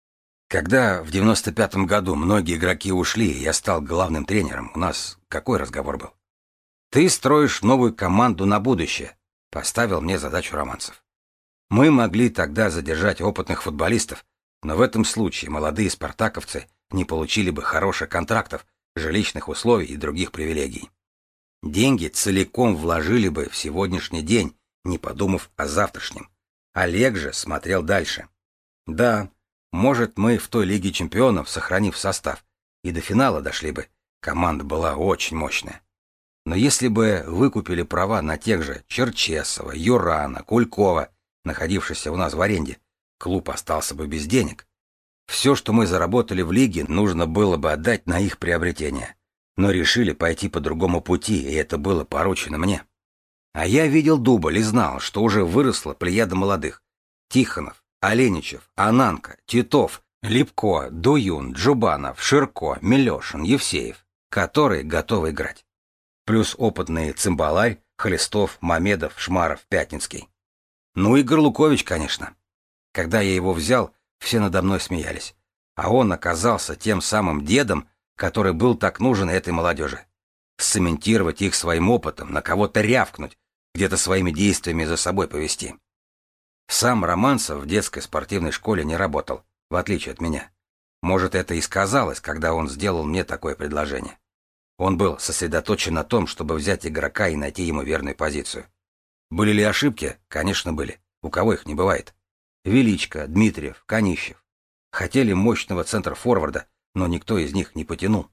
Когда в 95-м году многие игроки ушли, и я стал главным тренером, у нас какой разговор был? «Ты строишь новую команду на будущее», — поставил мне задачу Романцев. Мы могли тогда задержать опытных футболистов, но в этом случае молодые спартаковцы не получили бы хороших контрактов, жилищных условий и других привилегий. Деньги целиком вложили бы в сегодняшний день, не подумав о завтрашнем. Олег же смотрел дальше. Да, может, мы в той Лиге чемпионов, сохранив состав, и до финала дошли бы. Команда была очень мощная. Но если бы выкупили права на тех же Черчесова, Юрана, Кулькова, находившихся у нас в аренде, клуб остался бы без денег. Все, что мы заработали в лиге, нужно было бы отдать на их приобретение. Но решили пойти по другому пути, и это было поручено мне. А я видел дубль и знал, что уже выросла плеяда молодых. Тихонов, Оленичев, Ананко, Титов, Липко, Дуюн, Джубанов, Ширко, Милешин, Евсеев, которые готовы играть. Плюс опытные Цимбаларь, Хлестов, Мамедов, Шмаров, Пятницкий. Ну и Горлукович, конечно. Когда я его взял, все надо мной смеялись. А он оказался тем самым дедом, который был так нужен этой молодежи. Сцементировать их своим опытом, на кого-то рявкнуть, где-то своими действиями за собой повести. Сам Романцев в детской спортивной школе не работал, в отличие от меня. Может, это и сказалось, когда он сделал мне такое предложение. Он был сосредоточен на том, чтобы взять игрока и найти ему верную позицию. Были ли ошибки? Конечно, были. У кого их не бывает? Величко, Дмитриев, Канищев. Хотели мощного центр-форварда, но никто из них не потянул.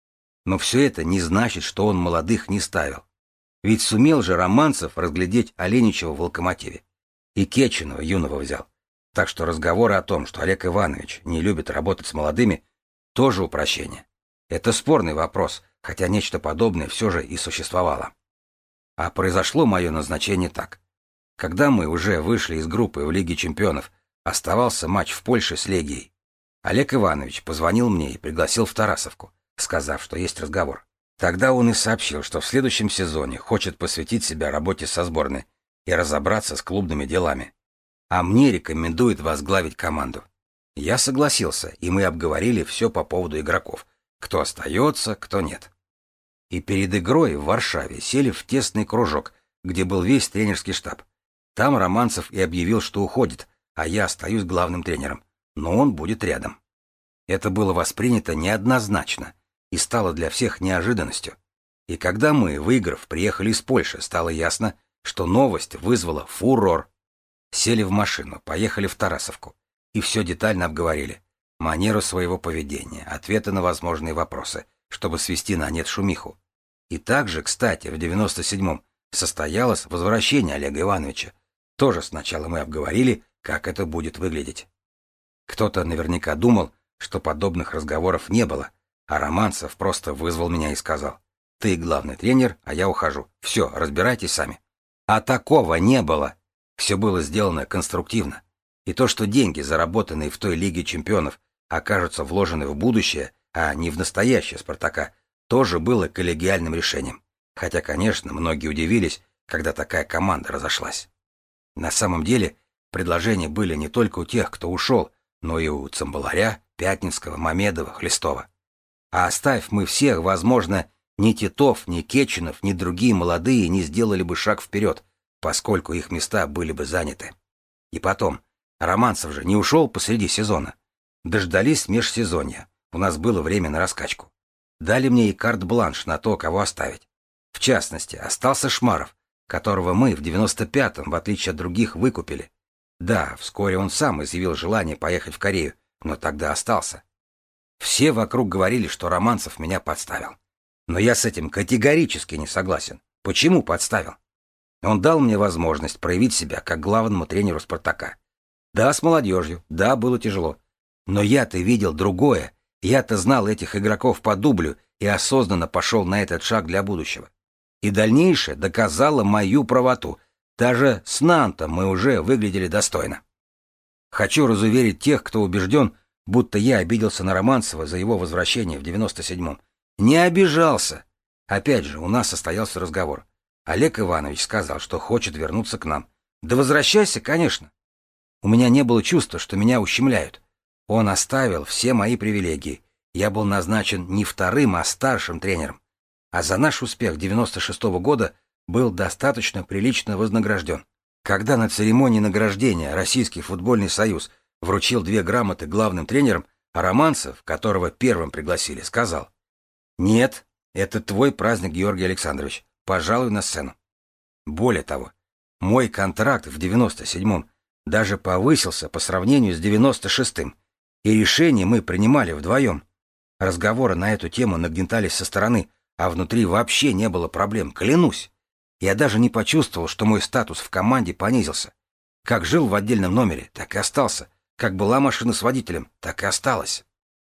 Но все это не значит, что он молодых не ставил. Ведь сумел же Романцев разглядеть Оленичева в «Локомотиве». И Кеченова юного взял. Так что разговоры о том, что Олег Иванович не любит работать с молодыми, тоже упрощение. Это спорный вопрос, хотя нечто подобное все же и существовало. А произошло мое назначение так. Когда мы уже вышли из группы в Лиге чемпионов, оставался матч в Польше с Легией. Олег Иванович позвонил мне и пригласил в Тарасовку, сказав, что есть разговор. Тогда он и сообщил, что в следующем сезоне хочет посвятить себя работе со сборной и разобраться с клубными делами. А мне рекомендует возглавить команду. Я согласился, и мы обговорили все по поводу игроков. Кто остается, кто нет. И перед игрой в Варшаве сели в тесный кружок, где был весь тренерский штаб. Там Романцев и объявил, что уходит, а я остаюсь главным тренером. Но он будет рядом. Это было воспринято неоднозначно и стало для всех неожиданностью. И когда мы, выиграв, приехали из Польши, стало ясно, что новость вызвала фурор. Сели в машину, поехали в Тарасовку и все детально обговорили. Манеру своего поведения, ответы на возможные вопросы, чтобы свести на нет шумиху. И также, кстати, в 97-м состоялось возвращение Олега Ивановича. Тоже сначала мы обговорили, как это будет выглядеть. Кто-то наверняка думал, что подобных разговоров не было, а Романцев просто вызвал меня и сказал: «Ты главный тренер, а я ухожу. Все, разбирайтесь сами». А такого не было. Все было сделано конструктивно. И то, что деньги, заработанные в той Лиге чемпионов, окажутся вложены в будущее, а не в настоящее «Спартака», тоже было коллегиальным решением. Хотя, конечно, многие удивились, когда такая команда разошлась. На самом деле, Предложения были не только у тех, кто ушел, но и у Цымбаларя, Пятницкого, Мамедова, Хлестова. А оставь мы всех, возможно, ни Титов, ни Кеченов, ни другие молодые не сделали бы шаг вперед, поскольку их места были бы заняты. И потом, Романцев же не ушел посреди сезона. Дождались межсезонья. У нас было время на раскачку. Дали мне и карт-бланш на то, кого оставить. В частности, остался Шмаров, которого мы в 95-м, в отличие от других, выкупили. Да, вскоре он сам изъявил желание поехать в Корею, но тогда остался. Все вокруг говорили, что Романцев меня подставил. Но я с этим категорически не согласен. Почему подставил? Он дал мне возможность проявить себя как главному тренеру «Спартака». Да, с молодежью, да, было тяжело. Но я-то видел другое. Я-то знал этих игроков по дублю и осознанно пошел на этот шаг для будущего. И дальнейшее доказало мою правоту. Даже с Нантом мы уже выглядели достойно. Хочу разуверить тех, кто убежден, будто я обиделся на Романцева за его возвращение в 97-м. Не обижался. Опять же, у нас состоялся разговор. Олег Иванович сказал, что хочет вернуться к нам. Да возвращайся, конечно. У меня не было чувства, что меня ущемляют. Он оставил все мои привилегии. Я был назначен не вторым, а старшим тренером. А за наш успех 96-го года был достаточно прилично вознагражден. Когда на церемонии награждения Российский футбольный союз вручил 2 грамоты главным тренерам, а Романцев, которого первым пригласили, сказал: «Нет, это твой праздник, Георгий Александрович. Пожалуй, на сцену». Более того, мой контракт в 97-м даже повысился по сравнению с 96-м, и решение мы принимали вдвоем. Разговоры на эту тему нагнетались со стороны, а внутри вообще не было проблем, клянусь. Я даже не почувствовал, что мой статус в команде понизился. Как жил в отдельном номере, так и остался. Как была машина с водителем, так и осталась.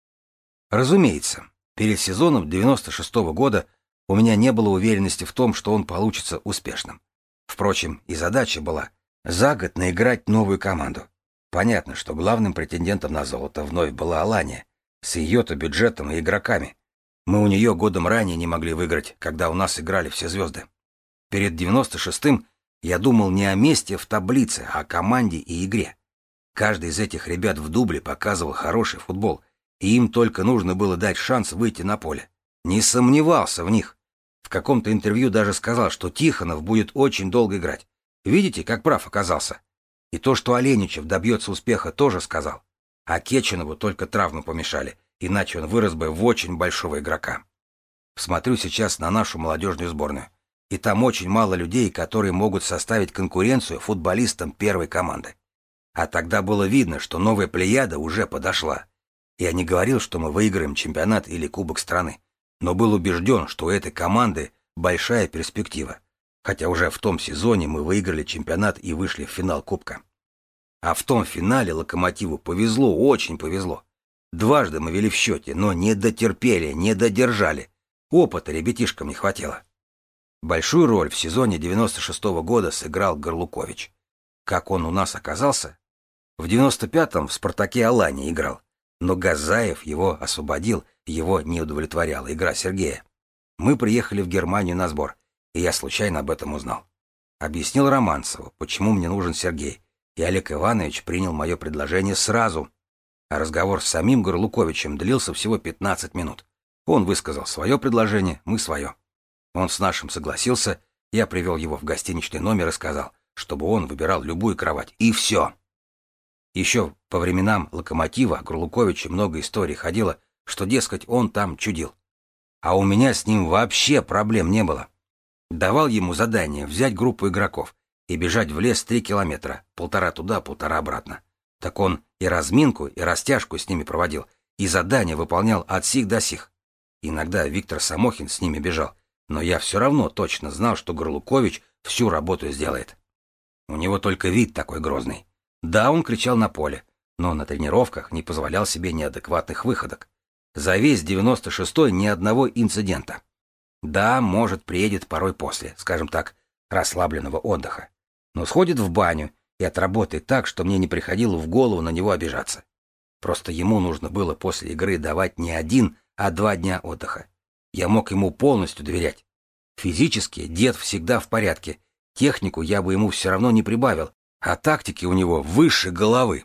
Разумеется, перед сезоном 96-го года у меня не было уверенности в том, что он получится успешным. Впрочем, и задача была за год наиграть новую команду. Понятно, что главным претендентом на золото вновь была Алания, с ее-то бюджетом и игроками. Мы у нее годом ранее не могли выиграть, когда у нас играли все звезды. Перед 96-м я думал не о месте в таблице, а о команде и игре. Каждый из этих ребят в дубле показывал хороший футбол, и им только нужно было дать шанс выйти на поле. Не сомневался в них. В каком-то интервью даже сказал, что Тихонов будет очень долго играть. Видите, как прав оказался? И то, что Оленичев добьется успеха, тоже сказал. А Кеченову только травмы помешали, иначе он вырос бы в очень большого игрока. Смотрю сейчас на нашу молодежную сборную. И там очень мало людей, которые могут составить конкуренцию футболистам первой команды. А тогда было видно, что новая плеяда уже подошла. Я не говорил, что мы выиграем чемпионат или кубок страны, но был убежден, что у этой команды большая перспектива. Хотя уже в том сезоне мы выиграли чемпионат и вышли в финал кубка. А в том финале «Локомотиву» повезло, очень повезло. Дважды мы вели в счете, но не дотерпели, не додержали. Опыта ребятишкам не хватило. Большую роль в сезоне 96-го года сыграл Горлукович. Как он у нас оказался? В 95-м в «Спартаке» Алания играл, но Газаев его освободил, его не удовлетворяла игра Сергея. Мы приехали в Германию на сбор, и я случайно об этом узнал. Объяснил Романцеву, почему мне нужен Сергей, и Олег Иванович принял мое предложение сразу. А разговор с самим Горлуковичем длился всего 15 минут. Он высказал свое предложение, мы свое. Он с нашим согласился, я привел его в гостиничный номер и сказал, чтобы он выбирал любую кровать. И все. Еще по временам «Локомотива» о Горлуковиче много историй ходило, что, дескать, он там чудил. А у меня с ним вообще проблем не было. Давал ему задание взять группу игроков и бежать в лес 3 километра, 1,5 туда, 1,5 обратно. Так он и разминку, и растяжку с ними проводил, и задания выполнял от сих до сих. Иногда Виктор Самохин с ними бежал, но я все равно точно знал, что Горлукович всю работу сделает. У него только вид такой грозный. Да, он кричал на поле, но на тренировках не позволял себе неадекватных выходок. За весь 96-й ни одного инцидента. Да, может, приедет порой после, скажем так, расслабленного отдыха. Но сходит в баню и отработает так, что мне не приходило в голову на него обижаться. Просто ему нужно было после игры давать не 1, а 2 дня отдыха. Я мог ему полностью доверять. Физически дед всегда в порядке. Технику я бы ему все равно не прибавил, а тактики у него выше головы.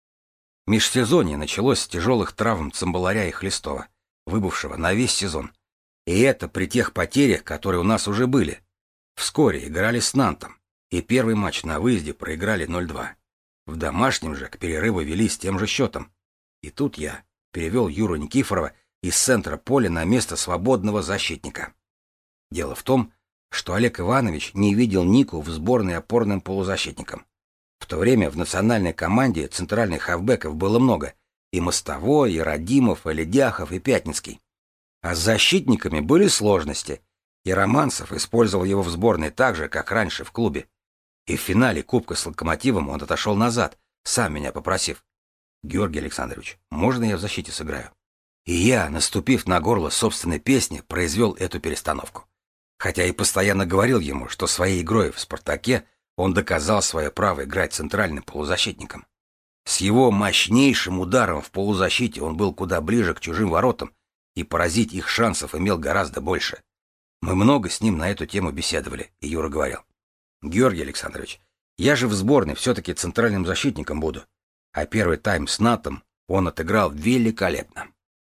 Межсезонье началось с тяжелых травм Цымбаларя и Хлестова, выбывшего на весь сезон. И это при тех потерях, которые у нас уже были. Вскоре играли с Нантом, и первый матч на выезде проиграли 0-2. В домашнем же к перерыву вели с тем же счетом. И тут я перевел Юру Никифорова из центра поля на место свободного защитника. Дело в том, что Олег Иванович не видел Нику в сборной опорным полузащитником. В то время в национальной команде центральных хавбеков было много. И Мостовой, и Радимов, и Ледяхов, и Пятницкий. А с защитниками были сложности. И Романцев использовал его в сборной так же, как раньше в клубе. И в финале Кубка с Локомотивом он отошел назад, сам меня попросив: «Георгий Александрович, можно я в защите сыграю?» И я, наступив на горло собственной песни, произвел эту перестановку. Хотя и постоянно говорил ему, что своей игрой в «Спартаке» он доказал свое право играть центральным полузащитником. С его мощнейшим ударом в полузащите он был куда ближе к чужим воротам, и поразить их шансов имел гораздо больше. Мы много с ним на эту тему беседовали, и Юра говорил: «Георгий Александрович, я же в сборной все-таки центральным защитником буду». А первый тайм с Натом он отыграл великолепно.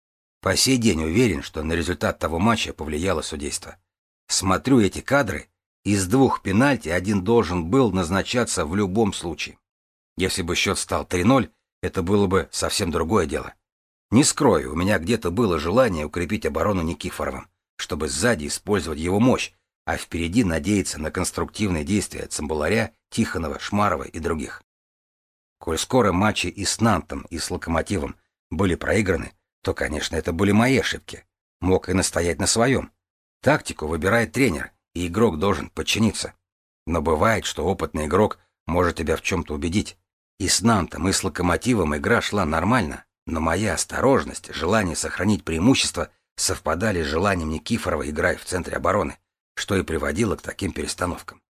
По сей день уверен, что на результат того матча повлияло судейство. Смотрю эти кадры, из 2 пенальти один должен был назначаться в любом случае. Если бы счет стал 3-0, это было бы совсем другое дело. Не скрою, у меня где-то было желание укрепить оборону Никифоровым, чтобы сзади использовать его мощь, а впереди надеяться на конструктивные действия Цымбаларя, Тихонова, Шмарова и других. Коль скоро матчи и с Нантом, и с Локомотивом были проиграны, то, конечно, это были мои ошибки. Мог и настоять на своем. Тактику выбирает тренер, и игрок должен подчиниться. Но бывает, что опытный игрок может тебя в чем-то убедить. И с Нантом, и с Локомотивом игра шла нормально, но моя осторожность, желание сохранить преимущество совпадали с желанием Никифорова играть в центре обороны, что и приводило к таким перестановкам.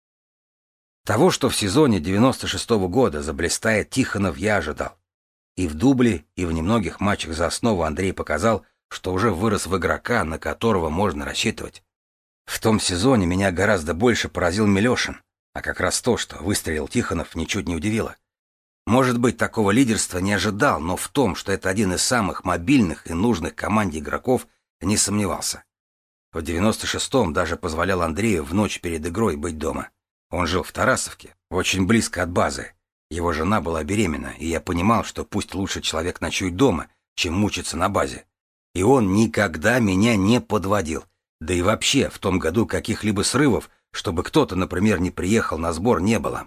Того, что в сезоне 96-го года заблистает Тихонов, я ожидал. И в дубле, и в немногих матчах за основу Андрей показал, что уже вырос в игрока, на которого можно рассчитывать. В том сезоне меня гораздо больше поразил Милешин, а как раз то, что выстрелил Тихонов, ничуть не удивило. Может быть, такого лидерства не ожидал, но в том, что это один из самых мобильных и нужных команде игроков, не сомневался. В 96-м даже позволял Андрею в ночь перед игрой быть дома. Он жил в Тарасовке, очень близко от базы. Его жена была беременна, и я понимал, что пусть лучше человек ночует дома, чем мучиться на базе. И он никогда меня не подводил. Да и вообще, в том году каких-либо срывов, чтобы кто-то, например, не приехал на сбор, не было.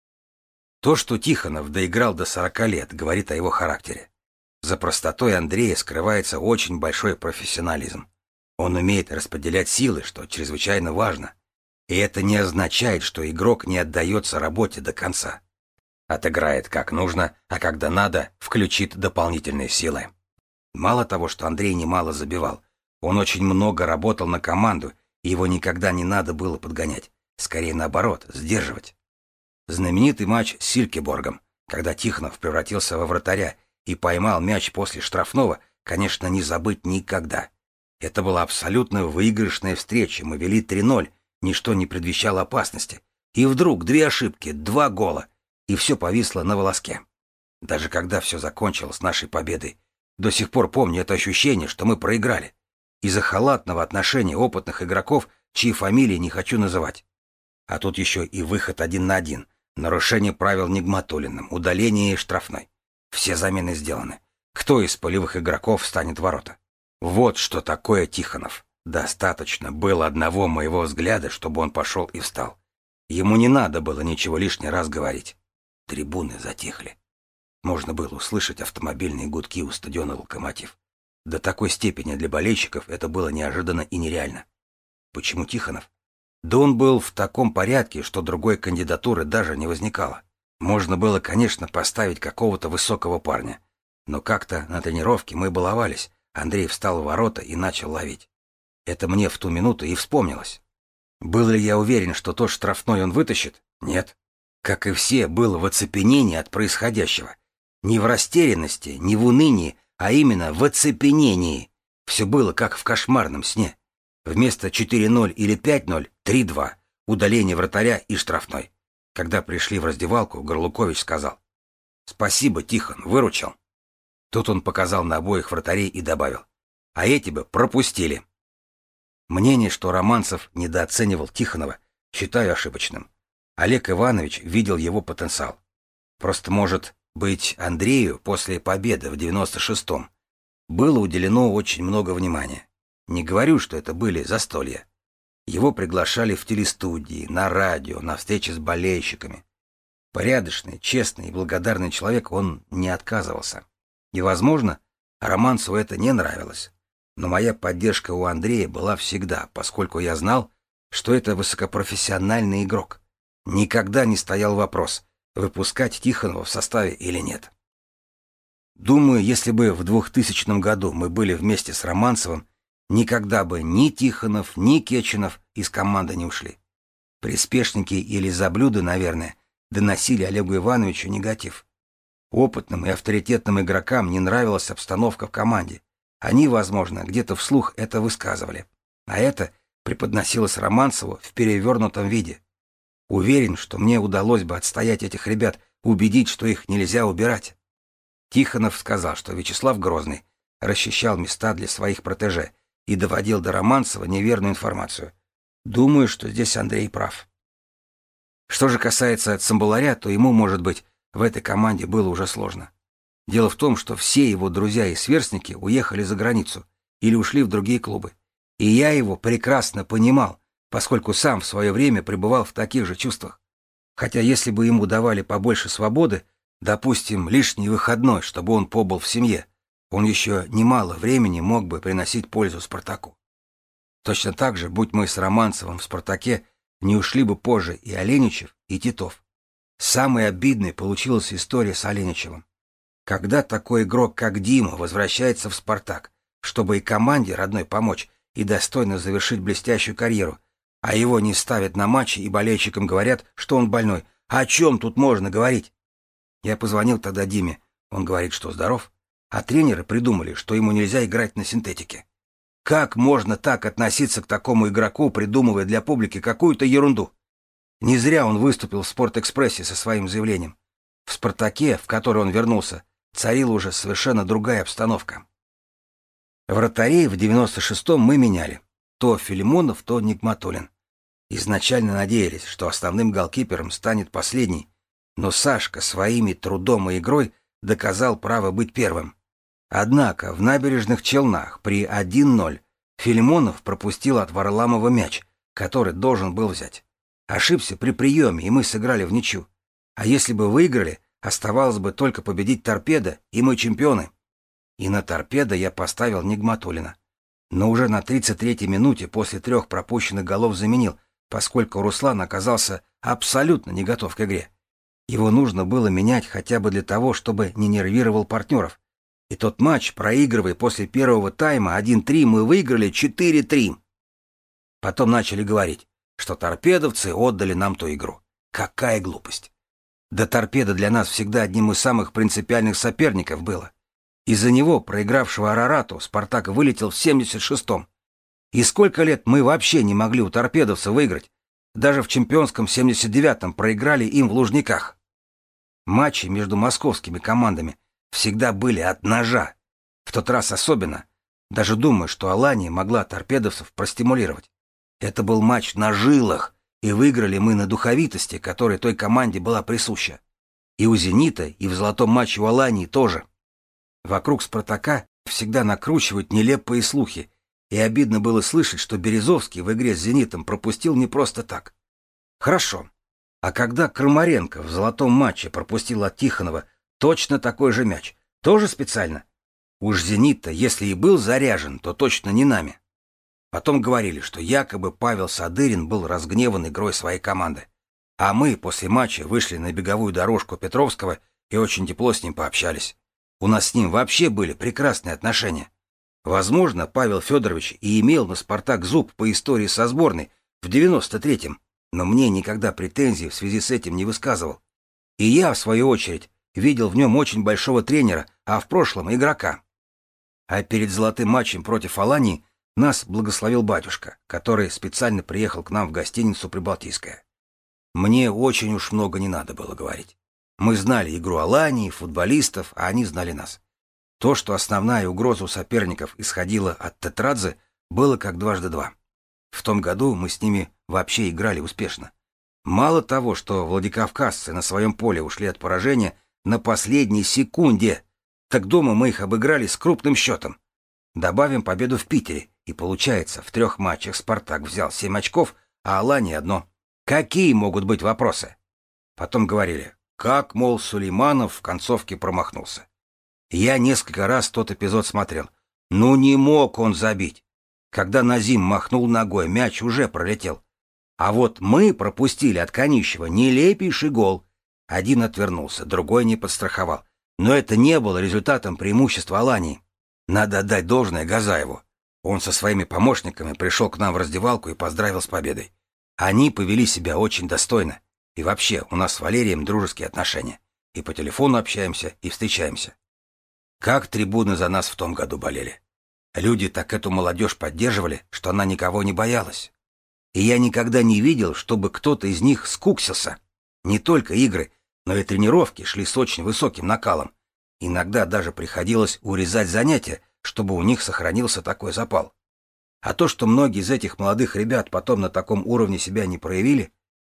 То, что Тихонов доиграл до 40 лет, говорит о его характере. За простотой Андрея скрывается очень большой профессионализм. Он умеет распределять силы, что чрезвычайно важно. И это не означает, что игрок не отдается работе до конца. Отыграет как нужно, а когда надо, включит дополнительные силы. Мало того, что Андрей немало забивал, он очень много работал на команду, и его никогда не надо было подгонять. Скорее наоборот, сдерживать. Знаменитый матч с Силькеборгом, когда Тихонов превратился во вратаря и поймал мяч после штрафного, конечно, не забыть никогда. Это была абсолютно выигрышная встреча, мы вели 3-0, ничто не предвещало опасности. И вдруг 2 ошибки, 2 гола, и все повисло на волоске. Даже когда все закончилось нашей победой, до сих пор помню это ощущение, что мы проиграли. Из-за халатного отношения опытных игроков, чьи фамилии не хочу называть. А тут еще и выход 1 на 1, нарушение правил Нигматуллиным, удаление и штрафной. Все замены сделаны. Кто из полевых игроков встанет в ворота? Вот что такое Тихонов. Достаточно было одного моего взгляда, чтобы он пошел и встал. Ему не надо было ничего лишний раз говорить. Трибуны затихли. Можно было услышать автомобильные гудки у стадиона «Локомотив». До такой степени для болельщиков это было неожиданно и нереально. Почему Тихонов? Да он был в таком порядке, что другой кандидатуры даже не возникало. Можно было, конечно, поставить какого-то высокого парня. Но как-то на тренировке мы баловались. Андрей встал в ворота и начал ловить. Это мне в ту минуту и вспомнилось. Был ли я уверен, что тот штрафной он вытащит? Нет. Как и все, был в оцепенении от происходящего. Не в растерянности, не в унынии, а именно в оцепенении. Все было как в кошмарном сне. Вместо 4-0 или 5-0 — 3-2. Удаление вратаря и штрафной. Когда пришли в раздевалку, Горлукович сказал: «Спасибо, Тихон, выручил». Тут он показал на обоих вратарей и добавил: «А эти бы пропустили». Мнение, что Романцев недооценивал Тихонова, считаю ошибочным. Олег Иванович видел его потенциал. Просто, может быть, Андрею после победы в 96-м было уделено очень много внимания. Не говорю, что это были застолья. Его приглашали в телестудии, на радио, на встречи с болельщиками. Порядочный, честный и благодарный человек, он не отказывался. И, возможно, Романцеву это не нравилось. Но моя поддержка у Андрея была всегда, поскольку я знал, что это высокопрофессиональный игрок. Никогда не стоял вопрос, выпускать Тихонова в составе или нет. Думаю, если бы в 2000 году мы были вместе с Романцевым, никогда бы ни Тихонов, ни Кеченов из команды не ушли. Приспешники или заблюды, наверное, доносили Олегу Ивановичу негатив. Опытным и авторитетным игрокам не нравилась обстановка в команде. Они, возможно, где-то вслух это высказывали. А это преподносилось Романцеву в перевернутом виде. Уверен, что мне удалось бы отстоять этих ребят, убедить, что их нельзя убирать. Тихонов сказал, что Вячеслав Грозный расчищал места для своих протеже и доводил до Романцева неверную информацию. Думаю, что здесь Андрей прав. Что же касается Цымбаларя, то ему, может быть, в этой команде было уже сложно. Дело в том, что все его друзья и сверстники уехали за границу или ушли в другие клубы. И я его прекрасно понимал, поскольку сам в свое время пребывал в таких же чувствах. Хотя если бы ему давали побольше свободы, допустим, лишний выходной, чтобы он побыл в семье, он еще немало времени мог бы приносить пользу «Спартаку». Точно так же, будь мы с Романцевым в «Спартаке», не ушли бы позже и Оленичев, и Титов. Самой обидной получилась история с Оленичевым. Когда такой игрок, как Дима, возвращается в «Спартак», чтобы и команде родной помочь, и достойно завершить блестящую карьеру, а его не ставят на матчи и болельщикам говорят, что он больной, о чем тут можно говорить? Я позвонил тогда Диме, он говорит, что здоров, а тренеры придумали, что ему нельзя играть на синтетике. Как можно так относиться к такому игроку, придумывая для публики какую-то ерунду? Не зря он выступил в «Спортэкспрессе» со своим заявлением. В «Спартаке», в который он вернулся, царила уже совершенно другая обстановка. Вратарей в 96-м мы меняли. То Филимонов, то Нигматуллин. Изначально надеялись, что основным голкипером станет последний, но Сашка своими трудом и игрой доказал право быть первым. Однако в Набережных Челнах при 1-0 Филимонов пропустил от Варламова мяч, который должен был взять. Ошибся при приеме, и мы сыграли в ничью. А если бы выиграли, оставалось бы только победить «Торпедо», и мы чемпионы. И на «Торпедо» я поставил Нигматуллина. Но уже на 33-й минуте после 3 пропущенных голов заменил, поскольку Руслан оказался абсолютно не готов к игре. Его нужно было менять хотя бы для того, чтобы не нервировал партнеров. И тот матч, проигрывая после первого тайма 1-3, мы выиграли 4-3. Потом начали говорить, что торпедовцы отдали нам ту игру. Какая глупость! Да «Торпедо» для нас всегда одним из самых принципиальных соперников было. Из-за него, проигравшего Арарату, «Спартак» вылетел в 76-м. И сколько лет мы вообще не могли у торпедовцев выиграть? Даже в чемпионском 79-м проиграли им в Лужниках. Матчи между московскими командами всегда были от ножа. В тот раз особенно. Даже думаю, что Алания могла торпедовцев простимулировать. Это был матч на жилах, и выиграли мы на духовитости, которая той команде была присуща. И у «Зенита», и в золотом матче у Алании тоже. Вокруг «Спартака» всегда накручивают нелепые слухи, и обидно было слышать, что Березовский в игре с «Зенитом» пропустил не просто так. Хорошо. А когда Крамаренко в золотом матче пропустил от Тихонова точно такой же мяч, тоже специально? Уж «Зенит»-то, если и был заряжен, то точно не нами. Потом говорили, что якобы Павел Садырин был разгневан игрой своей команды. А мы после матча вышли на беговую дорожку Петровского и очень тепло с ним пообщались. У нас с ним вообще были прекрасные отношения. Возможно, Павел Федорович и имел на «Спартак» зуб по истории со сборной в 93-м, но мне никогда претензий в связи с этим не высказывал. И я, в свою очередь, видел в нем очень большого тренера, а в прошлом игрока. А перед золотым матчем против Алании нас благословил батюшка, который специально приехал к нам в гостиницу «Прибалтийская». Мне очень уж много не надо было говорить. Мы знали игру Алании, футболистов, а они знали нас. То, что основная угроза у соперников исходила от Тетрадзе, было как дважды два. В том году мы с ними вообще играли успешно. Мало того, что владикавказцы на своем поле ушли от поражения на последней секунде, так дома мы их обыграли с крупным счетом. Добавим победу в Питере, и получается, в 3 матчах «Спартак» взял 7 очков, а Алания одно. Какие могут быть вопросы? Потом говорили, как, мол, Сулейманов в концовке промахнулся. Я несколько раз тот эпизод смотрел. Ну не мог он забить. Когда Назим махнул ногой, мяч уже пролетел. А вот мы пропустили от Канищева нелепейший гол. Один отвернулся, другой не подстраховал. Но это не было результатом преимущества Алании. Надо отдать должное Газаеву. Он со своими помощниками пришел к нам в раздевалку и поздравил с победой. Они повели себя очень достойно. И вообще, у нас с Валерием дружеские отношения. И по телефону общаемся, и встречаемся. Как трибуны за нас в том году болели. Люди так эту молодежь поддерживали, что она никого не боялась. И я никогда не видел, чтобы кто-то из них скуксился. Не только игры, но и тренировки шли с очень высоким накалом. Иногда даже приходилось урезать занятия, чтобы у них сохранился такой запал. А то, что многие из этих молодых ребят потом на таком уровне себя не проявили,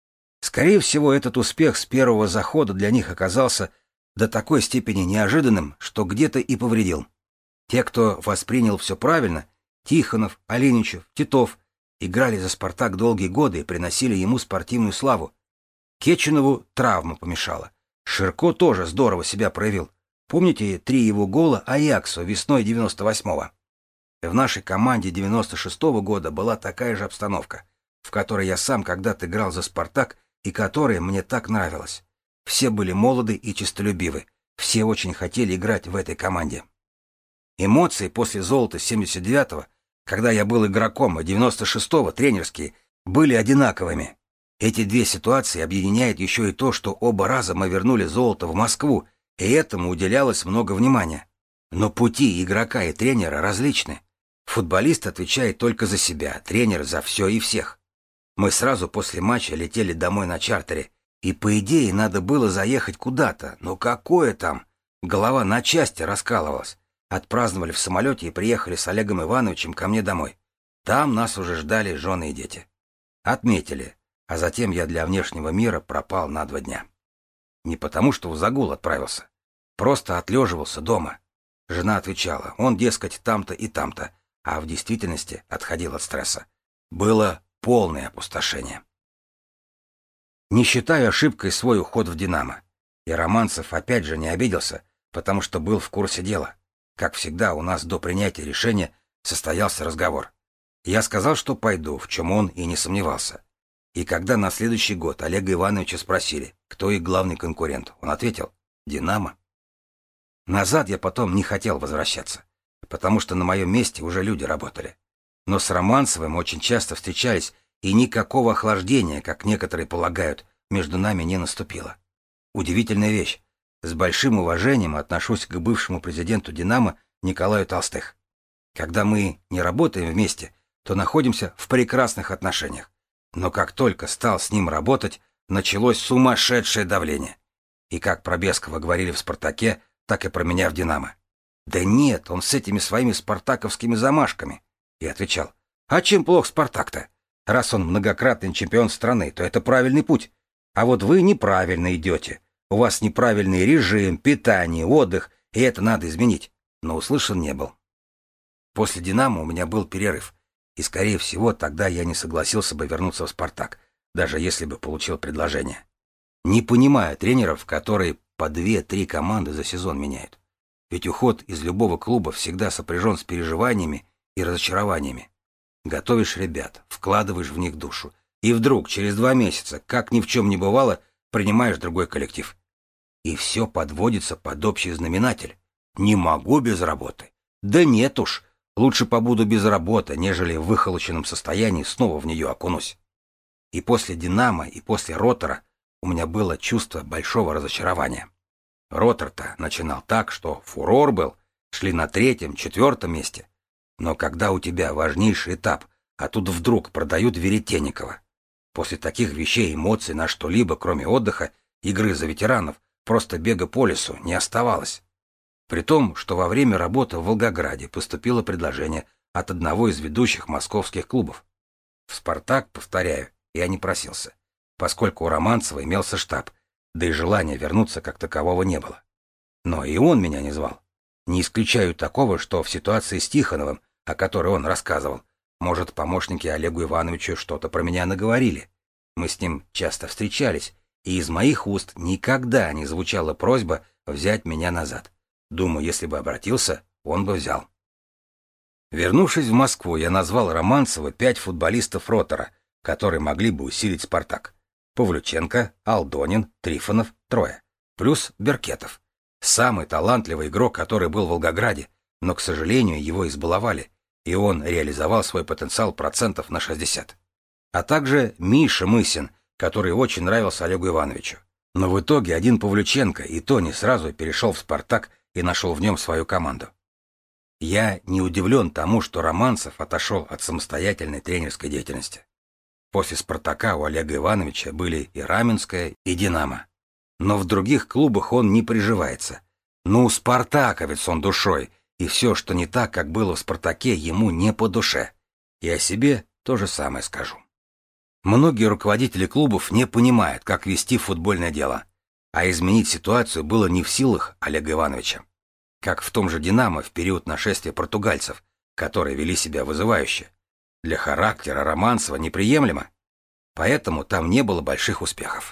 скорее всего, этот успех с первого захода для них оказался до такой степени неожиданным, что где-то и повредил. Те, кто воспринял все правильно, Тихонов, Оленичев, Титов, играли за «Спартак» долгие годы и приносили ему спортивную славу. Кечинову травма помешала. Ширко тоже здорово себя проявил. Помните 3 его гола Аяксу весной 98-го? В нашей команде 96-го года была такая же обстановка, в которой я сам когда-то играл за «Спартак» и которая мне так нравилась. Все были молоды и честолюбивы, все очень хотели играть в этой команде. Эмоции после золота 79-го, когда я был игроком, а 96-го тренерские, были одинаковыми. Эти две ситуации объединяет еще и то, что оба раза мы вернули золото в Москву, и этому уделялось много внимания. Но пути игрока и тренера различны. Футболист отвечает только за себя, тренер за все и всех. Мы сразу после матча летели домой на чартере, и по идее надо было заехать куда-то, но какое там? Голова на части раскалывалась. Отпраздновали в самолете и приехали с Олегом Ивановичем ко мне домой. Там нас уже ждали жены и дети. Отметили, а затем я для внешнего мира пропал на 2 дня. Не потому, что в загул отправился. Просто отлеживался дома. Жена отвечала, он, дескать, там-то и там-то, а в действительности отходил от стресса. Было полное опустошение. Не считаю ошибкой свой уход в «Динамо». И Романцев опять же не обиделся, потому что был в курсе дела. Как всегда, у нас до принятия решения состоялся разговор. Я сказал, что пойду, в чем он и не сомневался. И когда на следующий год Олега Ивановича спросили, кто их главный конкурент, он ответил «Динамо». Назад я потом не хотел возвращаться, потому что на моем месте уже люди работали. Но с Романцевым очень часто встречались, и никакого охлаждения, как некоторые полагают, между нами не наступило. Удивительная вещь. С большим уважением отношусь к бывшему президенту «Динамо» Николаю Толстых. Когда мы не работаем вместе, то находимся в прекрасных отношениях. Но как только стал с ним работать, началось сумасшедшее давление. И как про Бескова говорили в «Спартаке», так и про меня в «Динамо». Да нет, он с этими своими спартаковскими замашками. Я отвечал, а чем плох «Спартак»-то? Раз он многократный чемпион страны, то это правильный путь. А вот вы неправильно идете. У вас неправильный режим, питание, отдых, и это надо изменить. Но услышан не был. После «Динамо» у меня был перерыв. И, скорее всего, тогда я не согласился бы вернуться в «Спартак», даже если бы получил предложение. Не понимаю тренеров, которые по 2-3 команды за сезон меняют. Ведь уход из любого клуба всегда сопряжен с переживаниями и разочарованиями. Готовишь ребят, вкладываешь в них душу, и вдруг через 2 месяца, как ни в чем не бывало, принимаешь другой коллектив. И все подводится под общий знаменатель. Не могу без работы. Да нет уж, лучше побуду без работы, нежели в выхолощенном состоянии снова в нее окунусь. И после «Динамо», и после «Ротора» у меня было чувство большого разочарования. «Ротор»-то начинал так, что фурор был, шли на 3-м, 4-м месте. Но когда у тебя важнейший этап, а тут вдруг продают Веретенникова. После таких вещей эмоций на что-либо, кроме отдыха, игры за ветеранов, просто бега по лесу, не оставалось. При том, что во время работы в Волгограде поступило предложение от одного из ведущих московских клубов. В «Спартак», повторяю, я не просился, поскольку у Романцева имелся штаб, да и желания вернуться как такового не было. Но и он меня не звал. Не исключаю такого, что в ситуации с Тихоновым, о которой он рассказывал, может, помощники Олегу Ивановичу что-то про меня наговорили. Мы с ним часто встречались, и из моих уст никогда не звучала просьба взять меня назад. Думаю, если бы обратился, он бы взял. Вернувшись в Москву, я назвал Романцева 5 футболистов ротора, которые могли бы усилить «Спартак». Павлюченко, Алдонин, Трифонов, трое. Плюс Беркетов. Самый талантливый игрок, который был в Волгограде, но, к сожалению, его избаловали, и он реализовал свой потенциал процентов на 60. А также Миша Мысин, который очень нравился Олегу Ивановичу. Но в итоге один Павлюченко и то не сразу перешел в «Спартак» и нашел в нем свою команду. Я не удивлен тому, что Романцев отошел от самостоятельной тренерской деятельности. После «Спартака» у Олега Ивановича были и Раменское, и «Динамо». Но в других клубах он не приживается. Ну, спартаковец он душой, и все, что не так, как было в «Спартаке», ему не по душе. И о себе то же самое скажу. Многие руководители клубов не понимают, как вести футбольное дело, а изменить ситуацию было не в силах Олега Ивановича. Как в том же «Динамо» в период нашествия португальцев, которые вели себя вызывающе. Для характера Романцева неприемлемо, поэтому там не было больших успехов.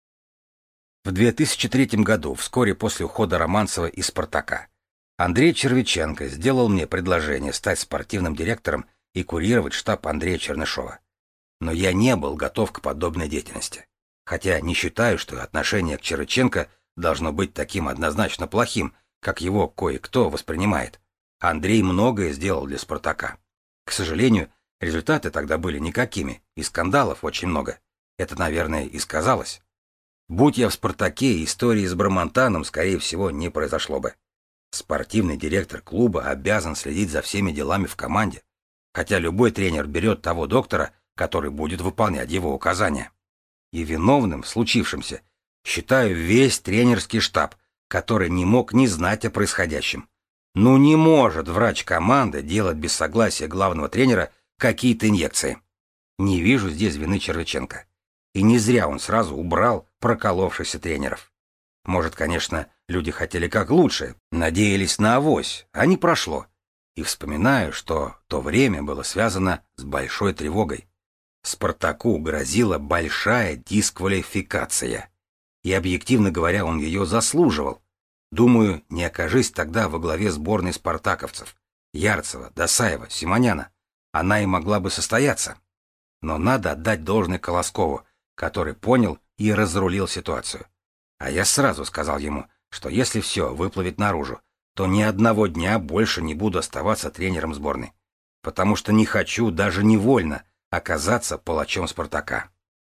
В 2003 году, вскоре после ухода Романцева из «Спартака», Андрей Червиченко сделал мне предложение стать спортивным директором и курировать штаб Андрея Чернышова. Но я не был готов к подобной деятельности, хотя не считаю, что отношение к Червиченко должно быть таким однозначно плохим, как его кое-кто воспринимает. Андрей многое сделал для «Спартака». К сожалению, результаты тогда были никакими, и скандалов очень много. Это, наверное, и сказалось. Будь я в «Спартаке», истории с Брамонтаном, скорее всего, не произошло бы. Спортивный директор клуба обязан следить за всеми делами в команде, хотя любой тренер берет того доктора, который будет выполнять его указания. И виновным в случившемся считаю весь тренерский штаб, который не мог не знать о происходящем. Ну не может врач команды делать без согласия главного тренера какие-то инъекции. Не вижу здесь вины Червиченко. И не зря он сразу убрал проколовшихся тренеров. Может, конечно, люди хотели как лучше, надеялись на авось, а не прошло. И вспоминаю, что то время было связано с большой тревогой. «Спартаку» грозила большая дисквалификация. И, объективно говоря, он ее заслуживал. Думаю, не окажись тогда во главе сборной спартаковцев, Ярцева, Досаева, Симоняна, она и могла бы состояться. Но надо отдать должное Колоскову, который понял и разрулил ситуацию. А я сразу сказал ему, что если все выплывет наружу, то ни одного дня больше не буду оставаться тренером сборной, потому что не хочу даже невольно оказаться палачом «Спартака».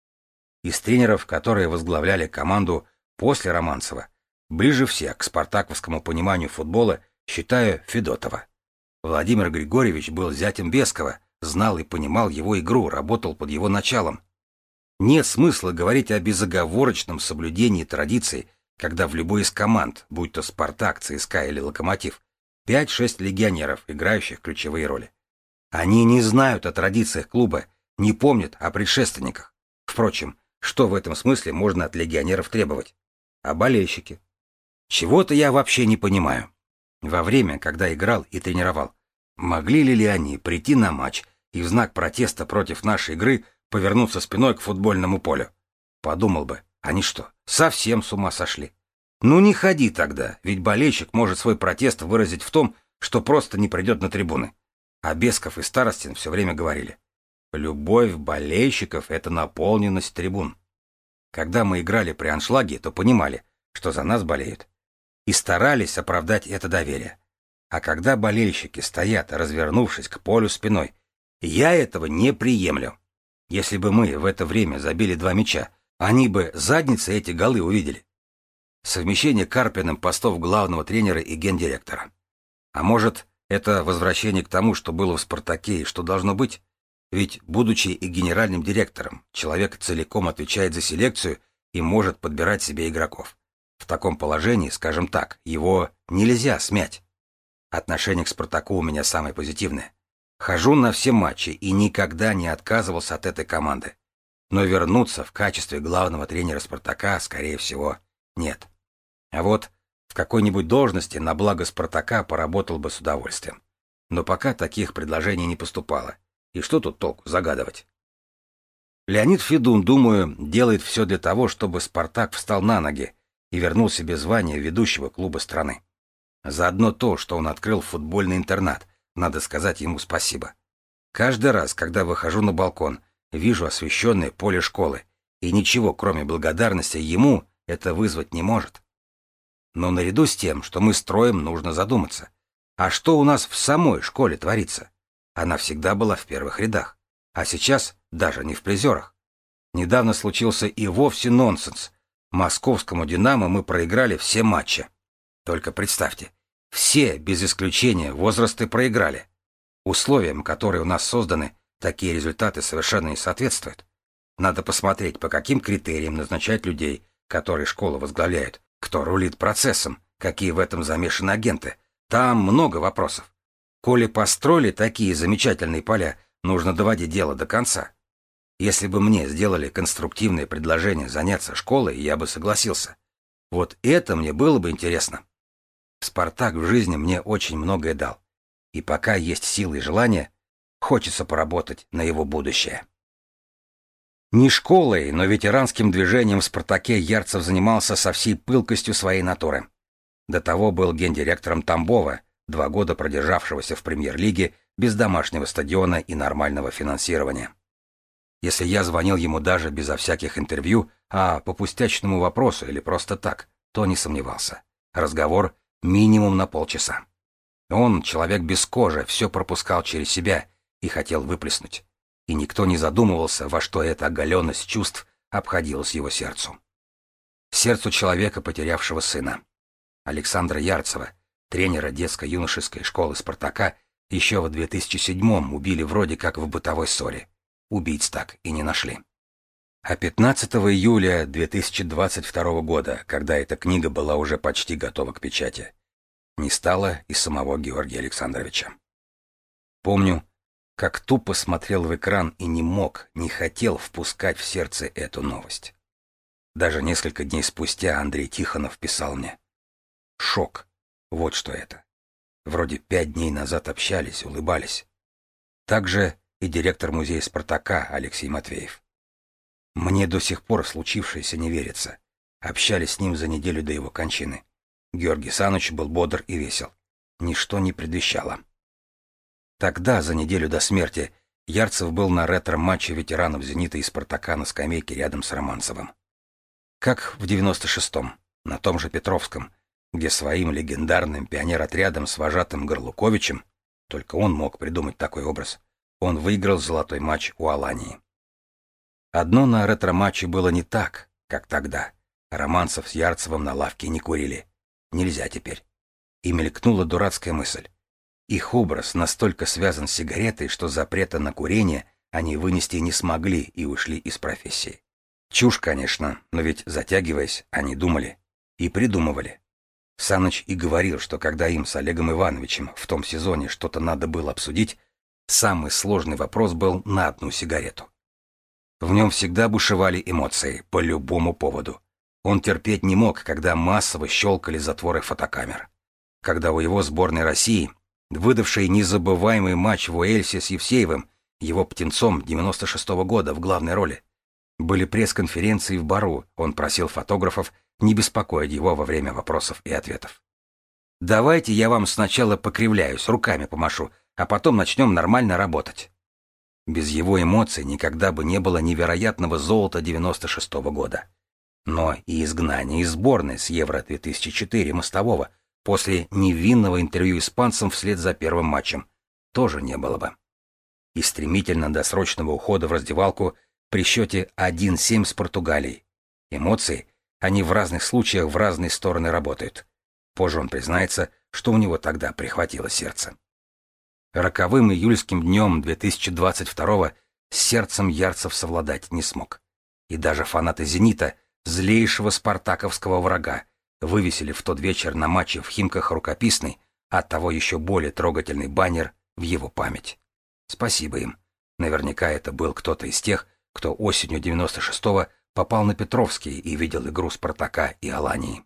Из тренеров, которые возглавляли команду после Романцева, ближе всех к спартаковскому пониманию футбола считаю Федотова. Владимир Григорьевич был зятем Бескова, знал и понимал его игру, работал под его началом. Нет смысла говорить о безоговорочном соблюдении традиций, когда в любой из команд, будь то «Спартак», ЦСКА или «Локомотив», 5-6 легионеров, играющих ключевые роли. Они не знают о традициях клуба, не помнят о предшественниках. Впрочем, что в этом смысле можно от легионеров требовать? А болельщики? Чего-то я вообще не понимаю. Во время, когда играл и тренировал, могли ли они прийти на матч и в знак протеста против нашей игры повернуться спиной к футбольному полю? Подумал бы, они что, совсем с ума сошли? Ну не ходи тогда, ведь болельщик может свой протест выразить в том, что просто не придет на трибуны. А Бесков и Старостин все время говорили: любовь болельщиков — это наполненность трибун. Когда мы играли при аншлаге, то понимали, что за нас болеют, и старались оправдать это доверие. А когда болельщики стоят, развернувшись к полю спиной, я этого не приемлю. Если бы мы в это время забили 2 мяча, они бы задницей эти голы увидели. Совмещение Карпиным постов главного тренера и гендиректора. А может, это возвращение к тому, что было в «Спартаке» и что должно быть? Ведь, будучи и генеральным директором, человек целиком отвечает за селекцию и может подбирать себе игроков. В таком положении, скажем так, его нельзя смять. Отношение к «Спартаку» у меня самое позитивное. Хожу на все матчи и никогда не отказывался от этой команды. Но вернуться в качестве главного тренера «Спартака», скорее всего, нет. А вот в какой-нибудь должности на благо «Спартака» поработал бы с удовольствием. Но пока таких предложений не поступало. И что тут толку загадывать? Леонид Федун, думаю, делает все для того, чтобы «Спартак» встал на ноги и вернул себе звание ведущего клуба страны. Заодно то, что он открыл футбольный интернат, надо сказать ему спасибо. Каждый раз, когда выхожу на балкон, вижу освещенное поле школы, и ничего, кроме благодарности ему, это вызвать не может. Но наряду с тем, что мы строим, нужно задуматься. А что у нас в самой школе творится? Она всегда была в первых рядах, а сейчас даже не в призерах. Недавно случился и вовсе нонсенс. Московскому «Динамо» мы проиграли все матчи. Только представьте, все, без исключения, возрасты проиграли. Условиям, которые у нас созданы, такие результаты совершенно не соответствуют. Надо посмотреть, по каким критериям назначать людей, которые школу возглавляют, кто рулит процессом, какие в этом замешаны агенты. Там много вопросов. Коли построили такие замечательные поля, нужно доводить дело до конца. Если бы мне сделали конструктивное предложение заняться школой, я бы согласился. Вот это мне было бы интересно. «Спартак» в жизни мне очень многое дал. И пока есть силы и желание, хочется поработать на его будущее. Не школой, но ветеранским движением в «Спартаке» Ярцев занимался со всей пылкостью своей натуры. До того был гендиректором Тамбова, 2 года продержавшегося в премьер-лиге без домашнего стадиона и нормального финансирования. Если я звонил ему даже безо всяких интервью, а по пустячному вопросу или просто так, то не сомневался. Разговор минимум на полчаса. Он, человек без кожи, все пропускал через себя и хотел выплеснуть. И никто не задумывался, во что эта оголенность чувств обходилась его сердцу. Сердцу человека, потерявшего сына. Александра Ярцева, тренера детско-юношеской школы «Спартака», еще в 2007-м убили вроде как в бытовой ссоре. Убийц так и не нашли. А 15 июля 2022 года, когда эта книга была уже почти готова к печати, не стало и самого Георгия Александровича. Помню, как тупо смотрел в экран и не мог, не хотел впускать в сердце эту новость. Даже несколько дней спустя Андрей Тихонов писал мне: «Шок. Вот что это. Вроде 5 дней назад общались, улыбались». Также и директор музея «Спартака» Алексей Матвеев. Мне до сих пор случившееся не верится. Общались с ним за неделю до его кончины. Георгий Саныч был бодр и весел. Ничто не предвещало. Тогда, за неделю до смерти, Ярцев был на ретро-матче ветеранов «Зенита» и «Спартака» на скамейке рядом с Романцевым. Как в 96-м, на том же Петровском, где своим легендарным пионер-отрядом с вожатым Горлуковичем, только он мог придумать такой образ, он выиграл золотой матч у Алании. Одно на ретро-матче было не так, как тогда. Романцев с Ярцевым на лавке не курили. Нельзя теперь. И мелькнула дурацкая мысль. Их образ настолько связан с сигаретой, что запрета на курение они вынести не смогли и ушли из профессии. Чушь, конечно, но ведь, затягиваясь, они думали и придумывали. Саныч и говорил, что когда им с Олегом Ивановичем в том сезоне что-то надо было обсудить, самый сложный вопрос был на одну сигарету. В нем всегда бушевали эмоции по любому поводу. Он терпеть не мог, когда массово щелкали затворы фотокамер. Когда у его сборной России, выдавшей незабываемый матч в Уэльсе с Евсеевым, его птенцом 96-го года в главной роли, были пресс-конференции в бару, он просил фотографов не беспокоить его во время вопросов и ответов. «Давайте я вам сначала покривляюсь, руками помашу, а потом начнем нормально работать». Без его эмоций никогда бы не было невероятного золота 96-го года. Но и изгнание из сборной с Евро-2004 Мостового после невинного интервью испанцам вслед за первым матчем тоже не было бы. И стремительно досрочного ухода в раздевалку при счете 1-7 с Португалией. Эмоции, они в разных случаях в разные стороны работают. Позже он признается, что у него тогда прихватило сердце. Роковым июльским днем 2022-го с сердцем Ярцев совладать не смог. И даже фанаты «Зенита», злейшего спартаковского врага, вывесили в тот вечер на матче в Химках рукописный, оттого еще более трогательный баннер в его память. Спасибо им. Наверняка это был кто-то из тех, кто осенью 96-го попал на Петровский и видел игру «Спартака» и «Алании».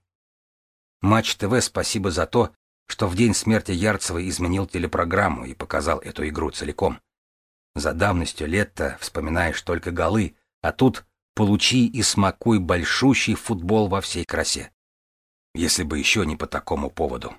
Матч ТВ спасибо за то, что в день смерти Ярцева изменил телепрограмму и показал эту игру целиком. За давностью лет-то вспоминаешь только голы, а тут получи и смакуй большущий футбол во всей красе. Если бы еще не по такому поводу.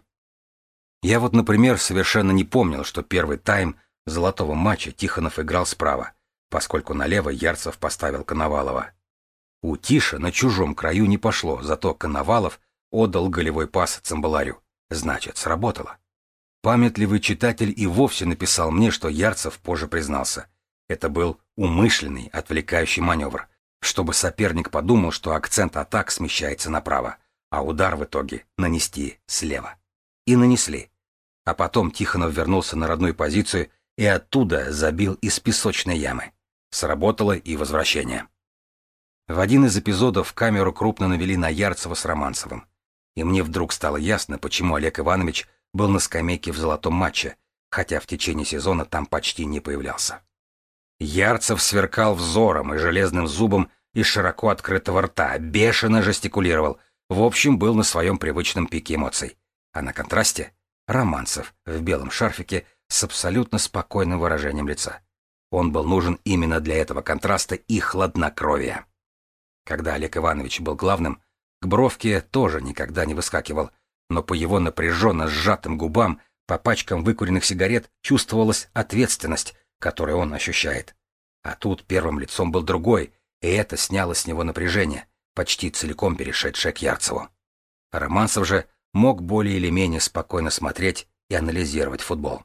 Я вот, например, совершенно не помнил, что первый тайм золотого матча Тихонов играл справа, поскольку налево Ярцев поставил Коновалова. У Тиша на чужом краю не пошло, зато Коновалов отдал голевой пас Цимбаларю. Значит, сработало. Памятливый читатель и вовсе написал мне, что Ярцев позже признался. Это был умышленный отвлекающий маневр, чтобы соперник подумал, что акцент атак смещается направо, а удар в итоге нанести слева. И нанесли. А потом Тихонов вернулся на родную позицию и оттуда забил из песочной ямы. Сработало и возвращение. В один из эпизодов камеру крупно навели на Ярцева с Романцевым. И мне вдруг стало ясно, почему Олег Иванович был на скамейке в золотом матче, хотя в течение сезона там почти не появлялся. Ярцев сверкал взором и железным зубом из широко открытого рта, бешено жестикулировал, в общем, был на своем привычном пике эмоций. А на контрасте — Романцев в белом шарфике с абсолютно спокойным выражением лица. Он был нужен именно для этого контраста и хладнокровия. Когда Олег Иванович был главным, к бровке тоже никогда не выскакивал, но по его напряженно сжатым губам, по пачкам выкуренных сигарет чувствовалась ответственность, которую он ощущает. А тут первым лицом был другой, и это сняло с него напряжение, почти целиком перешедшее к Ярцеву. Романцев же мог более или менее спокойно смотреть и анализировать футбол.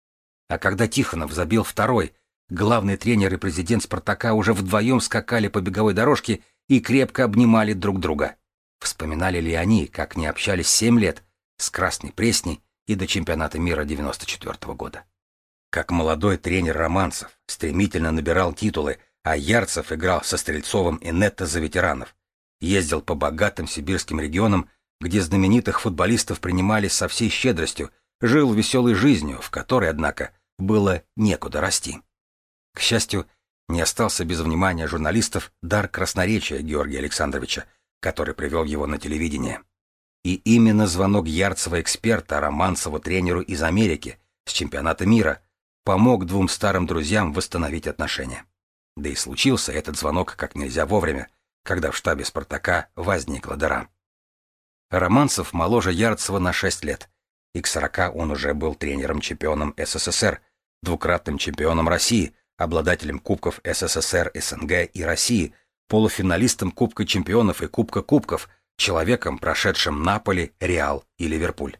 А когда Тихонов забил второй, главный тренер и президент «Спартака» уже вдвоем скакали по беговой дорожке и крепко обнимали друг друга. Вспоминали ли они, как не общались 7 лет, с Красной Пресней и до чемпионата мира 94-го года? Как молодой тренер Романцев стремительно набирал титулы, а Ярцев играл со Стрельцовым и Нетто за ветеранов, ездил по богатым сибирским регионам, где знаменитых футболистов принимали со всей щедростью, жил веселой жизнью, в которой, однако, было некуда расти. К счастью, не остался без внимания журналистов дар красноречия Георгия Александровича, который привел его на телевидение. И именно звонок Ярцева-эксперта Романцеву-тренеру из Америки с чемпионата мира помог двум старым друзьям восстановить отношения. Да и случился этот звонок как нельзя вовремя, когда в штабе «Спартака» возникла дыра. Романцев моложе Ярцева на 6 лет, и к 40 он уже был тренером-чемпионом СССР, двукратным чемпионом России, обладателем Кубков СССР, СНГ и России, полуфиналистом Кубка чемпионов и Кубка кубков, человеком, прошедшим Наполи, Реал и Ливерпуль.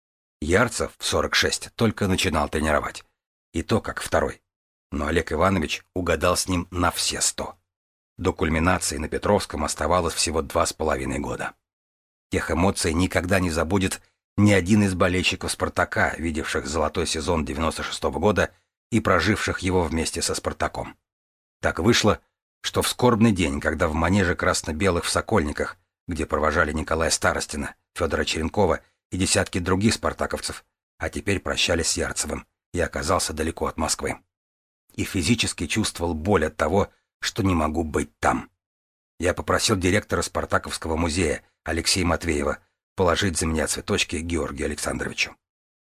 Ярцев в 46 только начинал тренировать. И то как второй. Но Олег Иванович угадал с ним на все 100. До кульминации на Петровском оставалось всего 2,5 года. Тех эмоций никогда не забудет ни один из болельщиков «Спартака», видевших золотой сезон 96-го года и проживших его вместе со «Спартаком». Так вышло, что в скорбный день, когда в манеже красно-белых в Сокольниках, где провожали Николая Старостина, Федора Черенкова и десятки других спартаковцев, а теперь прощались с Ярцевым, я оказался далеко от Москвы. И физически чувствовал боль от того, что не могу быть там. Я попросил директора Спартаковского музея Алексея Матвеева положить за меня цветочки Георгию Александровичу.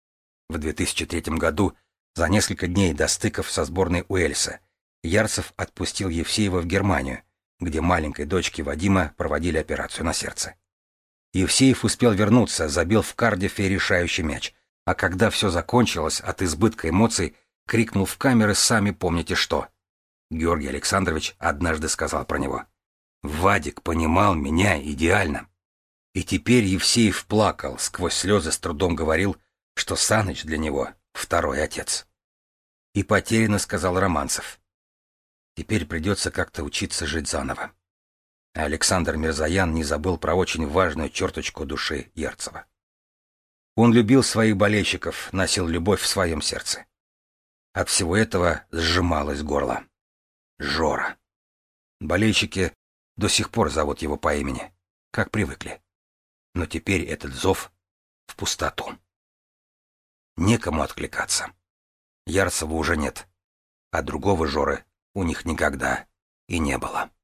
В 2003 году, за несколько дней до стыков со сборной Уэльса, Ярцев отпустил Евсеева в Германию, где маленькой дочке Вадима проводили операцию на сердце. Евсеев успел вернуться, забил в Кардифе решающий мяч, а когда все закончилось, от избытка эмоций крикнул в камеры «Сами помните что». Георгий Александрович однажды сказал про него: «Вадик понимал меня идеально». И теперь Евсеев плакал, сквозь слезы с трудом говорил, что Саныч для него второй отец. И потерянно сказал Романцев: «Теперь придется как-то учиться жить заново». А Александр Мирзоян не забыл про очень важную черточку души Ярцева. Он любил своих болельщиков, носил любовь в своем сердце. От всего этого сжималось горло. Жора. Болельщики до сих пор зовут его по имени, как привыкли. Но теперь этот зов в пустоту. Некому откликаться. Ярцева уже нет, а другого Жоры у них никогда и не было.